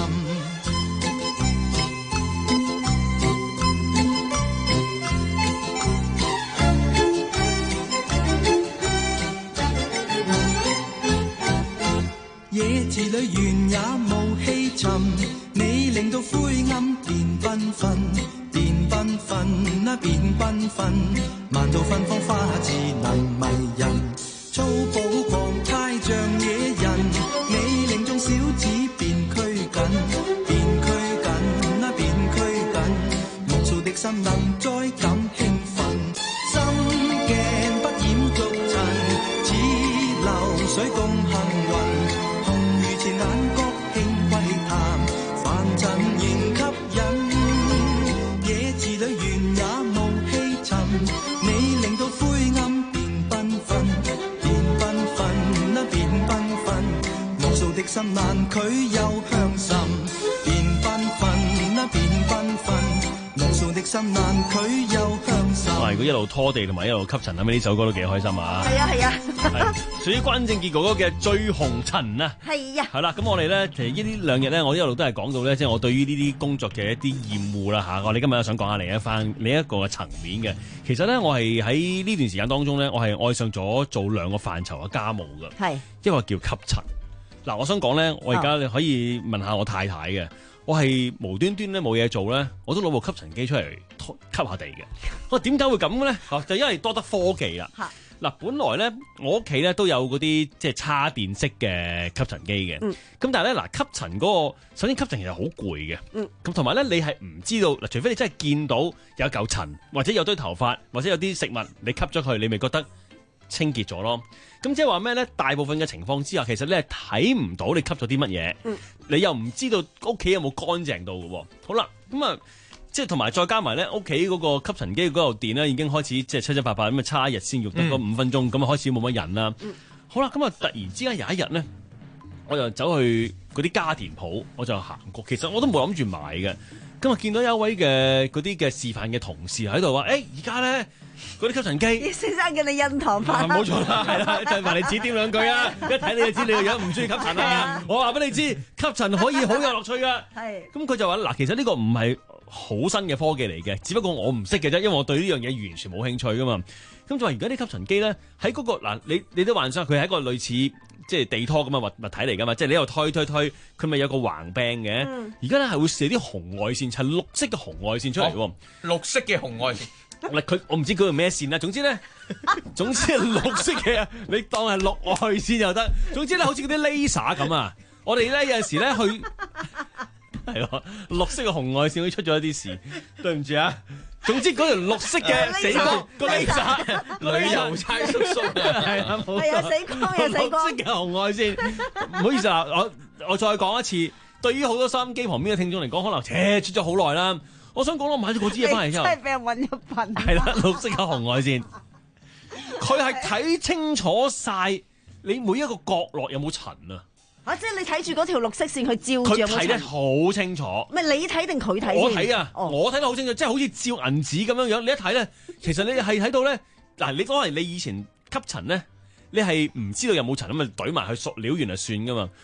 野字裏原也無氣沉，你令到灰暗變繽紛，變繽紛啊變繽紛，萬道芬芳花自能迷人，粗暴狂態像野人，你令眾小子變拘謹，變拘謹啊變拘謹，木造的心能再感興奮，心鏡不染俗塵，似流水共行雲。前眼角輕窺探，凡塵仍吸引。野字裏原也無氣沉，你令到灰暗變繽紛，變繽紛啊變繽紛，木造的心難拒又香滲，變繽紛啊變繽紛，木造的心難拒又香滲。 哇！如果一路拖地同埋一路吸塵，咁呢首歌都幾開心啊！ 係啊係啊， 係屬於關正傑哥哥嘅《醉紅塵》啊！ 係啊， 係啦，咁我哋咧其實呢兩日咧，我一路都係講到咧，即係我對於呢啲工作嘅一啲厭惡啦嚇。我哋今日又想講下另一番另一個嘅層面嘅。其實咧，我係喺呢段時間當中咧，我係愛上咗做兩個範疇嘅家務嘅。 係一個叫吸塵。嗱，我想講咧，我而家你可以問下我太太嘅。我係無端端咧冇嘢做咧，我都攞部吸塵機出嚟吸下地嘅。我點解會咁咧？就因為多得科技啦。嗱，本來咧我屋企咧都有嗰啲即係叉電式嘅吸塵機嘅。咁、嗯、但係咧嗱，吸塵嗰、嗰個首先吸塵其實好攰嘅。咁同埋咧你係唔知道嗱，除非你真係見到有嚿塵或者有堆頭髮或者有啲食物你吸咗佢，你咪覺得清潔咗咯。咁即係話咩咧？大部分嘅情況之下，其實你係睇唔到你吸咗啲乜嘢，嗯、你又唔知道屋企有冇乾淨到嘅。好啦，咁啊，即係同埋再加埋咧，屋企嗰個吸塵機嗰度電咧已經開始即係七七八八咁啊，差一日先用得嗰五分鐘，咁啊、嗯、開始冇乜人啦。嗯、好啦，咁啊突然之間有一日咧，我就走去嗰啲家電鋪，我就行過，其實我都冇諗住買嘅。咁啊見到有一位嘅嗰啲嘅示範嘅同事喺度話，誒而家咧。嗰啲吸塵機， 先生叫你印堂發， 冇錯啦，係啦，就埋你指點兩句啊！一睇你就知你個樣唔中意吸塵啊！我話俾你知，吸塵可以好有樂趣噶。係，咁佢就話嗱，其實呢個唔係好新嘅科技嚟嘅，只不過我唔識嘅啫，因為我對呢樣嘢完全冇興趣噶嘛。咁就話而家啲吸塵機咧，喺嗰個嗱，你你都幻想佢係一個類似即係地拖咁嘅物物體嚟噶嘛，即係你又推推推，佢咪有個橫柄嘅。而家咧係會射啲紅外線，係綠色嘅紅外線出嚟喎。 綠色嘅紅外線。 嗱，佢我唔知佢用咩線啦，總之咧，總之係綠色嘅，你當係綠外線就得。總之咧，好似嗰啲 laser 咁啊，我哋咧有陣時咧去係咯，綠色嘅紅外線會出咗一啲事，對唔住啊。總之嗰條綠色嘅死光個 laser 旅遊差叔叔係啊，冇係啊，死光啊，死光。 綠色嘅紅外線，唔好意思啊，我我再講一次，對於好多收音機旁邊嘅聽眾嚟講，可能切出咗好耐啦。我想講我買咗嗰支嘢翻嚟之後， 真係俾人揾一份。 係啦，綠色嘅紅外線，佢係睇清楚晒你每一個角落有冇塵啊！ 啊，即係你睇住嗰條綠色線去照住有冇塵。 佢睇得好清楚。 咩？你睇定佢睇？ 我睇啊， 哦、 我睇得好清楚，即係好似照銀紙咁樣樣。你一睇咧，其實你係睇到咧，嗱，你當係你以前吸塵咧，你係唔知道有冇塵咁啊，懟埋去塑料完就算噶嘛。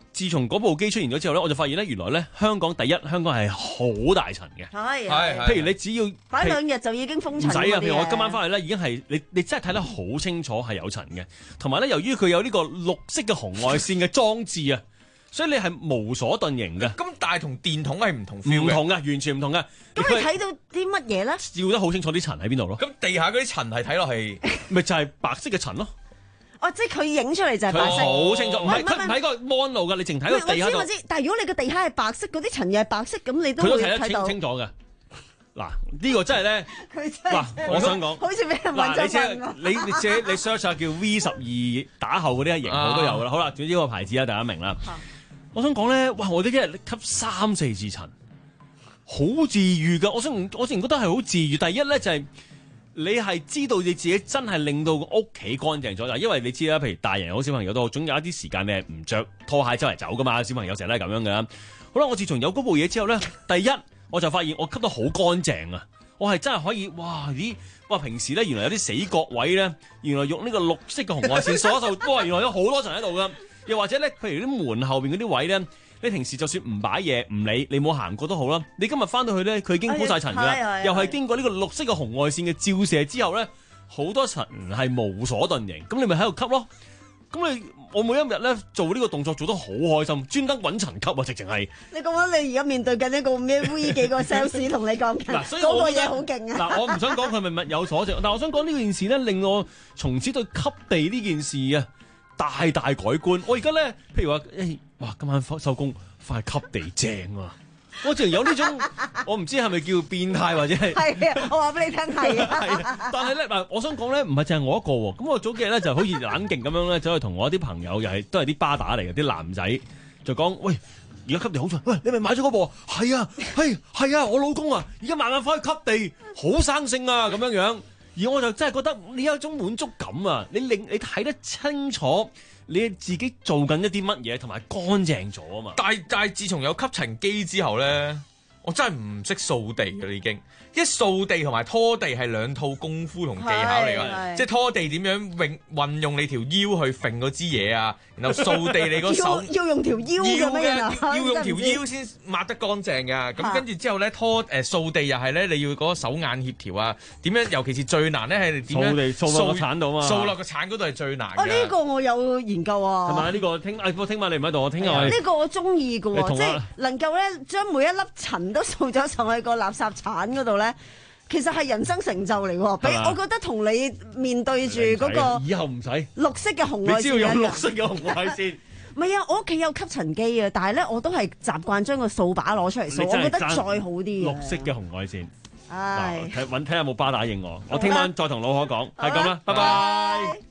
自從嗰部機出現咗之後咧，我就發現咧，原來咧香港第一，香港係好大塵嘅。 係係，譬如你只要擺兩日就已經封塵。 唔使啊，譬如我今晚翻去咧，已經係你你真係睇得好清楚係有塵嘅。同埋咧，由於佢有呢個綠色嘅紅外線嘅裝置啊，所以你係無所遁形嘅。 咁但係同電筒係唔同 feel 嘅， 唔同嘅，完全唔同嘅。 咁你睇到啲乜嘢咧？ 照得好清楚啲塵喺邊度咯。 咁地下嗰啲塵係睇落係咪就係白色嘅塵咯？ 哦，即係佢影出嚟就係白色， 好清楚，唔係佢唔喺個 mon 度㗎，你淨睇個地下度。 我知我知，但係如果你個地下係白色，嗰啲塵又係白色，咁你都會佢都睇得睇到清清楚嘅。嗱，呢個真係咧， 佢真係嗱，我想講， 好似俾人揾咗份喎。 你你自己你 search 下叫 V 十二打後嗰啲型號都有㗎啦。好啦，總之個牌子啊，大家明啦。我想講咧，哇！我哋一日吸三四次塵，好治愈㗎。我想我自然覺得係好治愈。第一咧就係。你係知道你自己真係令到個屋企乾淨咗，嗱，因為你知啦，譬如大人又好，小朋友都好，總有一啲時間你係唔着拖鞋周圍走噶嘛，小朋友成日都係咁樣嘅。好啦，我自從有嗰部嘢之後咧，第一我就發現我吸得好乾淨啊！我係真係可以，哇！咦，哇！平時咧原來有啲死角位咧，原來用呢個綠色嘅紅外線掃一掃，哇！原來有好多塵喺度噶。又或者咧，譬如啲門後邊嗰啲位咧。你平時就算唔擺嘢唔理，你冇行過都好啦。你今日翻到去咧，佢已經鋪晒塵㗎啦，哎哎、又係經過呢個綠色嘅紅外線嘅照射之後咧，好多塵係無所遁形。咁你咪喺度吸咯。咁你我每一日咧做呢個動作做得好開心，專登揾塵吸啊，直情係。你講緊你而家面對緊一個咩 V 幾個 sales 同你講緊，嗱，所以嗰個嘢好勁啊！嗱，我唔想講佢咪物有所值，但係我想講呢件事咧，令我從此對吸地呢件事啊大大改觀。我而家咧，譬如話，誒、哎，哇，今晚收工快吸地正啊！我淨係有呢種，我唔知係咪叫變態或者係。係啊，我話俾你聽係啊。但係咧，嗱，我想講咧，唔係淨係我一個喎。咁我早幾日咧就好似冷勁咁樣咧，走去同我啲朋友，又係都係啲巴打嚟嘅啲男仔，就講：喂，而家吸地好重，喂，你咪買咗嗰部？係啊，係係啊，我老公啊，而家慢慢翻去吸地，好生性啊，咁樣樣。而我就真係覺得你有一種滿足感啊！你令你睇得清楚你自己做緊一啲乜嘢，同埋乾淨咗啊嘛！ 但係但係自從有吸塵機之後咧，我真係唔識掃地嘅啦已經。一掃地同埋拖地係兩套功夫同技巧嚟㗎，即係拖地點樣運運用你條腰去揈嗰支嘢啊，然後掃地你個手要用條腰嘅咩啊？ 要用條腰先抹得乾淨㗎。咁跟住之後咧拖誒掃地又係咧，你要嗰個手眼協調啊，點樣？尤其是最難咧係點樣掃地掃落個鏟度啊嘛，掃落個鏟嗰度係最難嘅。哦，呢個我有研究啊。係咪呢個聽誒？不過聽晚你唔喺度，我聽日呢個我中意㗎喎，即係能夠咧將每一粒塵都掃咗上去個垃圾鏟嗰度咧。其實係人生成就嚟喎，比我覺得同你面對住嗰個以後唔使綠色嘅紅外線，你只要有綠色嘅紅外線。唔係啊，我屋企有吸塵機啊，但係咧我都係習慣將個掃把攞出嚟掃，我覺得再好啲。綠色嘅紅外線，唉，睇揾睇下有冇巴打應我，我聽晚再同老可講，係咁啦，拜拜。